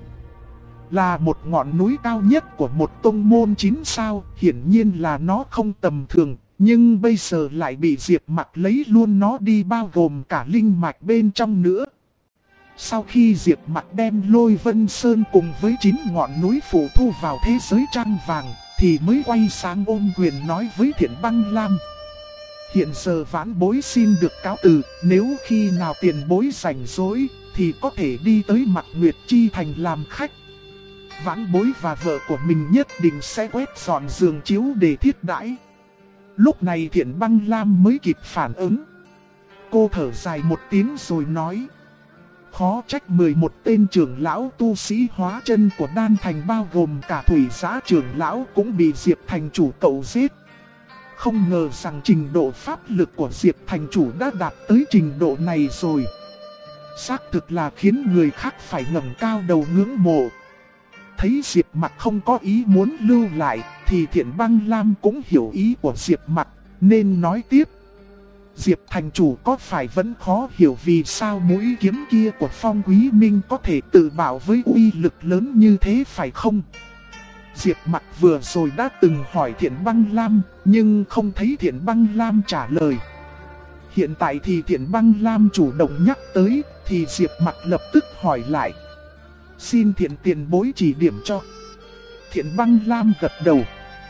là một ngọn núi cao nhất của một tông môn 9 sao, hiển nhiên là nó không tầm thường, nhưng bây giờ lại bị Diệp Mặc lấy luôn nó đi, bao gồm cả linh mạch bên trong nữa. Sau khi Diệp Mặc đem Lôi Vân Sơn cùng với 9 ngọn núi phủ thu vào thế giới trăng vàng, thì mới quay sang ôm quyền nói với Thiện Băng Lam. Hiện giờ vãn bối xin được cáo từ, nếu khi nào tiền bối rảnh rỗi thì có thể đi tới Mạc Nguyệt Chi Thành làm khách. Vãn bối và vợ của mình nhất định sẽ quét dọn giường chiếu để thiết đãi. Lúc này Thiện Băng Lam mới kịp phản ứng. Cô thở dài một tiếng rồi nói. Khó trách 11 tên trưởng lão tu sĩ hóa chân của Đan Thành bao gồm cả Thủy Giã trưởng lão cũng bị Diệp thành chủ cậu giết. Không ngờ rằng trình độ pháp lực của Diệp thành chủ đã đạt tới trình độ này rồi. Xác thực là khiến người khác phải ngẩng cao đầu ngưỡng mộ. Thấy Diệp Mặc không có ý muốn lưu lại, thì Thiện Băng Lam cũng hiểu ý của Diệp Mặc, nên nói tiếp. Diệp thành chủ có phải vẫn khó hiểu vì sao mũi kiếm kia của Phong Quý Minh có thể tự bảo với uy lực lớn như thế phải không? Diệp Mặc vừa rồi đã từng hỏi Thiện Băng Lam, nhưng không thấy Thiện Băng Lam trả lời. Hiện tại thì Thiện Băng Lam chủ động nhắc tới, thì Diệp Mặc lập tức hỏi lại. Xin Thiện tiền bối chỉ điểm cho. Thiện Băng Lam gật đầu.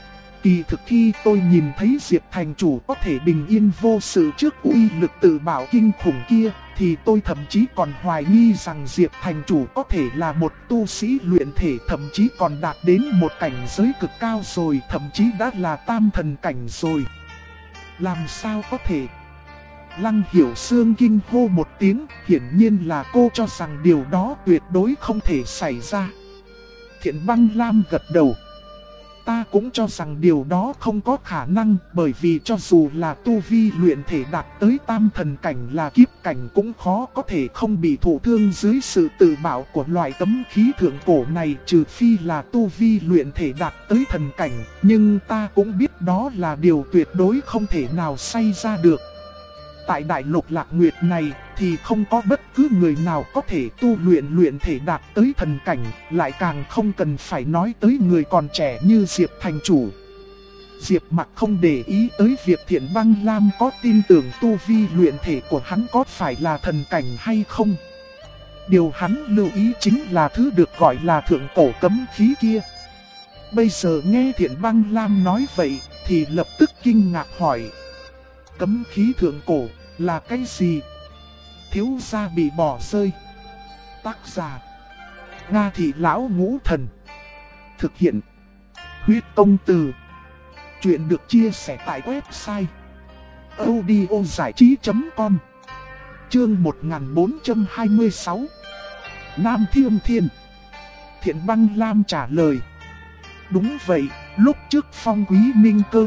Kỳ thực khi tôi nhìn thấy Diệp thành chủ có thể bình yên vô sự trước uy lực tự bảo kinh khủng kia, thì tôi thậm chí còn hoài nghi rằng Diệp thành chủ có thể là một tu sĩ luyện thể, thậm chí còn đạt đến một cảnh giới cực cao rồi, thậm chí đã là tam thần cảnh rồi. Làm sao có thể? Lăng Hiểu Sương kinh hô một tiếng, hiển nhiên là cô cho rằng điều đó tuyệt đối không thể xảy ra. Thiện Băng Lam gật đầu. Ta cũng cho rằng điều đó không có khả năng, bởi vì cho dù là tu vi luyện thể đạt tới tam thần cảnh là kiếp cảnh cũng khó có thể không bị thụ thương dưới sự tự bảo của loại cấm khí thượng cổ này, trừ phi là tu vi luyện thể đạt tới thần cảnh, nhưng ta cũng biết đó là điều tuyệt đối không thể nào xảy ra được. Tại đại lục Lạc Nguyệt này thì không có bất cứ người nào có thể tu luyện thể đạt tới thần cảnh, lại càng không cần phải nói tới người còn trẻ như Diệp thành chủ. Diệp Mặc không để ý tới việc Thiện Băng Lam có tin tưởng tu vi luyện thể của hắn có phải là thần cảnh hay không. Điều hắn lưu ý chính là thứ được gọi là thượng cổ cấm khí kia. Bây giờ nghe Thiện Băng Lam nói vậy thì lập tức kinh ngạc hỏi: cấm khí thượng cổ là cái gì? Thiếu gia bị bỏ rơi. Tác giả: Nga Thị Lão Ngũ Thần. Thực hiện: Huyết Công Từ. Chuyện được chia sẻ tại website audiozảichí.com. Chương 1426. Nam Thiêm Thiên. Thiện Băng Lam trả lời: đúng vậy, lúc trước Phong Quý Minh Cơ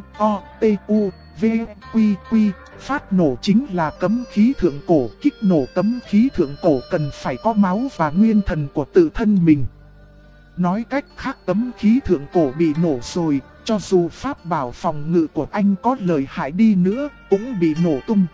HOTUVQQ phát nổ chính là cấm khí thượng cổ. Kích nổ cấm khí thượng cổ cần phải có máu và nguyên thần của tự thân mình. Nói cách khác, cấm khí thượng cổ bị nổ rồi, cho dù pháp bảo phòng ngự của anh có lợi hại đi nữa cũng bị nổ tung.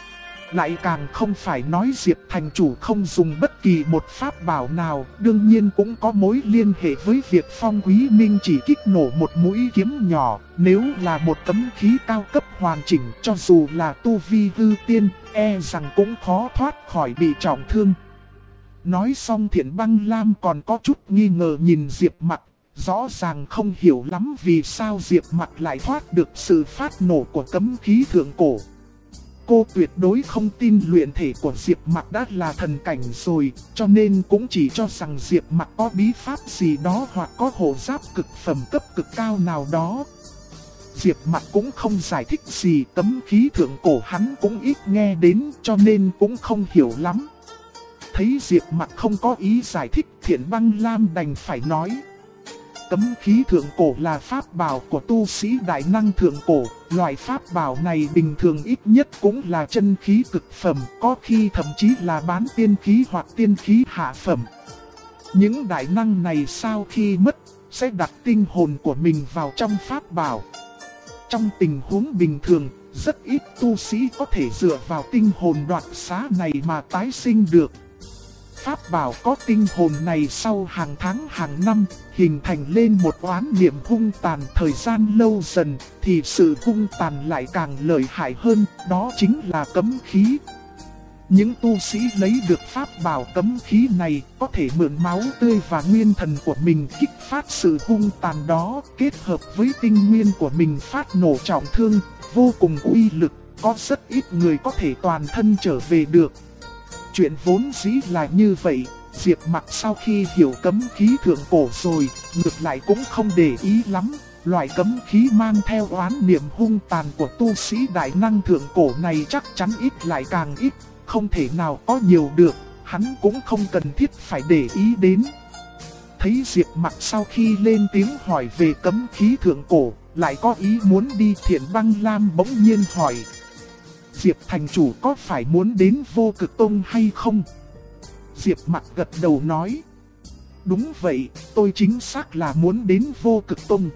Lại càng không phải nói Diệp thành chủ không dùng bất kỳ một pháp bảo nào, đương nhiên cũng có mối liên hệ với việc Phong Quý Minh chỉ kích nổ một mũi kiếm nhỏ. Nếu là một cấm khí cao cấp hoàn chỉnh, cho dù là tu vi hư tiên, e rằng cũng khó thoát khỏi bị trọng thương. Nói xong Thiện Băng Lam còn có chút nghi ngờ nhìn Diệp Mặc, rõ ràng không hiểu lắm vì sao Diệp Mặc lại thoát được sự phát nổ của cấm khí thượng cổ. Cô tuyệt đối không tin luyện thể của Diệp Mặc đã là thần cảnh rồi, cho nên cũng chỉ cho rằng Diệp Mặc có bí pháp gì đó hoặc có hộ giáp cực phẩm cấp cực cao nào đó. Diệp Mặc cũng không giải thích gì, cấm khí thượng cổ hắn cũng ít nghe đến cho nên cũng không hiểu lắm. Thấy Diệp Mặc không có ý giải thích, Thiện Băng Lam đành phải nói: cấm khí thượng cổ là pháp bảo của tu sĩ đại năng thượng cổ. Loại pháp bảo này bình thường ít nhất cũng là chân khí cực phẩm, có khi thậm chí là bán tiên khí hoặc tiên khí hạ phẩm. Những đại năng này sau khi mất, sẽ đặt tinh hồn của mình vào trong pháp bảo. Trong tình huống bình thường, rất ít tu sĩ có thể dựa vào tinh hồn đoạt xá này mà tái sinh được. Pháp bảo có tinh hồn này sau hàng tháng hàng năm, hình thành lên một oán niệm hung tàn, thời gian lâu dần thì sự hung tàn lại càng lợi hại hơn, đó chính là cấm khí. Những tu sĩ lấy được pháp bảo cấm khí này có thể mượn máu tươi và nguyên thần của mình kích phát sự hung tàn đó, kết hợp với tinh nguyên của mình phát nổ trọng thương, vô cùng uy lực, có rất ít người có thể toàn thân trở về được. Chuyện vốn dĩ là như vậy, Diệp Mặc sau khi hiểu cấm khí thượng cổ rồi, ngược lại cũng không để ý lắm. Loại cấm khí mang theo oán niệm hung tàn của tu sĩ đại năng thượng cổ này chắc chắn ít lại càng ít, không thể nào có nhiều được, hắn cũng không cần thiết phải để ý đến. Thấy Diệp Mặc sau khi lên tiếng hỏi về cấm khí thượng cổ, lại có ý muốn đi, Thiện Băng Lam bỗng nhiên hỏi: Diệp thành chủ có phải muốn đến Vô Cực Tông hay không? Diệp Mặc gật đầu nói: đúng vậy, tôi chính xác là muốn đến Vô Cực Tông.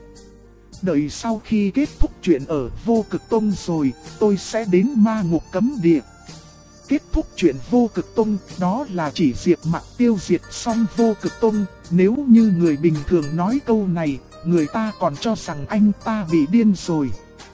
Đợi sau khi kết thúc chuyện ở Vô Cực Tông rồi, tôi sẽ đến Ma Ngục Cấm Địa. Kết thúc chuyện Vô Cực Tông, đó là chỉ Diệp Mặc tiêu diệt xong Vô Cực Tông. Nếu như người bình thường nói câu này, người ta còn cho rằng anh ta bị điên rồi.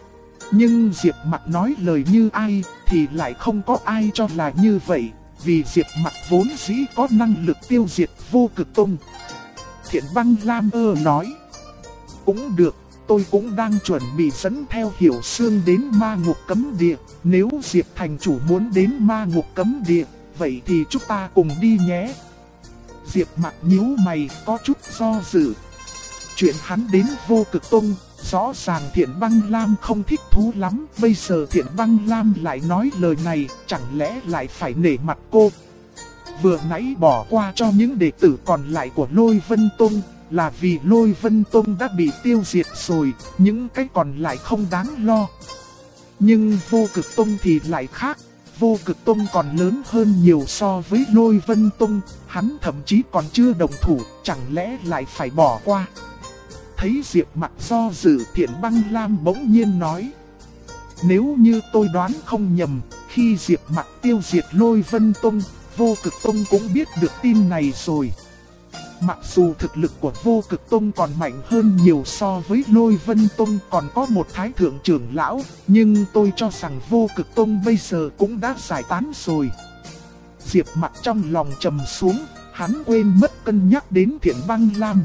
Nhưng Diệp Mặc nói lời như ai thì lại không có ai cho là như vậy, vì Diệp Mặc vốn dĩ có năng lực tiêu diệt Vô Cực Tông. Thiện Băng Lam nói: cũng được, tôi cũng đang chuẩn bị dẫn theo Hiểu Sương đến ma ngục cấm địa. Nếu Diệp thành chủ muốn đến ma ngục cấm địa, vậy thì chúng ta cùng đi nhé. Diệp Mặc nhíu mày có chút do dự. Chuyện hắn đến Vô Cực Tông, rõ ràng Thiện Băng Lam không thích thú lắm. Bây giờ Thiện Băng Lam lại nói lời này, chẳng lẽ lại phải nể mặt cô. Vừa nãy bỏ qua cho những đệ tử còn lại của Lôi Vân Tông là vì Lôi Vân Tông đã bị tiêu diệt rồi, những cái còn lại không đáng lo. Nhưng Vô Cực Tông thì lại khác. Vô Cực Tông còn lớn hơn nhiều so với Lôi Vân Tông, hắn thậm chí còn chưa đồng thủ, chẳng lẽ lại phải bỏ qua. Thấy Diệp Mặc do dự, Thiện Băng Lam bỗng nhiên nói: nếu như tôi đoán không nhầm, khi Diệp Mặc tiêu diệt Lôi Vân Tông, Vô Cực Tông cũng biết được tin này rồi. Mặc dù thực lực của Vô Cực Tông còn mạnh hơn nhiều so với Lôi Vân Tông, còn có một thái thượng trưởng lão, nhưng tôi cho rằng Vô Cực Tông bây giờ cũng đã giải tán rồi. Diệp Mặc trong lòng trầm xuống, hắn quên mất cân nhắc đến Thiện Băng Lam.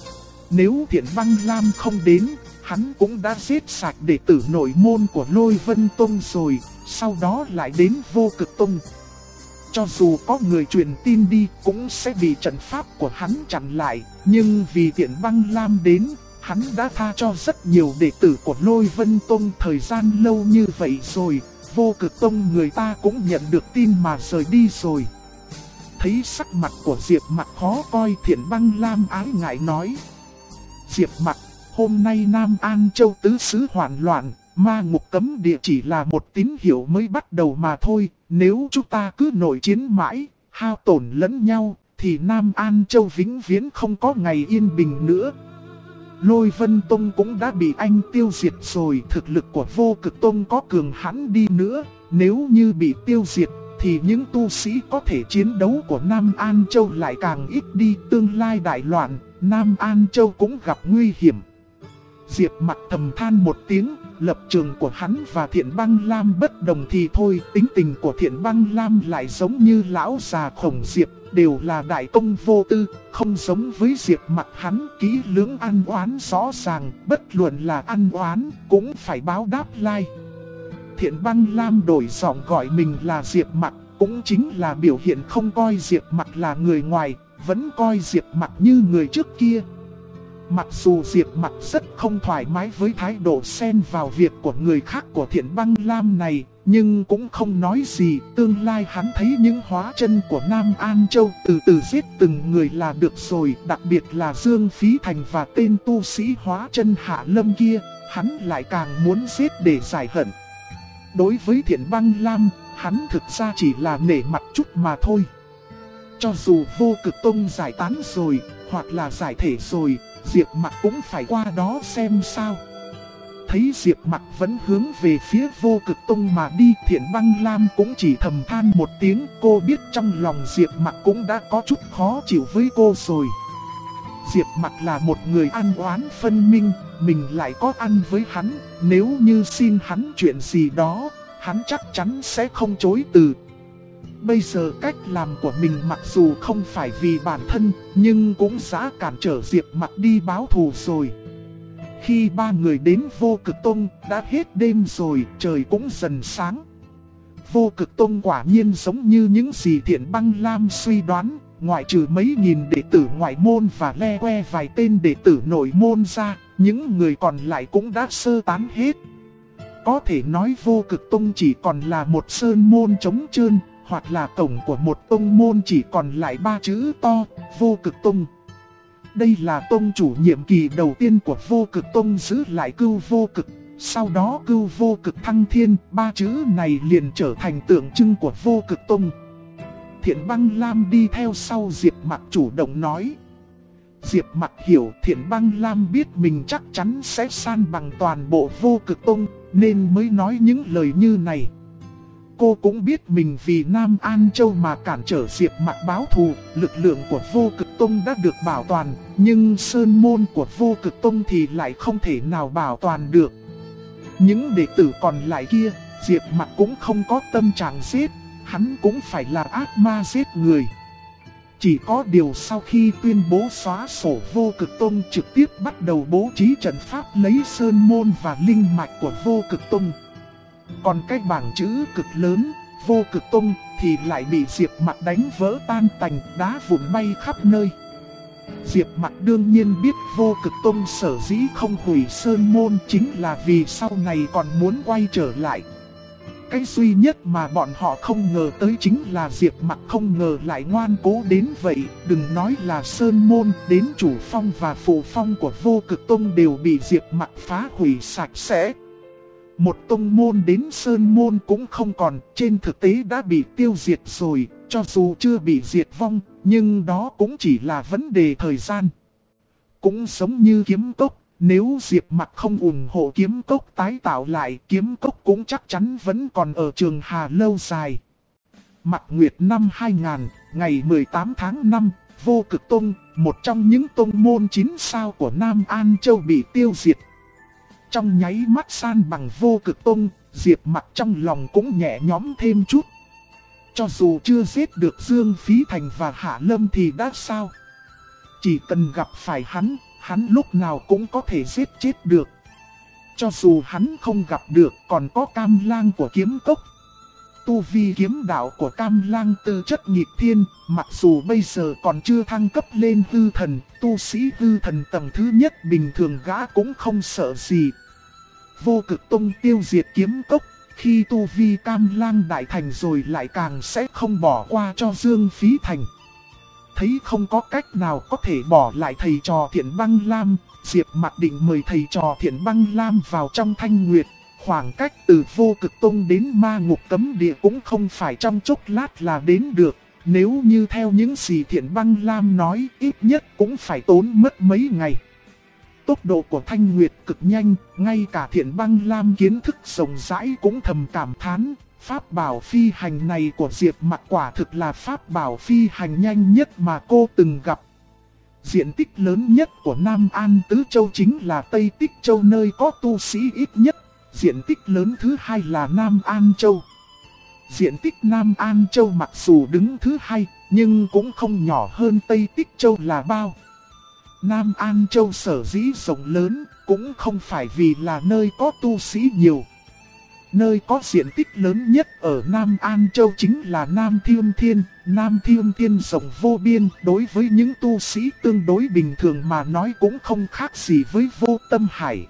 Nếu Thiện Băng Lam không đến, hắn cũng đã giết sạch đệ tử nội môn của Lôi Vân Tông rồi, sau đó lại đến Vô Cực Tông. Cho dù có người truyền tin đi cũng sẽ bị trận pháp của hắn chặn lại, nhưng vì Thiện Băng Lam đến, hắn đã tha cho rất nhiều đệ tử của Lôi Vân Tông thời gian lâu như vậy rồi. Vô Cực Tông người ta cũng nhận được tin mà rời đi rồi. Thấy sắc mặt của Diệp Mặc khó coi, Thiện Băng Lam ái ngại nói: Diệp Mặc, hôm nay Nam An Châu tứ xứ hoảng loạn, ma ngục cấm địa chỉ là một tín hiệu mới bắt đầu mà thôi. Nếu chúng ta cứ nội chiến mãi, hao tổn lẫn nhau, thì Nam An Châu vĩnh viễn không có ngày yên bình nữa. Lôi Vân Tông cũng đã bị anh tiêu diệt rồi, thực lực của Vô Cực Tông có cường hãn đi nữa, nếu như bị tiêu diệt, thì những tu sĩ có thể chiến đấu của Nam An Châu lại càng ít đi, tương lai đại loạn, Nam An Châu cũng gặp nguy hiểm. Diệp Mặc thầm than một tiếng, lập trường của hắn và Thiện Băng Lam bất đồng thì thôi, tính tình của Thiện Băng Lam lại giống như lão già Khổng Diệp, đều là đại công vô tư, không giống với Diệp Mặc, hắn kỹ lưỡng ăn oán rõ ràng, bất luận là ăn oán cũng phải báo đáp lai. Thiện Băng Lam đổi giọng gọi mình là Diệp Mặc, cũng chính là biểu hiện không coi Diệp Mặc là người ngoài, vẫn coi Diệp Mặc như người trước kia. Mặc dù Diệp Mặc rất không thoải mái với thái độ xen vào việc của người khác của Thiện Băng Lam này, nhưng cũng không nói gì. Tương lai hắn thấy những hóa chân của Nam An Châu từ từ giết từng người là được rồi, đặc biệt là Dương Phí Thành và tên tu sĩ hóa chân Hạ Lâm kia, hắn lại càng muốn giết để giải hận. Đối với Thiện Băng Lam, hắn thực ra chỉ là nể mặt chút mà thôi. Cho dù Vô Cực Tông giải tán rồi, hoặc là giải thể rồi, Diệp Mặc cũng phải qua đó xem sao. Thấy Diệp Mặc vẫn hướng về phía Vô Cực Tông mà đi, Thiện Băng Lam cũng chỉ thầm than một tiếng. Cô biết trong lòng Diệp Mặc cũng đã có chút khó chịu với cô rồi. Diệp Mặc là một người ăn oán phân minh, mình lại có ăn với hắn, nếu như xin hắn chuyện gì đó, hắn chắc chắn sẽ không chối từ. Bây giờ cách làm của mình mặc dù không phải vì bản thân, nhưng cũng đã cản trở Diệp Mặc đi báo thù rồi. Khi ba người đến Vô Cực Tông, đã hết đêm rồi, trời cũng dần sáng. Vô Cực Tông quả nhiên giống như những gì Thiện Băng Lam suy đoán, ngoại trừ mấy nghìn đệ tử ngoại môn và le que vài tên đệ tử nội môn ra, những người còn lại cũng đã sơ tán hết. Có thể nói Vô Cực Tông chỉ còn là một sơn môn trống trơn, hoặc là cổng của một tông môn chỉ còn lại 3 chữ to, Vô Cực Tông. Đây là tông chủ nhiệm kỳ đầu tiên của Vô Cực Tông giữ lại Cưu Vô Cực, sau đó Cưu Vô Cực thăng thiên, 3 chữ này liền trở thành tượng trưng của Vô Cực Tông. Thiện Băng Lam đi theo sau Diệp Mặc chủ động nói. Diệp Mặc hiểu Thiện Băng Lam biết mình chắc chắn sẽ san bằng toàn bộ Vô Cực Tông, nên mới nói những lời như này. Cô cũng biết mình vì Nam An Châu mà cản trở Diệp Mặc báo thù, lực lượng của Vô Cực Tông đã được bảo toàn, nhưng sơn môn của Vô Cực Tông thì lại không thể nào bảo toàn được. Những đệ tử còn lại kia, Diệp Mặc cũng không có tâm trạng giết, hắn cũng phải là ác ma giết người. Chỉ có điều sau khi tuyên bố xóa sổ, Vô Cực Tông trực tiếp bắt đầu bố trí trận pháp lấy sơn môn và linh mạch của Vô Cực Tông. Còn cái bảng chữ cực lớn, Vô Cực Tông, thì lại bị Diệp Mặc đánh vỡ tan tành, đá vụn bay khắp nơi. Diệp Mặc đương nhiên biết Vô Cực Tông sở dĩ không hủy sơn môn chính là vì sau này còn muốn quay trở lại. Cái duy nhất mà bọn họ không ngờ tới chính là Diệp Mặc không ngờ lại ngoan cố đến vậy. Đừng nói là sơn môn, đến chủ phong và phụ phong của Vô Cực Tông đều bị Diệp Mặc phá hủy sạch sẽ. Một tông môn đến sơn môn cũng không còn, trên thực tế đã bị tiêu diệt rồi. Cho dù chưa bị diệt vong, nhưng đó cũng chỉ là vấn đề thời gian. Cũng giống như Kiếm Cốc. Nếu Diệp Mặc không ủng hộ Kiếm Cốc tái tạo lại, Kiếm Cốc cũng chắc chắn vẫn còn ở Trường Hà lâu dài. Mặc Nguyệt năm 2000, ngày 18 tháng 5, Vô Cực Tông, một trong những tông môn 9 sao của Nam An Châu bị tiêu diệt. Trong nháy mắt san bằng Vô Cực Tông, Diệp Mặc trong lòng cũng nhẹ nhõm thêm chút. Cho dù chưa giết được Dương Phí Thành và Hạ Lâm thì đã sao? Chỉ cần gặp phải hắn lúc nào cũng có thể giết chết được. Cho dù hắn không gặp được, còn có Cam Lang của Kiếm Cốc. Tu vi kiếm đạo của Cam Lang tư chất nghịch thiên, mặc dù bây giờ còn chưa thăng cấp lên hư thần, tu sĩ hư thần tầng thứ nhất bình thường gã cũng không sợ gì. Vô Cực Tông tiêu diệt Kiếm Cốc, khi tu vi Cam Lang đại thành rồi lại càng sẽ không bỏ qua cho Dương Phí Thành. Thấy không có cách nào có thể bỏ lại thầy trò Thiện Băng Lam, Diệp Mặc định mời thầy trò Thiện Băng Lam vào trong Thanh Nguyệt. Khoảng cách từ Vô Cực Tông đến Ma Ngục Cấm Địa cũng không phải trong chốc lát là đến được. Nếu như theo những gì Thiện Băng Lam nói, ít nhất cũng phải tốn mất mấy ngày. Tốc độ của Thanh Nguyệt cực nhanh, ngay cả Thiện Băng Lam kiến thức rộng rãi cũng thầm cảm thán. Pháp bảo phi hành này của Diệp Mặc quả thực là pháp bảo phi hành nhanh nhất mà cô từng gặp. Diện tích lớn nhất của Nam An Tứ Châu chính là Tây Tích Châu nơi có tu sĩ ít nhất. Diện tích lớn thứ hai là Nam An Châu. Diện tích Nam An Châu mặc dù đứng thứ hai, nhưng cũng không nhỏ hơn Tây Tích Châu là bao. Nam An Châu sở dĩ rộng lớn, cũng không phải vì là nơi có tu sĩ nhiều. Nơi có diện tích lớn nhất ở Nam An Châu chính là Nam Thiêm Thiên. Nam Thiêm Thiên rộng vô biên, đối với những tu sĩ tương đối bình thường mà nói cũng không khác gì với Vô Tâm Hải.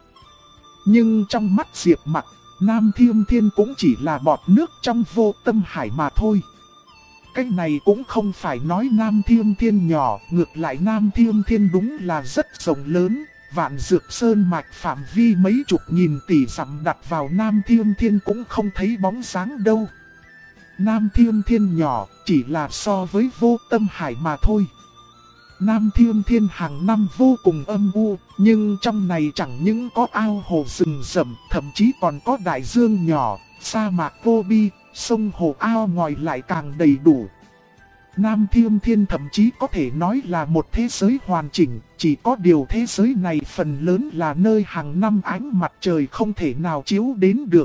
Nhưng trong mắt Diệp Mặc, Nam Thiêm Thiên cũng chỉ là bọt nước trong Vô Tâm Hải mà thôi. Cái này cũng không phải nói Nam Thiêm Thiên nhỏ, ngược lại Nam Thiêm Thiên đúng là rất rộng lớn. Vạn Dược Sơn mạch phạm vi mấy chục nghìn tỷ dặm đặt vào Nam Thiêm Thiên cũng không thấy bóng dáng đâu. Nam Thiêm Thiên nhỏ chỉ là so với Vô Tâm Hải mà thôi. Nam Thiêm Thiên hàng năm vô cùng âm u, nhưng trong này chẳng những có ao hồ rừng rậm, thậm chí còn có đại dương nhỏ, sa mạc vô bi, sông hồ ao ngòi lại càng đầy đủ. Nam Thiêm Thiên thậm chí có thể nói là một thế giới hoàn chỉnh, chỉ có điều thế giới này phần lớn là nơi hàng năm ánh mặt trời không thể nào chiếu đến được.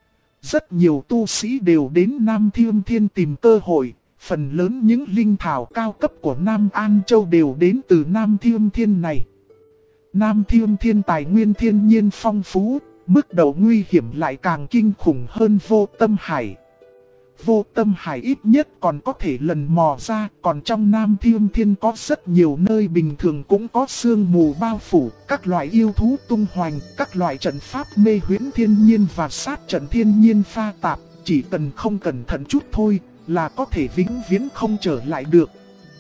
Rất nhiều tu sĩ đều đến Nam Thiêm Thiên tìm cơ hội, phần lớn những linh thảo cao cấp của Nam An Châu đều đến từ Nam Thiêm Thiên này. Nam Thiêm Thiên tài nguyên thiên nhiên phong phú, mức độ nguy hiểm lại càng kinh khủng hơn Vô Tâm Hải. Vô Tâm Hải ít nhất còn có thể lần mò ra, còn trong Nam Thiêm Thiên có rất nhiều nơi bình thường cũng có sương mù bao phủ, các loại yêu thú tung hoành, các loại trận pháp mê huyễn thiên nhiên và sát trận thiên nhiên pha tạp, chỉ cần không cẩn thận chút thôi là có thể vĩnh viễn không trở lại được.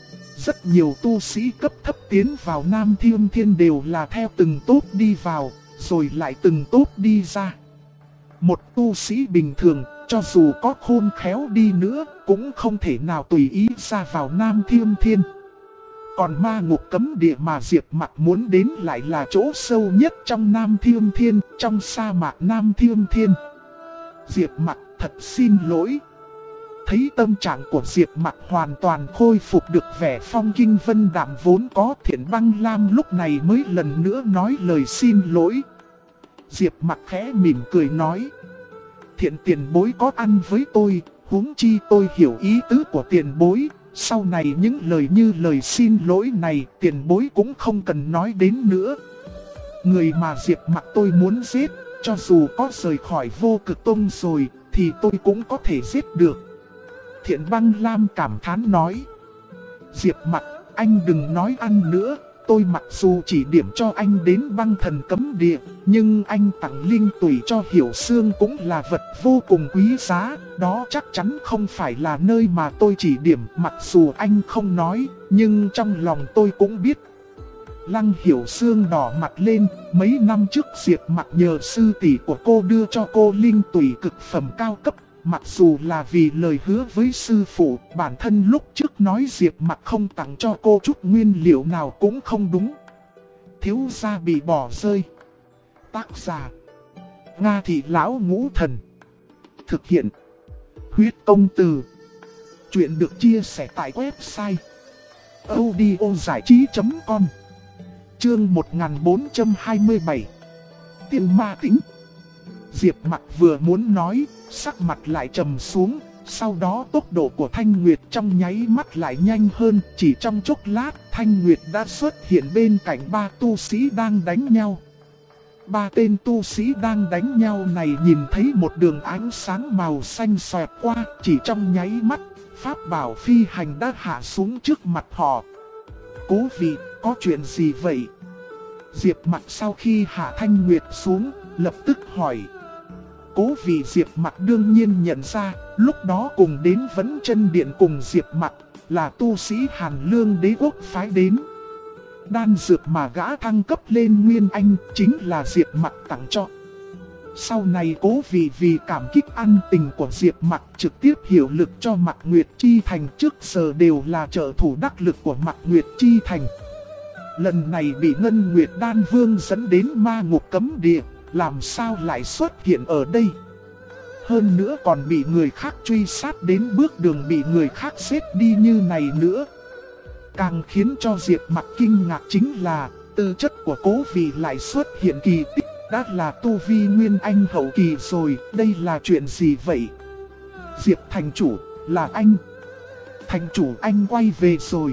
Rất nhiều tu sĩ cấp thấp tiến vào Nam Thiêm Thiên đều là theo từng tốp đi vào, rồi lại từng tốp đi ra. Một tu sĩ bình thường, cho dù có khôn khéo đi nữa, cũng không thể nào tùy ý ra vào Nam Thiêm Thiên. Còn Ma Ngục Cấm Địa mà Diệp Mặc muốn đến lại là chỗ sâu nhất trong Nam Thiêm Thiên, trong sa mạc Nam Thiêm Thiên. Diệp Mặc thật xin lỗi. Thấy tâm trạng của Diệp Mặc hoàn toàn khôi phục được vẻ phong kinh vân đạm vốn có, Thiện Băng Lam lúc này mới lần nữa nói lời xin lỗi. Diệp Mặc khẽ mỉm cười nói: Thiện tiền bối có ăn với tôi, huống chi tôi hiểu ý tứ của tiền bối, Sau này những lời như lời xin lỗi này tiền bối cũng không cần nói đến nữa. Người mà Diệp Mặc tôi muốn giết, cho dù có rời khỏi Vô Cực Tông rồi thì tôi cũng có thể giết được. Thiện Băng Lam cảm thán nói. Diệp Mặc, anh đừng nói ăn nữa. Tôi mặc dù chỉ điểm cho anh đến Băng Thần Cấm Địa, nhưng anh tặng linh tủy cho Hiểu Sương cũng là vật vô cùng quý giá. Đó chắc chắn không phải là nơi mà tôi chỉ điểm. Mặc dù anh không nói, nhưng trong lòng tôi cũng biết. Lăng Hiểu Sương đỏ mặt lên. Mấy năm trước Diệp Mặc nhờ sư tỷ của cô đưa cho cô linh tủy cực phẩm cao cấp. Mặc dù là vì lời hứa với sư phụ, bản thân lúc trước nói Diệp Mặc không tặng cho cô chút nguyên liệu nào cũng không đúng. Thiếu gia bị bỏ rơi. Tác giả: Nga Thị Lão Ngũ Thần. Thực hiện: Huyết Công Từ. Chuyện được chia sẻ tại website audiozảichí.com. Chương 1427. Tiên ma tính. Diệp Mặc vừa muốn nói, sắc mặt lại trầm xuống, sau đó tốc độ của Thanh Nguyệt trong nháy mắt lại nhanh hơn, chỉ trong chốc lát, Thanh Nguyệt đã xuất hiện bên cạnh ba tu sĩ đang đánh nhau. Ba tên tu sĩ đang đánh nhau này nhìn thấy một đường ánh sáng màu xanh xoẹt qua, chỉ trong nháy mắt, pháp bảo phi hành đã hạ xuống trước mặt họ. Cố vị, có chuyện gì vậy? Diệp Mặc sau khi hạ Thanh Nguyệt xuống, lập tức hỏi. Cố vị Diệp Mặc đương nhiên nhận ra, lúc đó cùng đến Vấn Chân Điện cùng Diệp Mặc là tu sĩ Hàn Lương Đế Quốc phái đến. Đan dược mà gã thăng cấp lên Nguyên Anh chính là Diệp Mặc tặng cho. Sau này Cố vị vì cảm kích ân tình của Diệp Mặc trực tiếp hiệu lực cho Mạc Nguyệt Chi Thành, trước giờ đều là trợ thủ đắc lực của Mạc Nguyệt Chi Thành. Lần này bị Ngân Nguyệt Đan Vương dẫn đến Ma Ngục Cấm Địa, làm sao lại xuất hiện ở đây? Hơn nữa còn bị người khác truy sát đến bước đường bị người khác xếp đi như này nữa. Càng khiến cho Diệp Mặc kinh ngạc chính là tư chất của Cố vị lại xuất hiện kỳ tích, đã là tu vi Nguyên Anh hậu kỳ rồi, đây là chuyện gì vậy? Diệp thành chủ, là anh. Thành chủ anh quay về rồi.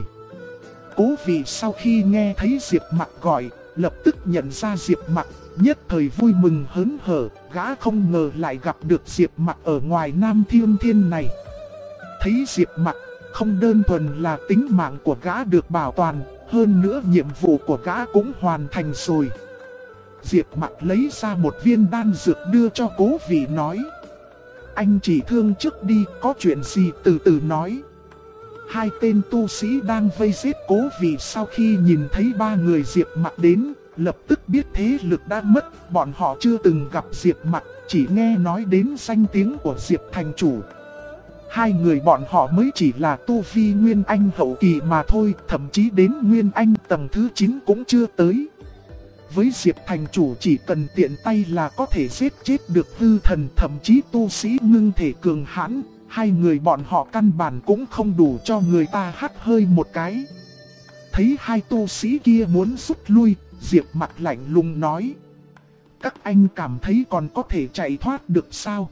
Cố vị sau khi nghe thấy Diệp Mặc gọi, lập tức nhận ra Diệp Mặc, nhất thời vui mừng hớn hở, gã không ngờ lại gặp được Diệp Mặc ở ngoài Nam Thiên Thiên này. Thấy Diệp Mặc, không đơn thuần là tính mạng của gã được bảo toàn, hơn nữa nhiệm vụ của gã cũng hoàn thành rồi. Diệp Mặc lấy ra một viên đan dược đưa cho Cố vị nói. Anh chỉ thương trước đi, có chuyện gì từ từ nói. Hai tên tu sĩ đang vây giết Cố vị sau khi nhìn thấy ba người Diệp Mặc đến, lập tức biết thế lực đã mất. Bọn họ chưa từng gặp Diệp Mặc, chỉ nghe nói đến danh tiếng của Diệp thành chủ. Hai người bọn họ mới chỉ là tu vi Nguyên Anh hậu kỳ mà thôi, thậm chí đến Nguyên Anh tầng thứ 9 cũng chưa tới. Với Diệp thành chủ chỉ cần tiện tay là có thể giết chết được hư thần, thậm chí tu sĩ ngưng thể cường hãn. Hai người bọn họ căn bản cũng không đủ cho người ta hắt hơi một cái. Thấy hai tu sĩ kia muốn rút lui, Diệp Mặc lạnh lùng nói. Các anh cảm thấy còn có thể chạy thoát được sao?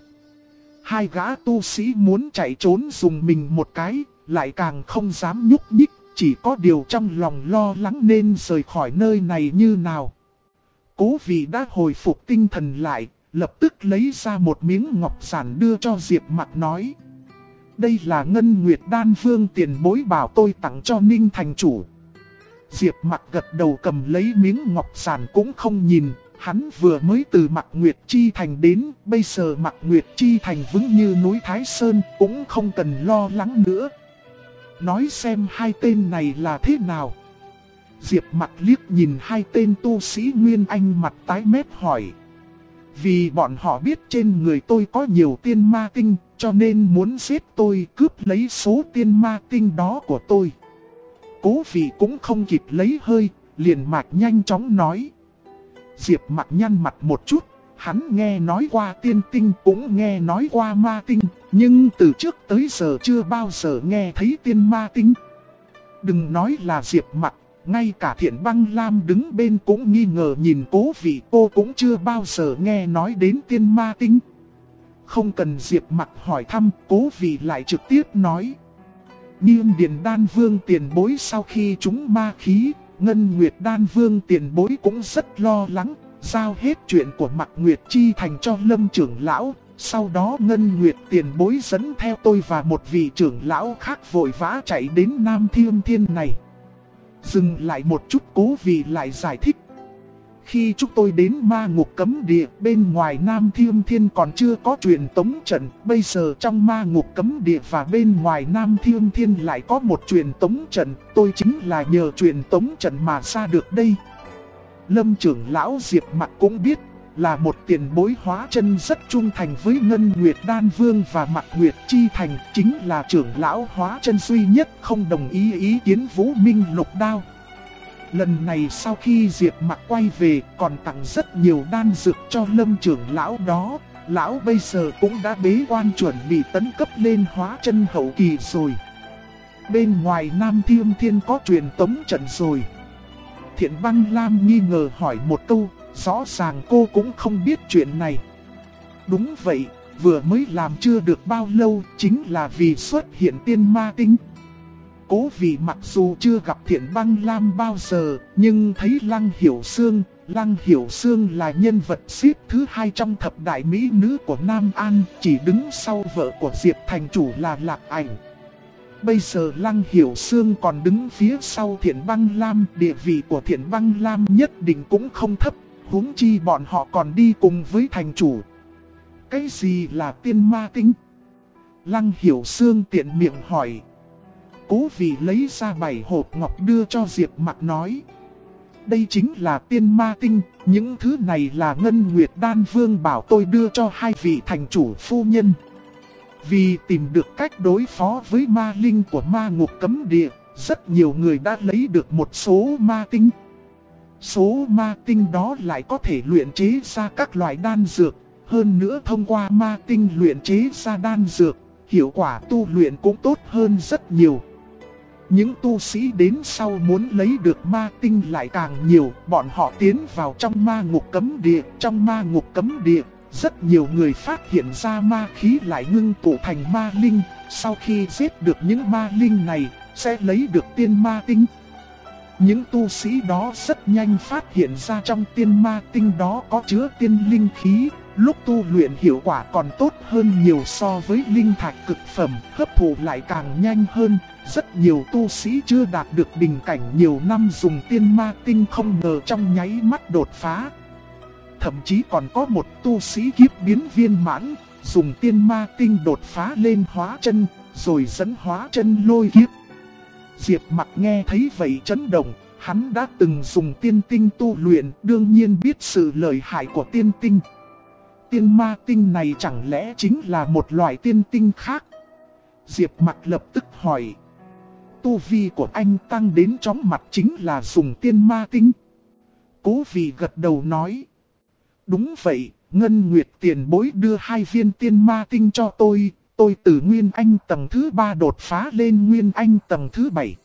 Hai gã tu sĩ muốn chạy trốn dùng mình một cái, lại càng không dám nhúc nhích, chỉ có điều trong lòng lo lắng nên rời khỏi nơi này như nào. Cố vị đã hồi phục tinh thần lại, lập tức lấy ra một miếng ngọc giản đưa cho Diệp Mặc nói. Đây là Ngân Nguyệt Đan Vương tiền bối bảo tôi tặng cho Ninh thành chủ. Diệp Mặc gật đầu cầm lấy miếng ngọc giản cũng không nhìn, hắn vừa mới từ Mạc Nguyệt Chi Thành đến, bây giờ Mạc Nguyệt Chi Thành vững như núi Thái Sơn, cũng không cần lo lắng nữa. Nói xem hai tên này là thế nào? Diệp Mặc liếc nhìn hai tên tu sĩ Nguyên Anh mặt tái mét hỏi. Vì bọn họ biết trên người tôi có nhiều tiên ma tinh, cho nên muốn giết tôi, cướp lấy số tiên ma tinh đó của tôi. Cố vị cũng không kịp lấy hơi, liền mạch nhanh chóng nói. Diệp Mặc nhăn mặt một chút, hắn nghe nói qua tiên tinh cũng nghe nói qua ma tinh, nhưng từ trước tới giờ chưa bao giờ nghe thấy tiên ma tinh. Đừng nói là Diệp Mặc, ngay cả Thiện Băng Lam đứng bên cũng nghi ngờ nhìn Cố vị, cô cũng chưa bao giờ nghe nói đến tiên ma tinh. Không cần Diệp Mặc hỏi thăm, Cố vị lại trực tiếp nói. Niêm Điền Đan Vương tiền bối sau khi trúng ma khí, Ngân Nguyệt Đan Vương tiền bối cũng rất lo lắng, giao hết chuyện của Mạc Nguyệt Chi Thành cho Lâm trưởng lão. Sau đó Ngân Nguyệt tiền bối dẫn theo tôi và một vị trưởng lão khác vội vã chạy đến Nam Thiêm Thiên này. Dừng lại một chút, Cố Vì lại giải thích. Khi chúng tôi đến ma ngục cấm địa, bên ngoài Nam Thiêm Thiên còn chưa có truyền tống trận. Bây giờ trong ma ngục cấm địa và bên ngoài Nam Thiêm Thiên lại có một truyền tống trận. Tôi chính là nhờ truyền tống trận mà ra được đây. Lâm trưởng lão Diệp Mặc cũng biết, là một tiền bối hóa chân rất trung thành với Ngân Nguyệt Đan Vương và Mạc Nguyệt Chi Thành, chính là trưởng lão hóa chân duy nhất không đồng ý kiến Vũ Minh Lục Đao. Lần này sau khi Diệp Mặc quay về còn tặng rất nhiều đan dược cho Lâm trưởng lão đó. Lão bây giờ cũng đã bế quan chuẩn bị tấn cấp lên hóa chân hậu kỳ rồi. Bên ngoài Nam Thiêm Thiên có truyền tống trận rồi. Thiện Băng Lam nghi ngờ hỏi một câu, rõ ràng cô cũng không biết chuyện này. Đúng vậy, vừa mới làm chưa được bao lâu, chính là vì xuất hiện tiên ma tinh. Cố Vì mặc dù chưa gặp Thiện Băng Lam bao giờ, nhưng thấy Lăng Hiểu Sương là nhân vật xếp thứ 2 trong thập đại mỹ nữ của Nam An, chỉ đứng sau vợ của Diệp thành chủ là Lạc Ảnh. Bây giờ Lăng Hiểu Sương còn đứng phía sau Thiện Băng Lam, địa vị của Thiện Băng Lam nhất định cũng không thấp, huống chi bọn họ còn đi cùng với thành chủ. Cái gì là tiên ma tinh? Lăng Hiểu Sương tiện miệng hỏi. Cố Vì lấy ra 7 hộp ngọc đưa cho Diệp Mặc nói. Đây chính là tiên ma tinh, những thứ này là Ngân Nguyệt Đan Vương bảo tôi đưa cho 2 vị thành chủ phu nhân. Vì tìm được cách đối phó với ma linh của ma ngục cấm địa, rất nhiều người đã lấy được một số ma tinh. Số ma tinh đó lại có thể luyện chế ra các loại đan dược, hơn nữa thông qua ma tinh luyện chế ra đan dược, hiệu quả tu luyện cũng tốt hơn rất nhiều. Những tu sĩ đến sau muốn lấy được ma tinh lại càng nhiều, bọn họ tiến vào trong ma ngục cấm địa. Trong ma ngục cấm địa, rất nhiều người phát hiện ra ma khí lại ngưng tụ thành ma linh. Sau khi giết được những ma linh này, sẽ lấy được tiên ma tinh. Những tu sĩ đó rất nhanh phát hiện ra trong tiên ma tinh đó có chứa tiên linh khí. Lúc tu luyện hiệu quả còn tốt hơn nhiều so với linh thạch cực phẩm, hấp thụ lại càng nhanh hơn. Rất nhiều tu sĩ chưa đạt được bình cảnh nhiều năm dùng tiên ma tinh không ngờ trong nháy mắt đột phá. Thậm chí còn có một tu sĩ kiếp biến viên mãn, dùng tiên ma tinh đột phá lên hóa chân, rồi dẫn hóa chân lôi kiếp. Diệp Mặc nghe thấy vậy chấn động, hắn đã từng dùng tiên tinh tu luyện, đương nhiên biết sự lợi hại của tiên tinh. Tiên ma tinh này chẳng lẽ chính là một loại tiên tinh khác? Diệp Mặc lập tức hỏi. Tu vi của anh tăng đến chóng mặt chính là dùng tiên ma tinh. Cố Vì gật đầu nói. Đúng vậy, Ngân Nguyệt tiền bối đưa 2 viên tiên ma tinh cho tôi từ Nguyên Anh tầng thứ 3 đột phá lên Nguyên Anh tầng thứ 7.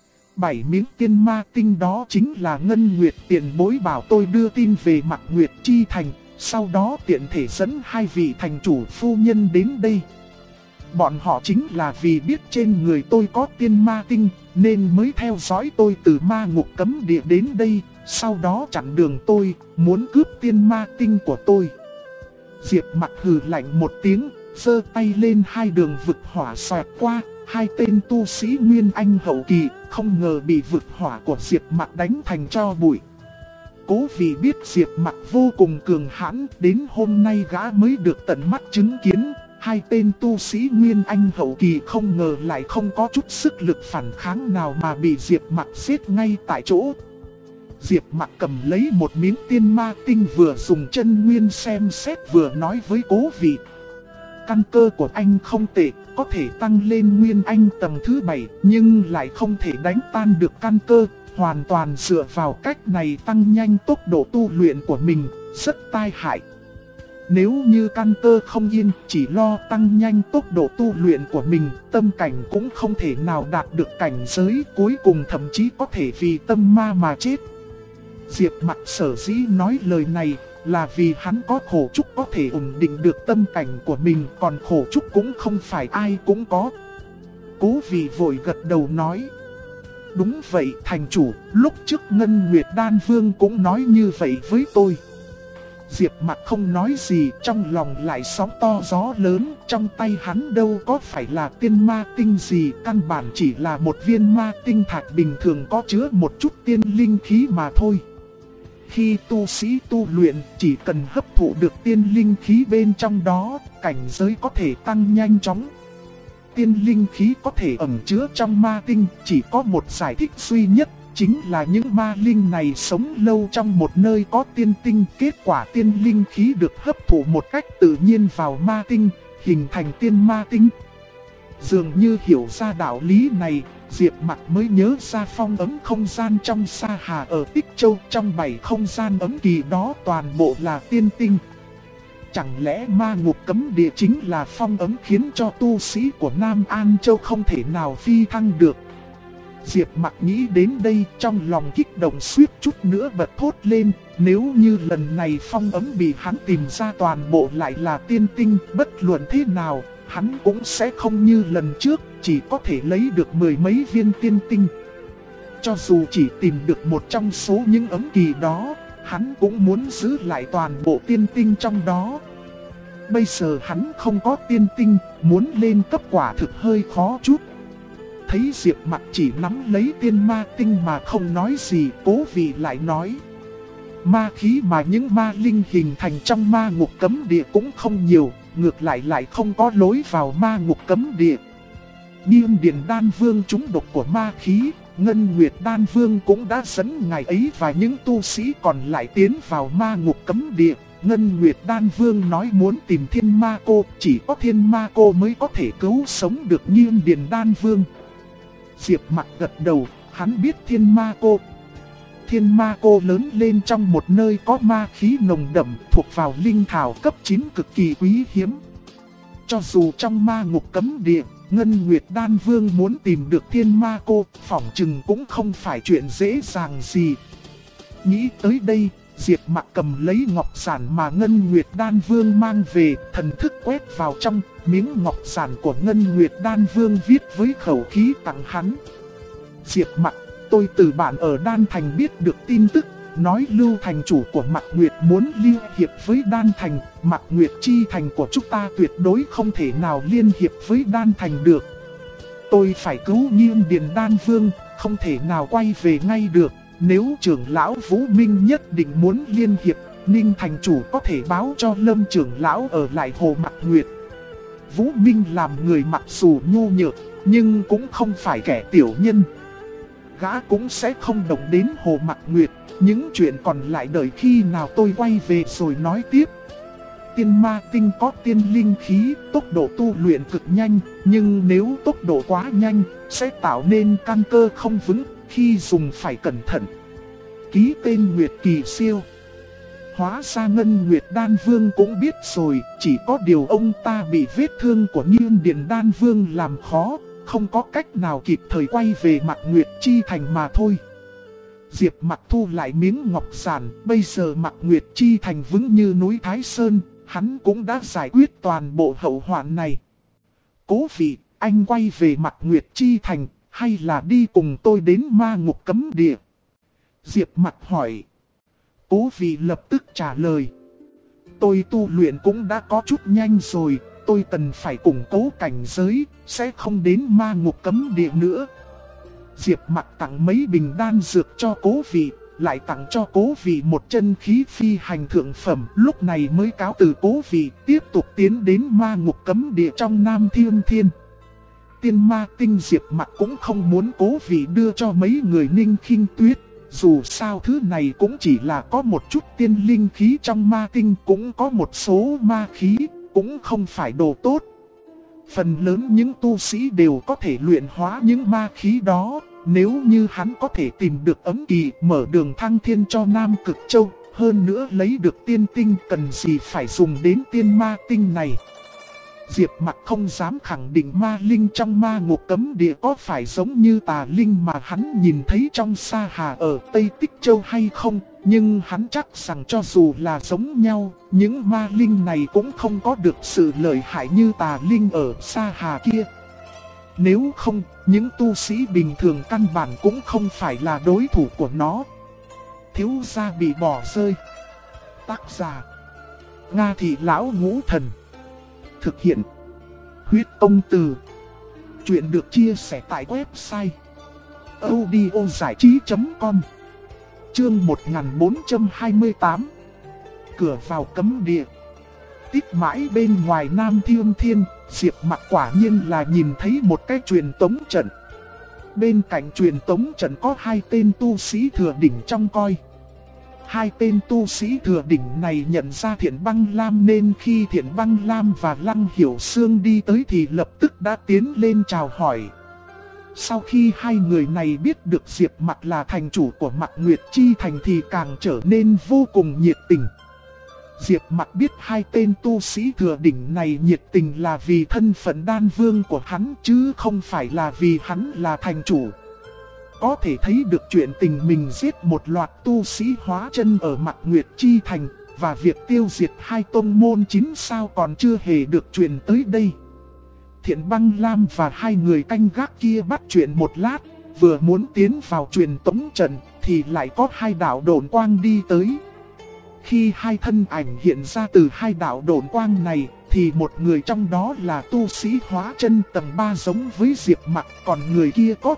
7 miếng tiên ma tinh đó chính là Ngân Nguyệt tiền bối bảo tôi đưa tin về Mạc Nguyệt Chi Thành. Sau đó tiện thể dẫn 2 vị thành chủ phu nhân đến đây. Bọn họ chính là vì biết trên người tôi có tiên ma tinh, nên mới theo dõi tôi từ ma ngục cấm địa đến đây. Sau đó chặn đường tôi, muốn cướp tiên ma tinh của tôi. Diệp Mặc hừ lạnh một tiếng, giơ tay lên 2 đường vực hỏa xoẹt qua. 2 tên tu sĩ Nguyên Anh hậu kỳ, không ngờ bị vực hỏa của Diệp Mặc đánh thành tro bụi. Cố Vì biết Diệp Mặc vô cùng cường hãn, đến hôm nay gã mới được tận mắt chứng kiến. 2 tên tu sĩ Nguyên Anh hậu kỳ không ngờ lại không có chút sức lực phản kháng nào mà bị Diệp Mặc giết ngay tại chỗ. Diệp Mặc cầm lấy một miếng tiên ma tinh, vừa dùng chân nguyên xem xét vừa nói với Cố Vì. Căn cơ của anh không tệ, có thể tăng lên Nguyên Anh tầng thứ 7, nhưng lại không thể đánh tan được căn cơ. Hoàn toàn dựa vào cách này tăng nhanh tốc độ tu luyện của mình, rất tai hại. Nếu như căn cơ không yên, chỉ lo tăng nhanh tốc độ tu luyện của mình, tâm cảnh cũng không thể nào đạt được cảnh giới, cuối cùng thậm chí có thể vì tâm ma mà chết. Diệp Mặc sở dĩ nói lời này là vì hắn có khổ trúc có thể ổn định được tâm cảnh của mình, còn khổ trúc cũng không phải ai cũng có. Cố Vị vội gật đầu nói. Đúng vậy thành chủ, lúc trước Ngân Nguyệt Đan Vương cũng nói như vậy với tôi. Diệp Mặc không nói gì, trong lòng lại sóng to gió lớn, trong tay hắn đâu có phải là tiên ma tinh gì, căn bản chỉ là một viên ma tinh thạch bình thường có chứa một chút tiên linh khí mà thôi. Khi tu sĩ tu luyện, chỉ cần hấp thụ được tiên linh khí bên trong đó, cảnh giới có thể tăng nhanh chóng. Tiên linh khí có thể ẩn chứa trong ma tinh, chỉ có một giải thích duy nhất, chính là những ma linh này sống lâu trong một nơi có tiên tinh, kết quả tiên linh khí được hấp thụ một cách tự nhiên vào ma tinh, hình thành tiên ma tinh. Dường như hiểu ra đạo lý này, Diệp Mặc mới nhớ ra phong ấn không gian trong Sa Hà ở Tích Châu, trong 7 không gian ấn kỳ đó toàn bộ là tiên tinh. Chẳng lẽ ma ngục cấm địa chính là phong ấn khiến cho tu sĩ của Nam An Châu không thể nào phi thăng được? Diệp Mặc nghĩ đến đây, trong lòng kích động suýt chút nữa bật thốt lên. Nếu như lần này phong ấn bị hắn tìm ra toàn bộ lại là tiên tinh, bất luận thế nào, hắn cũng sẽ không như lần trước, chỉ có thể lấy được 10 mấy viên tiên tinh. Cho dù chỉ tìm được một trong số những ấm kỳ đó, hắn cũng muốn giữ lại toàn bộ tiên tinh trong đó. Bây giờ hắn không có tiên tinh, muốn lên cấp quả thực hơi khó chút. Thấy Diệp Mặc chỉ nắm lấy tiên ma tinh mà không nói gì, Cố Vị lại nói. Ma khí mà những ma linh hình thành trong ma ngục cấm địa cũng không nhiều, ngược lại không có lối vào ma ngục cấm địa. Nghiêng Điền Đan Vương trúng độc của ma khí, Ngân Nguyệt Đan Vương cũng đã dẫn ngài ấy và những tu sĩ còn lại tiến vào ma ngục cấm địa. Ngân Nguyệt Đan Vương nói muốn tìm Thiên Ma Cô, chỉ có Thiên Ma Cô mới có thể cứu sống được Nghiêng Điền Đan Vương. Diệp Mặc gật đầu, hắn biết Thiên Ma Cô. Thiên Ma Cô lớn lên trong một nơi có ma khí nồng đậm, thuộc vào linh thảo cấp 9 cực kỳ quý hiếm. Cho dù trong ma ngục cấm địa, Ngân Nguyệt Đan Vương muốn tìm được Thiên Ma Cô, phỏng chừng cũng không phải chuyện dễ dàng gì. Nghĩ tới đây, Diệp Mặc cầm lấy ngọc giản mà Ngân Nguyệt Đan Vương mang về, thần thức quét vào trong, miếng ngọc giản của Ngân Nguyệt Đan Vương viết với khẩu khí tặng hắn. Diệp Mặc, tôi từ bạn ở Đan Thành biết được tin tức, nói Lưu thành chủ của Mạc Nguyệt muốn liên hiệp với Đan Thành, Mạc Nguyệt chi thành của chúng ta tuyệt đối không thể nào liên hiệp với Đan Thành được. Tôi phải cứu Nghiêng Điền Đan Vương, không thể nào quay về ngay được. Nếu trưởng lão Vũ Minh nhất định muốn liên hiệp, Ninh thành chủ có thể báo cho Lâm trưởng lão ở lại Hồ Mạc Nguyệt. Vũ Minh làm người mặc dù nhu nhược, nhưng cũng không phải kẻ tiểu nhân. Gã cũng sẽ không động đến Hồ Mạc Nguyệt, những chuyện còn lại đợi khi nào tôi quay về rồi nói tiếp. Tiên ma tinh có tiên linh khí, tốc độ tu luyện cực nhanh, nhưng nếu tốc độ quá nhanh, sẽ tạo nên căn cơ không vững, khi dùng phải cẩn thận. Ký tên Nguyệt Kỳ Siêu. Hóa ra Ngân Nguyệt Đan Vương cũng biết rồi, chỉ có điều ông ta bị vết thương của Nghiêng Điền Đan Vương làm khó, không có cách nào kịp thời quay về Mạc Nguyệt chi thành mà thôi. Diệp Mặc thu lại miếng ngọc giản, bây giờ Mạc Nguyệt chi thành vững như núi Thái Sơn, hắn cũng đã giải quyết toàn bộ hậu hoạn này. Cố Vị, anh quay về Mạc Nguyệt chi thành, hay là đi cùng tôi đến ma ngục cấm địa? Diệp Mặc hỏi. Cố Vị lập tức trả lời. Tôi tu luyện cũng đã có chút nhanh rồi, tôi cần phải củng cố cảnh giới, sẽ không đến ma ngục cấm địa nữa. Diệp Mặc tặng mấy bình đan dược cho Cố Vị, lại tặng cho Cố Vị một chân khí phi hành thượng phẩm, lúc này mới cáo từ Cố Vị, tiếp tục tiến đến ma ngục cấm địa trong Nam Thiên Thiên. Tiên ma tinh Diệp Mặc cũng không muốn Cố Vị đưa cho mấy người Ninh Khinh Tuyết, dù sao thứ này cũng chỉ là có một chút tiên linh khí trong ma tinh, cũng có một số ma khí, cũng không phải đồ tốt. Phần lớn những tu sĩ đều có thể luyện hóa những ma khí đó, nếu như hắn có thể tìm được ấm kỳ mở đường thăng thiên cho Nam Cực Châu, hơn nữa lấy được tiên tinh, cần gì phải dùng đến tiên ma tinh này. Diệp Mặc không dám khẳng định ma linh trong ma ngục cấm địa có phải giống như tà linh mà hắn nhìn thấy trong Sa Hà ở Tây Tích Châu hay không, nhưng hắn chắc rằng cho dù là giống nhau, những ma linh này cũng không có được sự lợi hại như tà linh ở Sa Hà kia. Nếu không, những tu sĩ bình thường căn bản cũng không phải là đối thủ của nó. Thiếu gia bị bỏ rơi. Tác giả: Nga Thị Lão Ngũ Thần. Thực hiện: Huyết Tông Từ. Chuyện được chia sẻ tại website audiozảichí.com. Chương 1428. Cửa vào cấm địa. Tích mãi bên ngoài Nam Thiên Thiên, Diệp Mặc quả nhiên là nhìn thấy một cái truyền tống trận. Bên cạnh truyền tống trận có hai tên tu sĩ thừa đỉnh trông coi. Hai tên tu sĩ thừa đỉnh này nhận ra Thiện Băng Lam nên khi Thiện Băng Lam và Lăng Hiểu Sương đi tới thì lập tức đã tiến lên chào hỏi. Sau khi hai người này biết được Diệp Mặc là thành chủ của Mặc Nguyệt Chi Thành thì càng trở nên vô cùng nhiệt tình. Diệp Mặc biết hai tên tu sĩ thừa đỉnh này nhiệt tình là vì thân phận đan vương của hắn chứ không phải là vì hắn là thành chủ. Có thể thấy được chuyện tình mình giết một loạt tu sĩ hóa chân ở Mặc Nguyệt Chi Thành và việc tiêu diệt hai tông môn 9 sao còn chưa hề được truyền tới đây. Thiện Băng Lam và hai người canh gác kia bắt chuyện một lát, vừa muốn tiến vào truyền tống trận thì lại có hai đạo độn quang đi tới. Khi hai thân ảnh hiện ra từ hai đạo độn quang này thì một người trong đó là tu sĩ hóa chân tầng 3 giống với Diệp Mặc, còn người kia có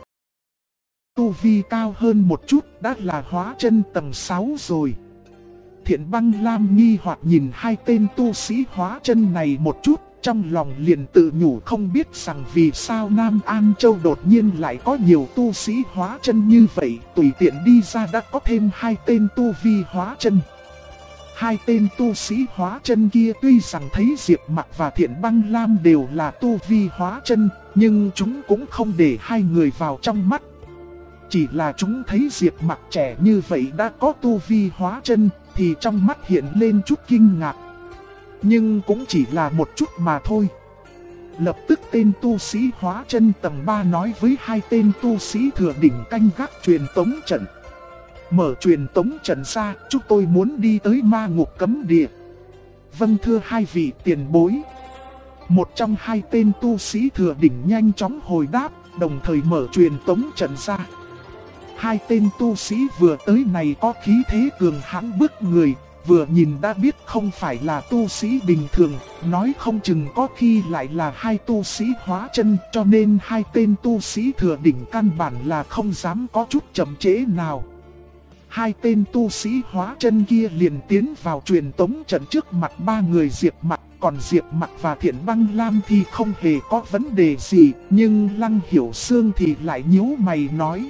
tu vi cao hơn một chút đã là hóa chân tầng 6 rồi. Thiện Băng Lam nghi hoặc nhìn hai tên tu sĩ hóa chân này một chút, trong lòng liền tự nhủ không biết rằng vì sao Nam An Châu đột nhiên lại có nhiều tu sĩ hóa chân như vậy, tùy tiện đi ra đã có thêm hai tên tu vi hóa chân. Hai tên tu sĩ hóa chân kia tuy rằng thấy Diệp Mặc và Thiện Băng Lam đều là tu vi hóa chân, nhưng chúng cũng không để hai người vào trong mắt. Chỉ là chúng thấy Diệp Mặc trẻ như vậy đã có tu vi hóa chân thì trong mắt hiện lên chút kinh ngạc. Nhưng cũng chỉ là một chút mà thôi. Lập tức tên tu sĩ hóa chân tầng 3 nói với hai tên tu sĩ thừa đỉnh canh gác truyền tống trận: Mở truyền tống trận ra, chúng tôi muốn đi tới ma ngục cấm địa. Vâng thưa hai vị tiền bối. Một trong hai tên tu sĩ thừa đỉnh nhanh chóng hồi đáp, đồng thời mở truyền tống trận ra. Hai tên tu sĩ vừa tới này có khí thế cường hãn bức người, vừa nhìn đã biết không phải là tu sĩ bình thường, nói không chừng có khi lại là hai tu sĩ hóa chân, cho nên hai tên tu sĩ thừa đỉnh căn bản là không dám có chút chậm trễ nào. Hai tên tu sĩ hóa chân kia liền tiến vào truyền tống trận trước mặt ba người Diệp Mặc, còn Diệp Mặc và Thiện Băng Lam thì không hề có vấn đề gì, nhưng Lăng Hiểu Sương thì lại nhíu mày nói: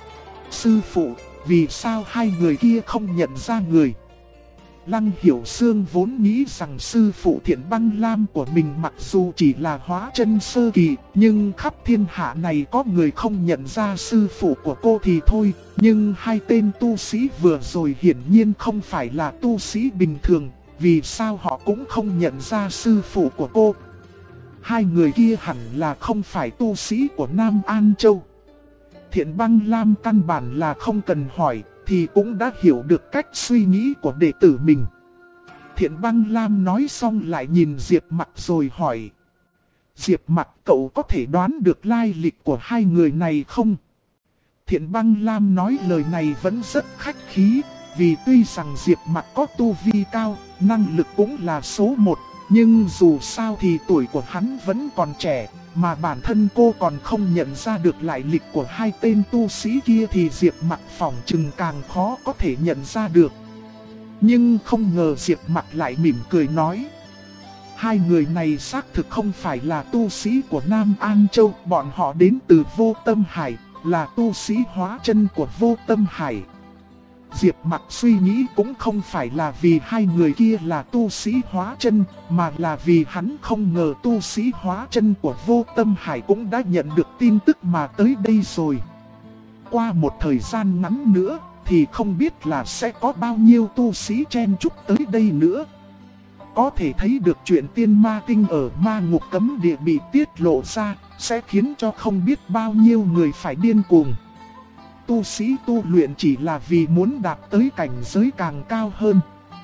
Sư phụ, vì sao hai người kia không nhận ra người? Lăng Hiểu Sương vốn nghĩ rằng sư phụ Thiện Băng Lam của mình mặc dù chỉ là hóa chân sơ kỳ, nhưng khắp thiên hạ này có người không nhận ra sư phụ của cô thì thôi. Nhưng hai tên tu sĩ vừa rồi hiển nhiên không phải là tu sĩ bình thường, vì sao họ cũng không nhận ra sư phụ của cô? Hai người kia hẳn là không phải tu sĩ của Nam An Châu. Thiện Băng Lam căn bản là không cần hỏi thì cũng đã hiểu được cách suy nghĩ của đệ tử mình. Thiện Băng Lam nói xong lại nhìn Diệp Mặc rồi hỏi: Diệp Mặc, cậu có thể đoán được lai lịch của hai người này không? Thiện Băng Lam nói lời này vẫn rất khách khí, vì tuy rằng Diệp Mặc có tu vi cao, năng lực cũng là số 1, nhưng dù sao thì tuổi của hắn vẫn còn trẻ, mà bản thân cô còn không nhận ra được lai lịch của hai tên tu sĩ kia thì Diệp Mặc phỏng chừng càng khó có thể nhận ra được. Nhưng không ngờ Diệp Mặc lại mỉm cười nói: Hai người này xác thực không phải là tu sĩ của Nam An Châu, bọn họ đến từ Vô Tâm Hải, là tu sĩ hóa chân của Vô Tâm Hải. Diệp Mặc suy nghĩ cũng không phải là vì hai người kia là tu sĩ hóa chân, mà là vì hắn không ngờ tu sĩ hóa chân của Vô Tâm Hải cũng đã nhận được tin tức mà tới đây rồi. Qua một thời gian ngắn nữa thì không biết là sẽ có bao nhiêu tu sĩ chen chúc tới đây nữa. Có thể thấy được chuyện tiên ma tinh ở ma ngục cấm địa bị tiết lộ ra sẽ khiến cho không biết bao nhiêu người phải điên cuồng. Tu sĩ tu luyện chỉ là vì muốn đạt tới cảnh giới càng cao hơn.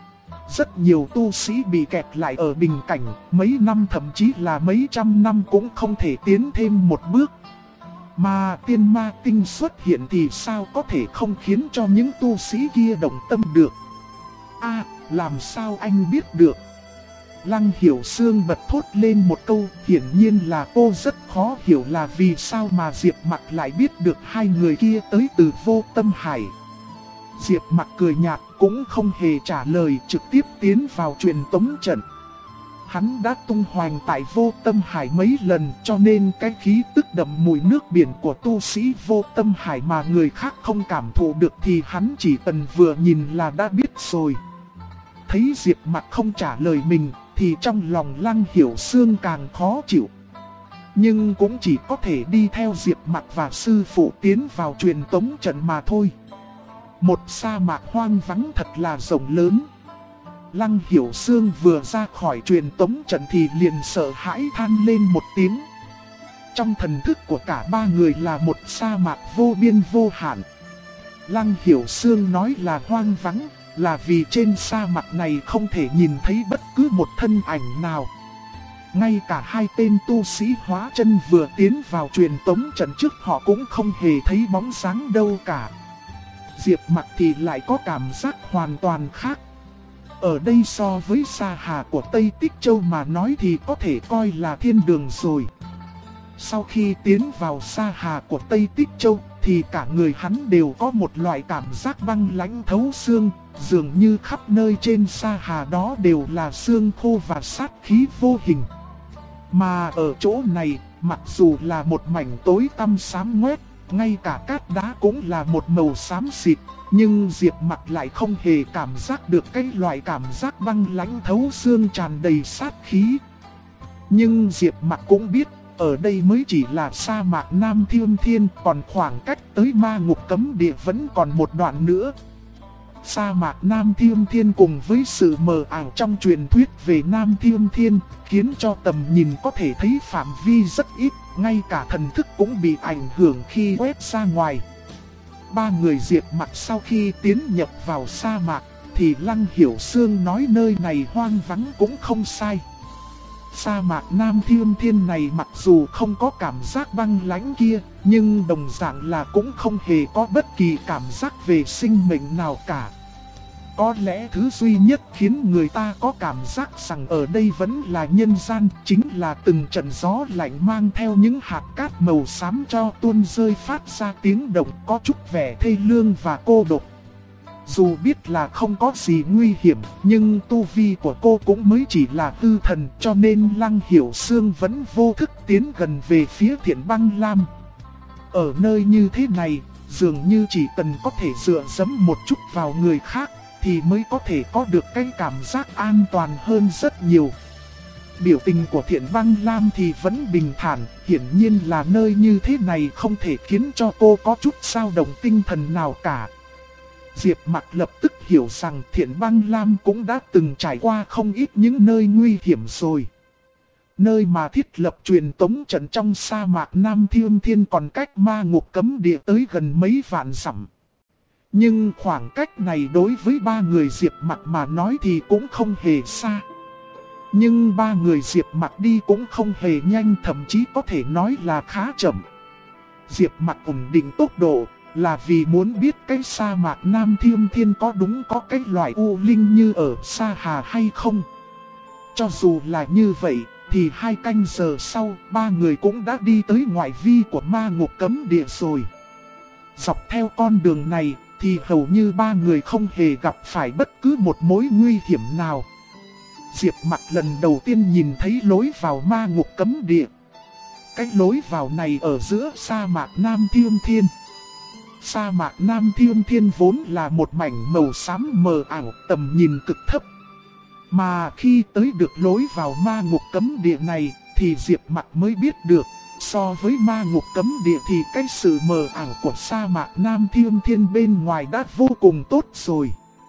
Rất nhiều tu sĩ bị kẹt lại ở bình cảnh, mấy năm thậm chí là mấy trăm năm cũng không thể tiến thêm một bước. Mà tiên ma tinh xuất hiện thì sao có thể không khiến cho những tu sĩ kia động tâm được. Làm sao anh biết được? Lăng Hiểu Sương bật thốt lên một câu, hiển nhiên là cô rất khó hiểu là vì sao mà Diệp Mặc lại biết được hai người kia tới từ Vô Tâm Hải. Diệp Mặc cười nhạt cũng không hề trả lời, trực tiếp tiến vào truyền tống trận. Hắn đã tung hoành tại Vô Tâm Hải mấy lần, cho nên cái khí tức đậm mùi nước biển của tu sĩ Vô Tâm Hải mà người khác không cảm thụ được thì hắn chỉ cần vừa nhìn là đã biết rồi. Thấy Diệp Mặc không trả lời mình thì trong lòng Lăng Hiểu Sương càng khó chịu. Nhưng cũng chỉ có thể đi theo Diệp Mặc và sư phụ tiến vào truyền tống trận mà thôi. Một sa mạc hoang vắng thật là rộng lớn. Lăng Hiểu Sương vừa ra khỏi truyền tống trận thì liền sợ hãi than lên một tiếng. Trong thần thức của cả ba người là một sa mạc vô biên vô hạn. Lăng Hiểu Sương nói là hoang vắng là vì trên sa mạc này không thể nhìn thấy bất cứ một thân ảnh nào. Ngay cả hai tên tu sĩ hóa chân vừa tiến vào truyền tống trận trước họ cũng không hề thấy bóng dáng đâu cả. Diệp Mặc thì lại có cảm giác hoàn toàn khác. Ở đây so với Sa Hà của Tây Tích Châu mà nói thì có thể coi là thiên đường rồi. Sau khi tiến vào Sa Hà của Tây Tích Châu thì cả người hắn đều có một loại cảm giác băng lãnh thấu xương, dường như khắp nơi trên Sa Hà đó đều là xương khô và sát khí vô hình. Mà ở chỗ này, mặc dù là một mảnh tối tăm xám ngoét, ngay cả cát đá cũng là một màu xám xịt, nhưng Diệp Mặc lại không hề cảm giác được cái loại cảm giác băng lãnh thấu xương tràn đầy sát khí. Nhưng Diệp Mặc cũng biết, ở đây mới chỉ là sa mạc Nam Thiêm Thiên, còn khoảng cách tới ma ngục cấm địa vẫn còn một đoạn nữa. Sa mạc Nam Thiêm Thiên cùng với sự mờ ảo trong truyền thuyết về Nam Thiêm Thiên, khiến cho tầm nhìn có thể thấy phạm vi rất ít, ngay cả thần thức cũng bị ảnh hưởng khi quét ra ngoài. Ba người Diệp Mặc sau khi tiến nhập vào sa mạc, thì Lăng Hiểu Sương nói nơi này hoang vắng cũng không sai. Sa mạc Nam Thiêm Thiên này mặc dù không có cảm giác băng lãnh kia, nhưng đồng dạng là cũng không hề có bất kỳ cảm giác về sinh mệnh nào cả. Có lẽ thứ duy nhất khiến người ta có cảm giác rằng ở đây vẫn là nhân gian, chính là từng trận gió lạnh mang theo những hạt cát màu xám cho tuôn rơi phát ra tiếng động có chút vẻ thê lương và cô độc. Dù biết là không có gì nguy hiểm, nhưng tu vi của cô cũng mới chỉ là hư thần, cho nên Lăng Hiểu Sương vẫn vô thức tiến gần về phía Thiện Băng Lam. Ở nơi như thế này, dường như chỉ cần có thể dựa dẫm một chút vào người khác, thì mới có thể có được cái cảm giác an toàn hơn rất nhiều. Biểu tình của Thiện Băng Lam thì vẫn bình thản, hiển nhiên là nơi như thế này không thể khiến cho cô có chút dao động tinh thần nào cả. Diệp Mặc lập tức hiểu rằng Thiện Băng Lam cũng đã từng trải qua không ít những nơi nguy hiểm rồi. Nơi mà thiết lập truyền tống trận trong sa mạc Nam Thiêm Thiên còn cách ma ngục cấm địa tới gần mấy vạn dặm. Nhưng khoảng cách này đối với ba người Diệp Mặc mà nói thì cũng không hề xa. Nhưng ba người Diệp Mặc đi cũng không hề nhanh, thậm chí có thể nói là khá chậm. Diệp Mặc ổn định tốc độ là vì muốn biết cái sa mạc Nam Thiêm Thiên có đúng có cái loại u linh như ở Sa Hà hay không. Cho dù là như vậy thì 2 canh giờ sau, ba người cũng đã đi tới ngoại vi của ma ngục cấm địa rồi. Dọc theo con đường này thì hầu như ba người không hề gặp phải bất cứ một mối nguy hiểm nào. Diệp Mặc lần đầu tiên nhìn thấy lối vào ma ngục cấm địa. Cái lối vào này ở giữa sa mạc Nam Thiêm Thiên. Sa mạc Nam Thiêm Thiên vốn là một mảnh màu xám mờ ảo, tầm nhìn cực thấp. Mà khi tới được lối vào ma ngục cấm địa này thì Diệp Mặc mới biết được, so với ma ngục cấm địa thì cái sự mờ ảo của sa mạc Nam Thiêm Thiên bên ngoài đã vô cùng tốt rồi.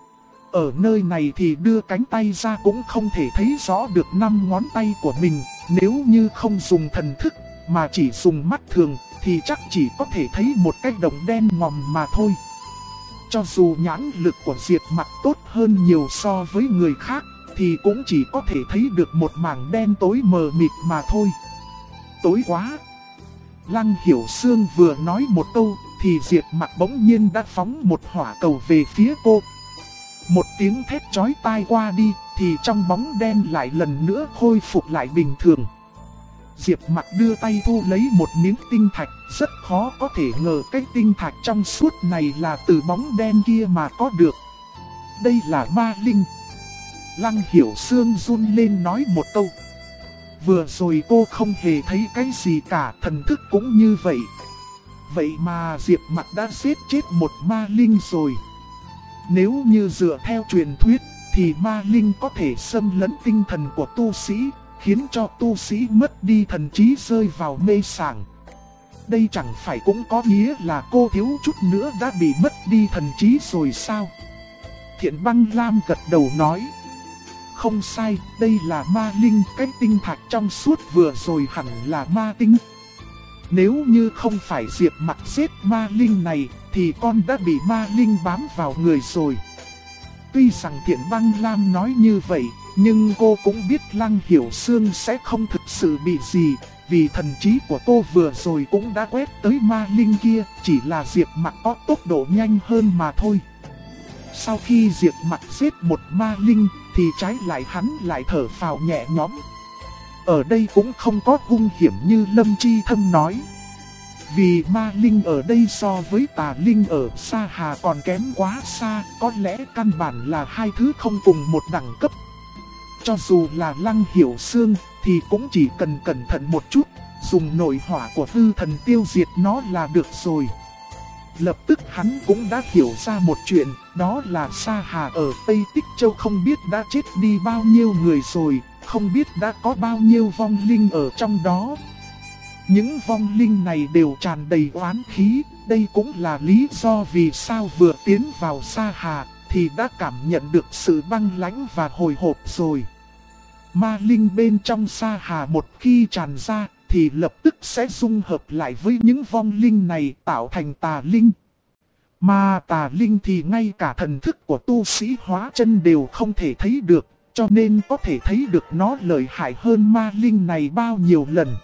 Ở nơi này thì đưa cánh tay ra cũng không thể thấy rõ được 5 ngón tay của mình, nếu như không dùng thần thức mà chỉ dùng mắt thường thì chắc chỉ có thể thấy một cái đồng đen ngòm mà thôi. Cho dù nhãn lực của Diệp Mặc tốt hơn nhiều so với người khác, thì cũng chỉ có thể thấy được một mảng đen tối mờ mịt mà thôi. Tối quá! Lăng Hiểu Sương vừa nói một câu, thì Diệp Mặc bỗng nhiên đã phóng một hỏa cầu về phía cô. Một tiếng thét chói tai qua đi, thì trong bóng đen lại lần nữa khôi phục lại bình thường. Diệp Mặc đưa tay thu lấy một miếng tinh thạch, rất khó có thể ngờ cái tinh thạch trong suốt này là từ bóng đen kia mà có được. Đây là ma linh. Lăng Hiểu Sương run lên nói một câu. Vừa rồi cô không hề thấy cái gì cả, thần thức cũng như vậy. Vậy mà Diệp Mặc đã giết chết một ma linh rồi. Nếu như dựa theo truyền thuyết, thì ma linh có thể xâm lấn tinh thần của tu sĩ, khiến cho tu sĩ mất đi thần trí rơi vào mê sảng. Đây chẳng phải cũng có nghĩa là cô thiếu chút nữa đã bị mất đi thần trí rồi sao? Thiện Băng Lam gật đầu nói. Không sai, đây là ma linh, cái tinh thạch trong suốt vừa rồi hẳn là ma tinh. Nếu như không phải Diệp Mặc giết ma linh này, thì con đã bị ma linh bám vào người rồi. Tuy rằng Thiện Băng Lam nói như vậy, nhưng cô cũng biết Lăng Hiểu Sương sẽ không thực sự bị gì, vì thần trí của cô vừa rồi cũng đã quét tới ma linh kia, chỉ là Diệp Mặc có tốc độ nhanh hơn mà thôi. Sau khi Diệp Mặc giết một ma linh, thì trái lại hắn lại thở phào nhẹ nhõm. Ở đây cũng không có hung hiểm như Lâm Chi Thâm nói. Vì ma linh ở đây so với tà linh ở Sa Hà còn kém quá xa, có lẽ căn bản là hai thứ không cùng một đẳng cấp. Cho dù là Lăng Hiểu Sương, thì cũng chỉ cần cẩn thận một chút, dùng nội hỏa của hư thần tiêu diệt nó là được rồi. Lập tức hắn cũng đã hiểu ra một chuyện, đó là Sa Hà ở Tây Tích Châu không biết đã chết đi bao nhiêu người rồi, không biết đã có bao nhiêu vong linh ở trong đó. Những vong linh này đều tràn đầy oán khí, đây cũng là lý do vì sao vừa tiến vào Sa Hà thì đã cảm nhận được sự băng lãnh và hồi hộp rồi. Ma linh bên trong Sa Hà một khi tràn ra thì lập tức sẽ dung hợp lại với những vong linh này tạo thành tà linh. Mà tà linh thì ngay cả thần thức của tu sĩ hóa chân đều không thể thấy được, cho nên có thể thấy được nó lợi hại hơn ma linh này bao nhiêu lần.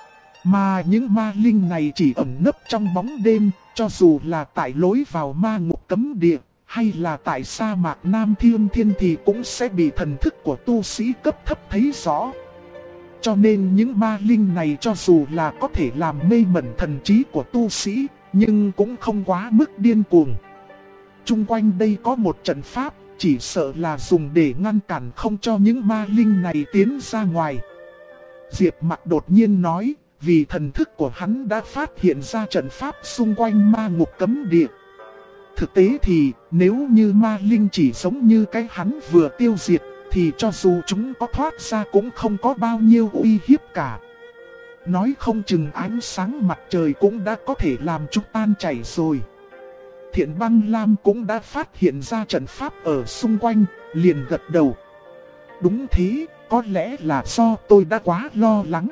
Mà những ma linh này chỉ ẩn nấp trong bóng đêm, cho dù là tại lối vào ma ngục cấm địa, hay là tại sa mạc Nam Thiên Thiên thì cũng sẽ bị thần thức của tu sĩ cấp thấp thấy rõ. Cho nên những ma linh này cho dù là có thể làm mê mẩn thần trí của tu sĩ, nhưng cũng không quá mức điên cuồng. Chung quanh đây có một trận pháp, chỉ sợ là dùng để ngăn cản không cho những ma linh này tiến ra ngoài. Diệp Mặc đột nhiên nói, vì thần thức của hắn đã phát hiện ra trận pháp xung quanh ma ngục cấm địa. Thực tế thì, nếu như ma linh chỉ giống như cái hắn vừa tiêu diệt, thì cho dù chúng có thoát ra cũng không có bao nhiêu uy hiếp cả. Nói không chừng ánh sáng mặt trời cũng đã có thể làm chúng tan chảy rồi. Thiện Băng Lam cũng đã phát hiện ra trận pháp ở xung quanh, liền gật đầu. Đúng thế, có lẽ là do tôi đã quá lo lắng.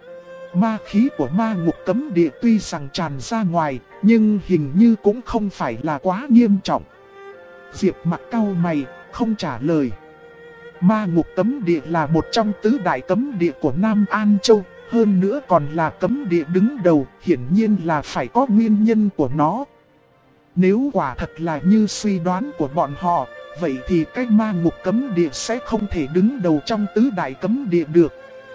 Ma khí của ma ngục cấm địa tuy rằng tràn ra ngoài, nhưng hình như cũng không phải là quá nghiêm trọng. Diệp Mặc cau mày, không trả lời. Ma ngục cấm địa là một trong tứ đại cấm địa của Nam An Châu, hơn nữa còn là cấm địa đứng đầu, hiển nhiên là phải có nguyên nhân của nó. Nếu quả thật là như suy đoán của bọn họ, vậy thì cái ma ngục cấm địa sẽ không thể đứng đầu trong tứ đại cấm địa được.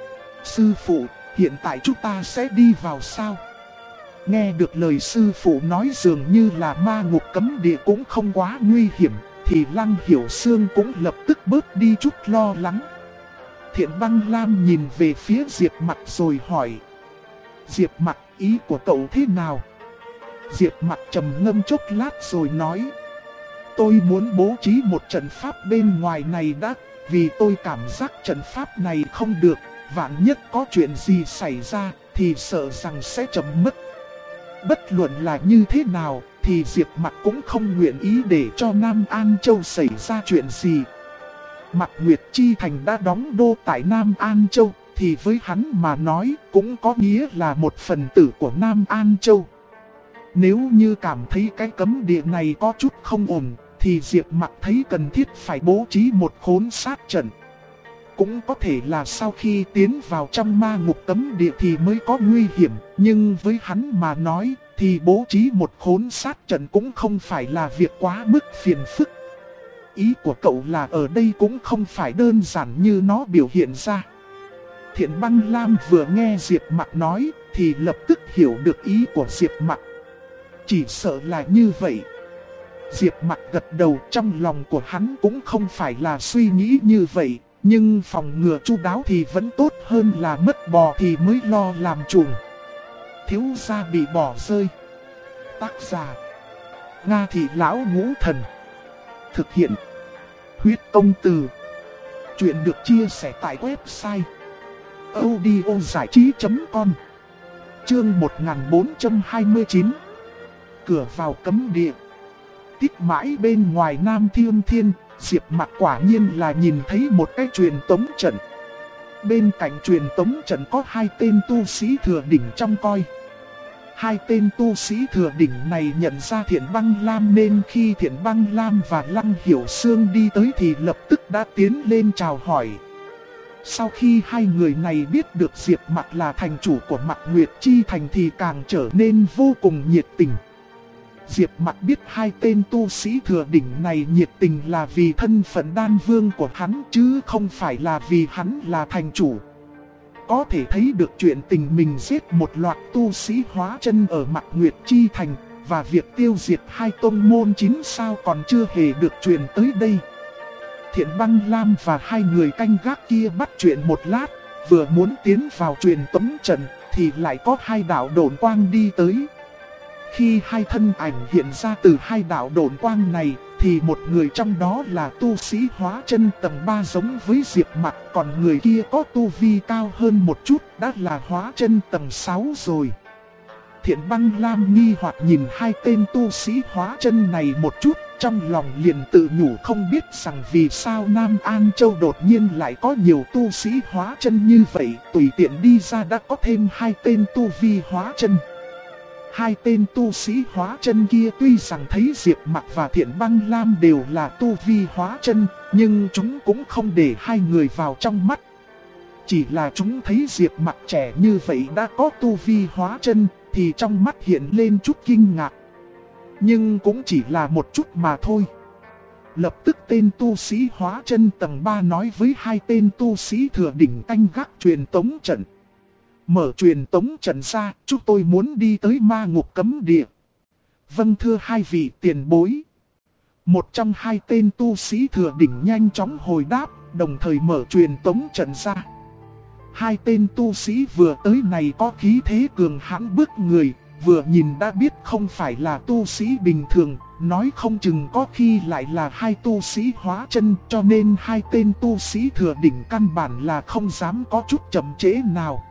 Sư phụ, hiện tại chúng ta sẽ đi vào sao? Nghe được lời sư phụ nói dường như là ma ngục cấm địa cũng không quá nguy hiểm, thì Lăng Hiểu Sương cũng lập tức bớt đi chút lo lắng. Thiện Băng Lam nhìn về phía Diệp Mặc rồi hỏi. Diệp Mặc, ý của cậu thế nào? Diệp Mặc trầm ngâm chốc lát rồi nói. Tôi muốn bố trí một trận pháp bên ngoài này đã, vì tôi cảm giác trận pháp này không được, vạn nhất có chuyện gì xảy ra thì sợ rằng sẽ chậm mất. Bất luận là như thế nào thì Diệp Mặc cũng không nguyện ý để cho Nam An Châu xảy ra chuyện gì. Mạc Nguyệt Chi Thành đã đóng đô tại Nam An Châu, thì với hắn mà nói cũng có nghĩa là một phần tử của Nam An Châu. Nếu như cảm thấy cái cấm địa này có chút không ổn, thì Diệp Mặc thấy cần thiết phải bố trí một khốn sát trận. Cũng có thể là sau khi tiến vào trong ma ngục cấm địa thì mới có nguy hiểm, nhưng với hắn mà nói thì bố trí một khốn sát trận cũng không phải là việc quá mức phiền phức. Ý của cậu là ở đây cũng không phải đơn giản như nó biểu hiện ra. Thiện Băng Lam vừa nghe Diệp Mặc nói thì lập tức hiểu được ý của Diệp Mặc. Chỉ sợ là như vậy. Diệp Mặc gật đầu, trong lòng của hắn cũng không phải là suy nghĩ như vậy. Nhưng phòng ngừa chu đáo thì vẫn tốt hơn là mất bò thì mới lo làm chuồng. Thiếu gia bị bỏ rơi. Tác giả: Nga Thị Lão Ngũ Thần. Thực hiện: Huyết Công Từ. Chuyện được chia sẻ tại website audiozảichí.com. Chương 1429. Cửa vào cấm địa. Tít mãi bên ngoài Nam Thiêm Thiên, Diệp Mặc quả nhiên là nhìn thấy một cái truyền tống trận. Bên cạnh truyền tống trận có hai tên tu sĩ thừa đỉnh trong coi. Hai tên tu sĩ thừa đỉnh này nhận ra Thiện Băng Lam nên khi Thiện Băng Lam và Lăng Hiểu Sương đi tới thì lập tức đã tiến lên chào hỏi. Sau khi hai người này biết được Diệp Mặc là thành chủ của Mặc Nguyệt Chi Thành thì càng trở nên vô cùng nhiệt tình. Diệp Mặc biết hai tên tu sĩ thừa đỉnh này nhiệt tình là vì thân phận đan vương của hắn chứ không phải là vì hắn là thành chủ. Có thể thấy được chuyện tình mình giết một loạt tu sĩ hóa chân ở Mặc Nguyệt Chi Thành và việc tiêu diệt hai tông môn 9 sao còn chưa hề được truyền tới đây. Thiện Băng Lam và hai người canh gác kia bắt chuyện một lát, vừa muốn tiến vào truyền tống trận thì lại có hai đạo độn quang đi tới. Khi hai thân ảnh hiện ra từ hai đạo độn quang này thì một người trong đó là tu sĩ hóa chân tầng 3 giống với Diệp Mặc, còn người kia có tu vi cao hơn một chút, đã là hóa chân tầng 6 rồi. Thiện Băng Lam nghi hoặc nhìn hai tên tu sĩ hóa chân này một chút, trong lòng liền tự nhủ không biết rằng vì sao Nam An Châu đột nhiên lại có nhiều tu sĩ hóa chân như vậy, tùy tiện đi ra đã có thêm hai tên tu vi hóa chân. Hai tên tu sĩ hóa chân kia tuy rằng thấy Diệp Mặc và Thiện Băng Lam đều là tu vi hóa chân, nhưng chúng cũng không để hai người vào trong mắt. Chỉ là chúng thấy Diệp Mặc trẻ như vậy đã có tu vi hóa chân, thì trong mắt hiện lên chút kinh ngạc. Nhưng cũng chỉ là một chút mà thôi. Lập tức tên tu sĩ hóa chân tầng 3 nói với hai tên tu sĩ thừa đỉnh canh gác truyền tống trận. Mở truyền tống trận ra, chúng tôi muốn đi tới ma ngục cấm địa. Vâng thưa hai vị tiền bối. Một trong hai tên tu sĩ thừa đỉnh nhanh chóng hồi đáp, đồng thời mở truyền tống trận ra. Hai tên tu sĩ vừa tới này có khí thế cường hãn bước người, vừa nhìn đã biết không phải là tu sĩ bình thường, nói không chừng có khi lại là hai tu sĩ hóa chân, cho nên hai tên tu sĩ thừa đỉnh căn bản là không dám có chút chậm trễ nào.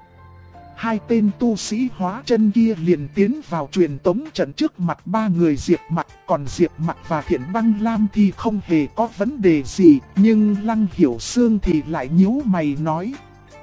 Hai tên tu sĩ hóa chân kia liền tiến vào truyền tống trận trước mặt ba người Diệp Mặc, còn Diệp Mặc và Thiện Băng Lam thì không hề có vấn đề gì, nhưng Lăng Hiểu Sương thì lại nhíu mày nói: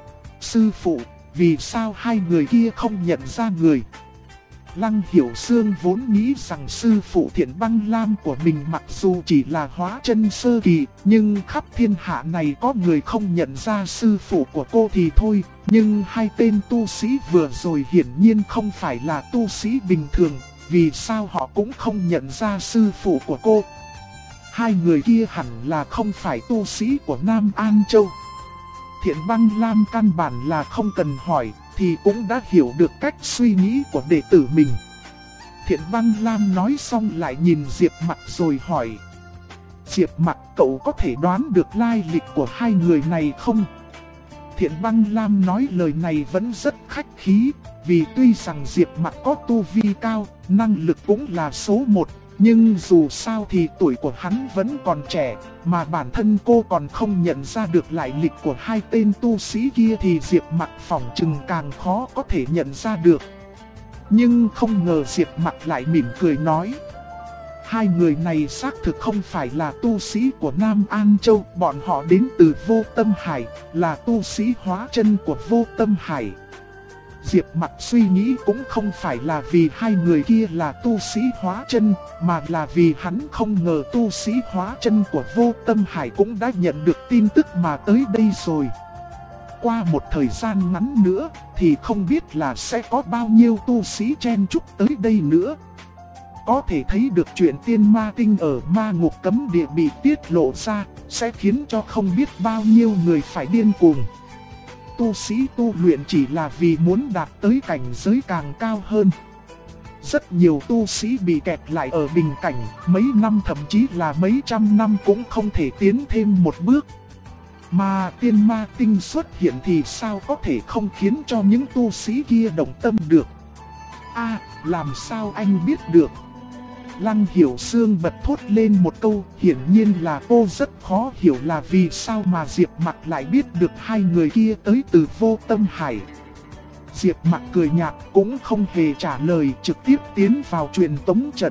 Sư phụ, vì sao hai người kia không nhận ra người? Lăng Hiểu Sương vốn nghĩ rằng sư phụ Thiện Băng Lam của mình mặc dù chỉ là hóa chân sơ kỳ, nhưng khắp thiên hạ này có người không nhận ra sư phụ của cô thì thôi. Nhưng hai tên tu sĩ vừa rồi hiển nhiên không phải là tu sĩ bình thường, vì sao họ cũng không nhận ra sư phụ của cô? Hai người kia hẳn là không phải tu sĩ của Nam An Châu. Thiện Băng Lam căn bản là không cần hỏi, thì cũng đã hiểu được cách suy nghĩ của đệ tử mình. Thiện Băng Lam nói xong lại nhìn Diệp Mặc rồi hỏi: Diệp Mặc, cậu có thể đoán được lai lịch của hai người này không? Thiện Băng Lam nói lời này vẫn rất khách khí, vì tuy rằng Diệp Mặc có tu vi cao, năng lực cũng là số 1, nhưng dù sao thì tuổi của hắn vẫn còn trẻ, mà bản thân cô còn không nhận ra được lai lịch của hai tên tu sĩ kia thì Diệp Mặc phỏng chừng càng khó có thể nhận ra được. Nhưng không ngờ Diệp Mặc lại mỉm cười nói: hai người này xác thực không phải là tu sĩ của Nam An Châu, bọn họ đến từ Vô Tâm Hải, là tu sĩ hóa chân của Vô Tâm Hải. Diệp Mặc suy nghĩ cũng không phải là vì hai người kia là tu sĩ hóa chân, mà là vì hắn không ngờ tu sĩ hóa chân của Vô Tâm Hải cũng đã nhận được tin tức mà tới đây rồi. Qua một thời gian ngắn nữa thì không biết là sẽ có bao nhiêu tu sĩ chen chúc tới đây nữa. Có thể thấy được chuyện tiên ma tinh ở ma ngục cấm địa bị tiết lộ ra sẽ khiến cho không biết bao nhiêu người phải điên cuồng. Tu sĩ tu luyện chỉ là vì muốn đạt tới cảnh giới càng cao hơn. Rất nhiều tu sĩ bị kẹt lại ở bình cảnh, mấy năm thậm chí là mấy trăm năm cũng không thể tiến thêm một bước. Mà tiên ma tinh xuất hiện thì sao có thể không khiến cho những tu sĩ kia động tâm được. Làm sao anh biết được? Lăng Hiểu Sương bật thốt lên một câu, hiển nhiên là cô rất khó hiểu là vì sao mà Diệp Mặc lại biết được hai người kia tới từ Vô Tâm Hải. Diệp Mặc cười nhạt cũng không hề trả lời, trực tiếp tiến vào truyền tống trận.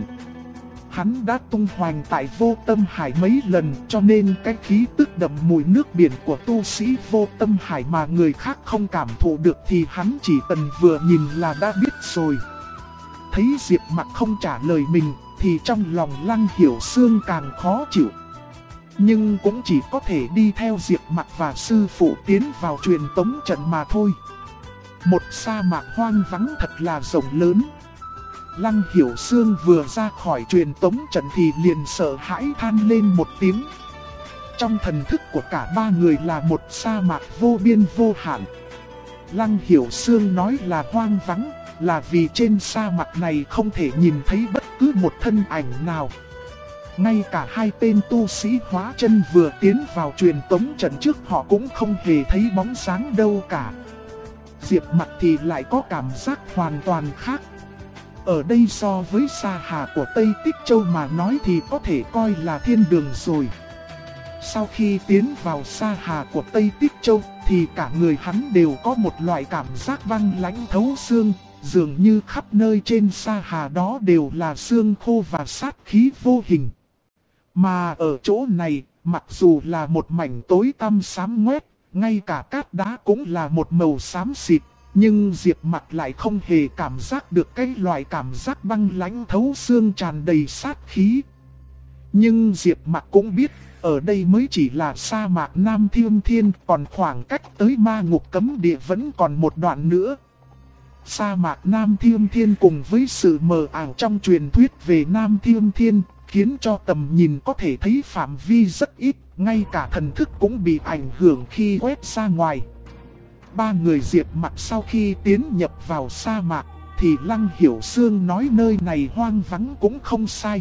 Hắn đã tung hoành tại Vô Tâm Hải mấy lần, cho nên cái khí tức đậm mùi nước biển của tu sĩ Vô Tâm Hải mà người khác không cảm thụ được thì hắn chỉ cần vừa nhìn là đã biết rồi. Thấy Diệp Mặc không trả lời mình thì trong lòng Lăng Hiểu Sương càng khó chịu. Nhưng cũng chỉ có thể đi theo Diệp Mặc và sư phụ tiến vào truyền tống trận mà thôi. Một sa mạc hoang vắng thật là rộng lớn. Lăng Hiểu Sương vừa ra khỏi truyền tống trận thì liền sợ hãi than lên một tiếng. Trong thần thức của cả ba người là một sa mạc vô biên vô hạn. Lăng Hiểu Sương nói là hoang vắng là vì trên sa mạc này không thể nhìn thấy bất cứ một thân ảnh nào. Ngay cả hai tên tu sĩ hóa chân vừa tiến vào truyền tống trận trước họ cũng không hề thấy bóng dáng đâu cả. Diệp Mặc thì lại có cảm giác hoàn toàn khác. Ở đây so với Sa Hà của Tây Tích Châu mà nói thì có thể coi là thiên đường rồi. Sau khi tiến vào Sa Hà của Tây Tích Châu thì cả người hắn đều có một loại cảm giác băng lãnh thấu xương, dường như khắp nơi trên Sa Hà đó đều là xương khô và sát khí vô hình. Mà ở chỗ này, mặc dù là một mảnh tối tăm xám ngoét, ngay cả cát đá cũng là một màu xám xịt, nhưng Diệp Mặc lại không hề cảm giác được cái loại cảm giác băng lãnh thấu xương tràn đầy sát khí. Nhưng Diệp Mặc cũng biết, ở đây mới chỉ là sa mạc Nam Thiêm Thiên, còn khoảng cách tới ma ngục cấm địa vẫn còn một đoạn nữa. Sa mạc Nam Thiêm Thiên cùng với sự mờ ảo trong truyền thuyết về Nam Thiêm Thiên, khiến cho tầm nhìn có thể thấy phạm vi rất ít, ngay cả thần thức cũng bị ảnh hưởng khi quét ra ngoài. Ba người Diệp Mặc sau khi tiến nhập vào sa mạc, thì Lăng Hiểu Sương nói nơi này hoang vắng cũng không sai.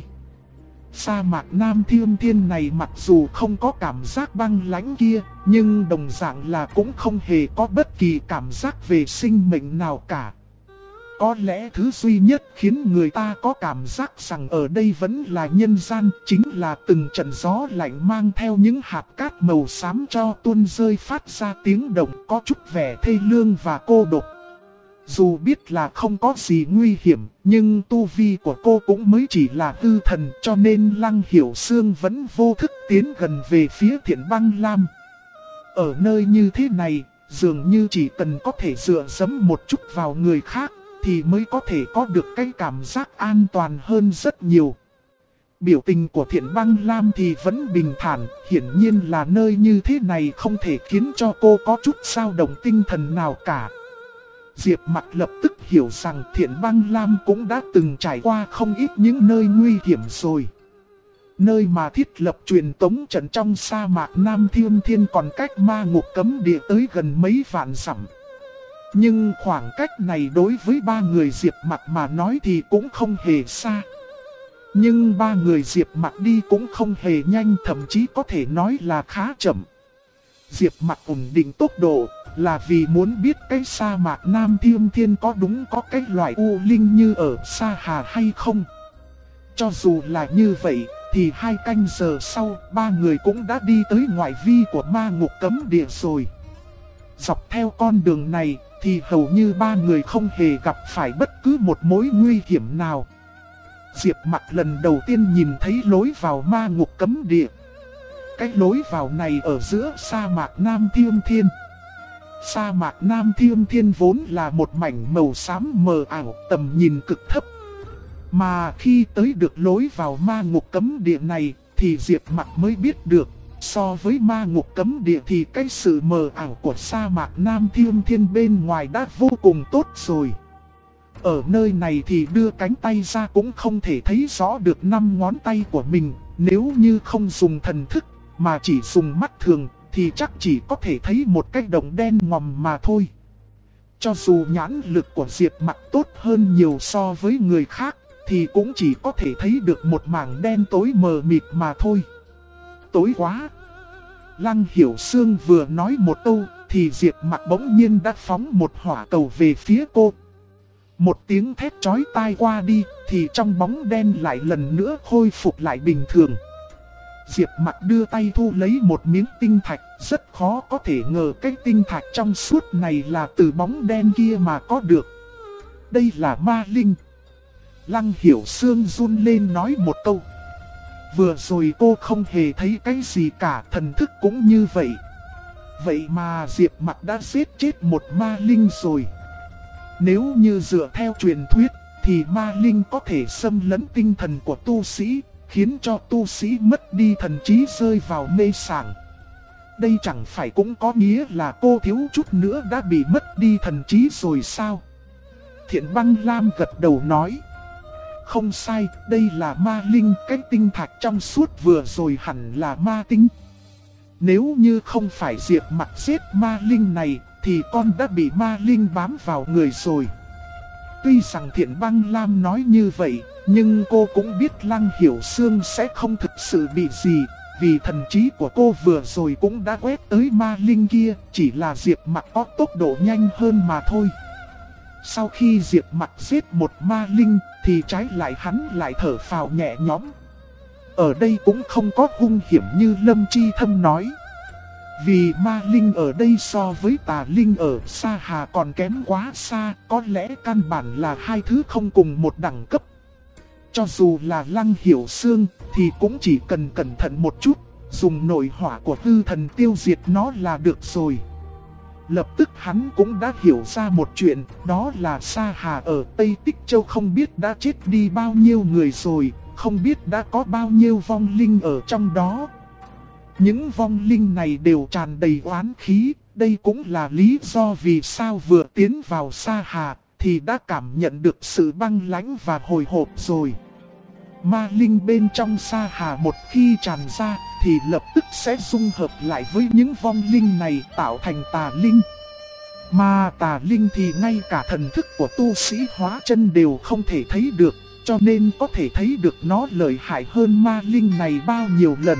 Sa mạc Nam Thiêm Thiên này mặc dù không có cảm giác băng lãnh kia, nhưng đồng dạng là cũng không hề có bất kỳ cảm giác về sinh mệnh nào cả. Có lẽ thứ duy nhất khiến người ta có cảm giác rằng ở đây vẫn là nhân gian, chính là từng trận gió lạnh mang theo những hạt cát màu xám cho tuôn rơi phát ra tiếng động có chút vẻ thê lương và cô độc. Dù biết là không có gì nguy hiểm, nhưng tu vi của cô cũng mới chỉ là hư thần, cho nên Lăng Hiểu Sương vẫn vô thức tiến gần về phía Thiện Băng Lam. Ở nơi như thế này, dường như chỉ cần có thể dựa dẫm một chút vào người khác, thì mới có thể có được cái cảm giác an toàn hơn rất nhiều. Biểu tình của Thiện Băng Lam thì vẫn bình thản, hiển nhiên là nơi như thế này không thể khiến cho cô có chút dao động tinh thần nào cả. Diệp Mặc lập tức hiểu rằng Thiện Băng Lam cũng đã từng trải qua không ít những nơi nguy hiểm rồi. Nơi mà thiết lập truyền tống trận trong sa mạc Nam Thiêm Thiên còn cách ma ngục cấm địa tới gần mấy vạn dặm. Nhưng khoảng cách này đối với ba người Diệp Mặc mà nói thì cũng không hề xa. Nhưng ba người Diệp Mặc đi cũng không hề nhanh, thậm chí có thể nói là khá chậm. Diệp Mặc ổn định tốc độ là vì muốn biết cái sa mạc Nam Thiêm Thiên có đúng có cái loại u linh như ở Sa Hà hay không. Cho dù là như vậy thì 2 canh giờ sau ba người cũng đã đi tới ngoại vi của ma ngục cấm địa rồi. Dọc theo con đường này thì hầu như ba người không hề gặp phải bất cứ một mối nguy hiểm nào. Diệp Mặc lần đầu tiên nhìn thấy lối vào ma ngục cấm địa. Cái lối vào này ở giữa sa mạc Nam Thiêm Thiên. Sa mạc Nam Thiêm Thiên vốn là một mảnh màu xám mờ ảo, tầm nhìn cực thấp. Mà khi tới được lối vào ma ngục cấm địa này thì Diệp Mặc mới biết được, so với ma ngục cấm địa thì cái sự mờ ảo của sa mạc Nam Thiêm Thiên bên ngoài đã vô cùng tốt rồi. Ở nơi này thì đưa cánh tay ra cũng không thể thấy rõ được 5 ngón tay của mình, nếu như không dùng thần thức mà chỉ dùng mắt thường thì chắc chỉ có thể thấy một cái động đen ngòm mà thôi. Cho dù nhãn lực của Diệp Mặc tốt hơn nhiều so với người khác thì cũng chỉ có thể thấy được một mảng đen tối mờ mịt mà thôi. Tối quá! Lăng Hiểu Sương vừa nói một câu thì Diệp Mặc bỗng nhiên đã phóng một hỏa cầu về phía cô. Một tiếng thét chói tai qua đi thì trong bóng đen lại lần nữa khôi phục lại bình thường. Diệp Mặc đưa tay thu lấy một miếng tinh thạch, rất khó có thể ngờ cái tinh thạch trong suốt này là từ bóng đen kia mà có được. Đây là ma linh. Lăng Hiểu Sương run lên nói một câu. Vừa rồi cô không hề thấy cái gì cả, thần thức cũng như vậy. Vậy mà Diệp Mặc đã giết chết một ma linh rồi. Nếu như dựa theo truyền thuyết thì ma linh có thể xâm lấn tinh thần của tu sĩ, khiến cho tu sĩ mất đi thần trí, rơi vào mê sảng. Đây chẳng phải cũng có nghĩa là cô thiếu chút nữa đã bị mất đi thần trí rồi sao? Thiện Băng Lam gật đầu nói. Không sai, đây là ma linh, cái tinh thạch trong suốt vừa rồi hẳn là ma tinh. Nếu như không phải Diệp Mặc giết ma linh này thì con đã bị ma linh bám vào người rồi. Tuy rằng Thiện Băng Lam nói như vậy, nhưng cô cũng biết Lăng Hiểu Sương sẽ không thực sự bị gì, vì thần trí của cô vừa rồi cũng đã quét tới ma linh kia, chỉ là Diệp Mặc có tốc độ nhanh hơn mà thôi. Sau khi Diệp Mặc giết một ma linh thì trái lại hắn lại thở phào nhẹ nhõm. Ở đây cũng không có hung hiểm như Lâm Chi Thâm nói. Vì ma linh ở đây so với tà linh ở Sa Hà còn kém quá xa, có lẽ căn bản là hai thứ không cùng một đẳng cấp. Cho dù là Lăng Hiểu Sương thì cũng chỉ cần cẩn thận một chút, dùng nội hỏa của hư thần tiêu diệt nó là được rồi. Lập tức hắn cũng đã hiểu ra một chuyện, đó là Sa Hà ở Tây Tích Châu không biết đã chết đi bao nhiêu người rồi, không biết đã có bao nhiêu vong linh ở trong đó. Những vong linh này đều tràn đầy oán khí, đây cũng là lý do vì sao vừa tiến vào Sa Hà thì đã cảm nhận được sự băng lãnh và hồi hộp rồi. Ma linh bên trong Sa Hà một khi tràn ra thì lập tức sẽ dung hợp lại với những vong linh này tạo thành tà linh. Mà tà linh thì ngay cả thần thức của tu sĩ hóa chân đều không thể thấy được, cho nên có thể thấy được nó lợi hại hơn ma linh này bao nhiêu lần.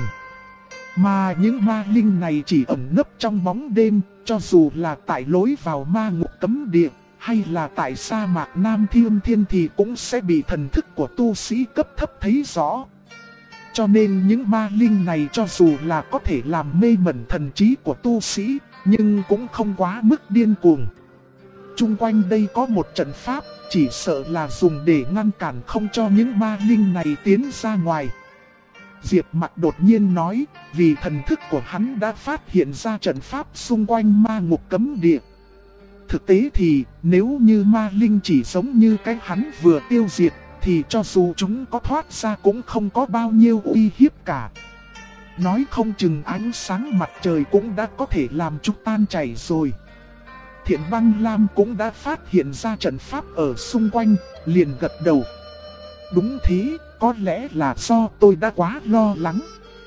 Mà những ma linh này chỉ ẩn nấp trong bóng đêm, cho dù là tại lối vào ma ngục cấm địa, hay là tại sa mạc Nam Thiêm Thiên thì cũng sẽ bị thần thức của tu sĩ cấp thấp thấy rõ. Cho nên những ma linh này cho dù là có thể làm mê mẩn thần trí của tu sĩ, nhưng cũng không quá mức điên cuồng. Chung quanh đây có một trận pháp, chỉ sợ là dùng để ngăn cản không cho những ma linh này tiến ra ngoài. Diệp Mặc đột nhiên nói, vì thần thức của hắn đã phát hiện ra trận pháp xung quanh ma ngục cấm địa. Thực tế thì nếu như ma linh chỉ giống như cái hắn vừa tiêu diệt thì cho dù chúng có thoát ra cũng không có bao nhiêu uy hiếp cả. Nói không chừng ánh sáng mặt trời cũng đã có thể làm chúng tan chảy rồi. Thiện Băng Lam cũng đã phát hiện ra trận pháp ở xung quanh, liền gật đầu. Đúng thế, có lẽ là do tôi đã quá lo lắng.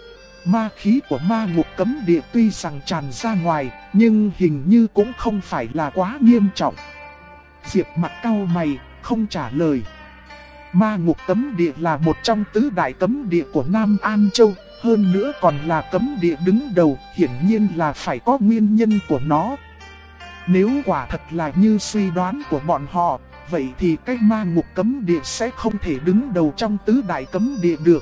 Ma khí của ma ngục cấm địa tuy rằng tràn ra ngoài, nhưng hình như cũng không phải là quá nghiêm trọng. Diệp Mặc cau mày, không trả lời. Ma ngục cấm địa là một trong tứ đại cấm địa của Nam An Châu, hơn nữa còn là cấm địa đứng đầu, hiển nhiên là phải có nguyên nhân của nó. Nếu quả thật là như suy đoán của bọn họ, vậy thì cái ma ngục cấm địa sẽ không thể đứng đầu trong tứ đại cấm địa được.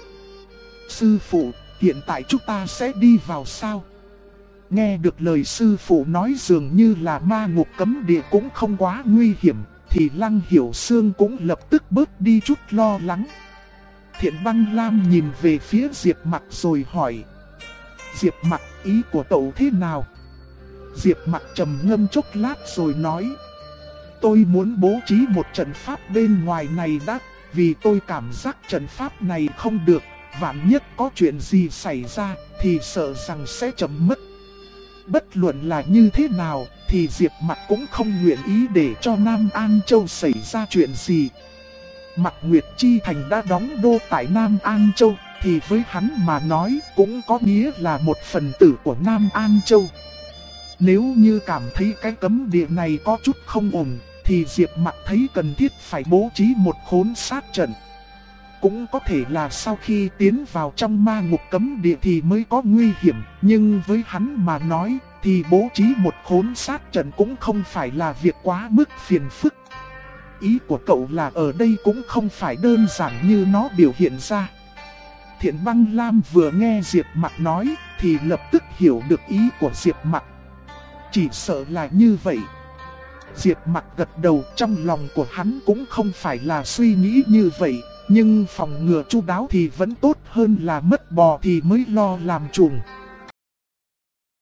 Sư phụ, hiện tại chúng ta sẽ đi vào sao? Nghe được lời sư phụ nói dường như là ma ngục cấm địa cũng không quá nguy hiểm, thì Lăng Hiểu Sương cũng lập tức bớt đi chút lo lắng. Thiện Băng Lam nhìn về phía Diệp Mặc rồi hỏi. Diệp Mặc, ý của cậu thế nào? Diệp Mặc trầm ngâm chốc lát rồi nói: tôi muốn bố trí một trận pháp bên ngoài này đã, vì tôi cảm giác trận pháp này không được, vạn nhất có chuyện gì xảy ra thì sợ rằng sẽ chậm mất. Bất luận là như thế nào thì Diệp Mặc cũng không nguyện ý để cho Nam An Châu xảy ra chuyện gì. Mặc Nguyệt Chi Thành đã đóng đô tại Nam An Châu, thì với hắn mà nói cũng có nghĩa là một phần tử của Nam An Châu. Nếu như cảm thấy cái cấm địa này có chút không ổn, thì Diệp Mặc thấy cần thiết phải bố trí một khốn sát trận. Cũng có thể là sau khi tiến vào trong ma ngục cấm địa thì mới có nguy hiểm, nhưng với hắn mà nói thì bố trí một khốn sát trận cũng không phải là việc quá mức phiền phức. Ý của cậu là ở đây cũng không phải đơn giản như nó biểu hiện ra. Thiện Băng Lam vừa nghe Diệp Mặc nói thì lập tức hiểu được ý của Diệp Mặc. Chỉ sợ là như vậy. Diệp Mặc gật đầu, trong lòng của hắn cũng không phải là suy nghĩ như vậy, nhưng phòng ngừa chu đáo thì vẫn tốt hơn là mất bò thì mới lo làm chuồng.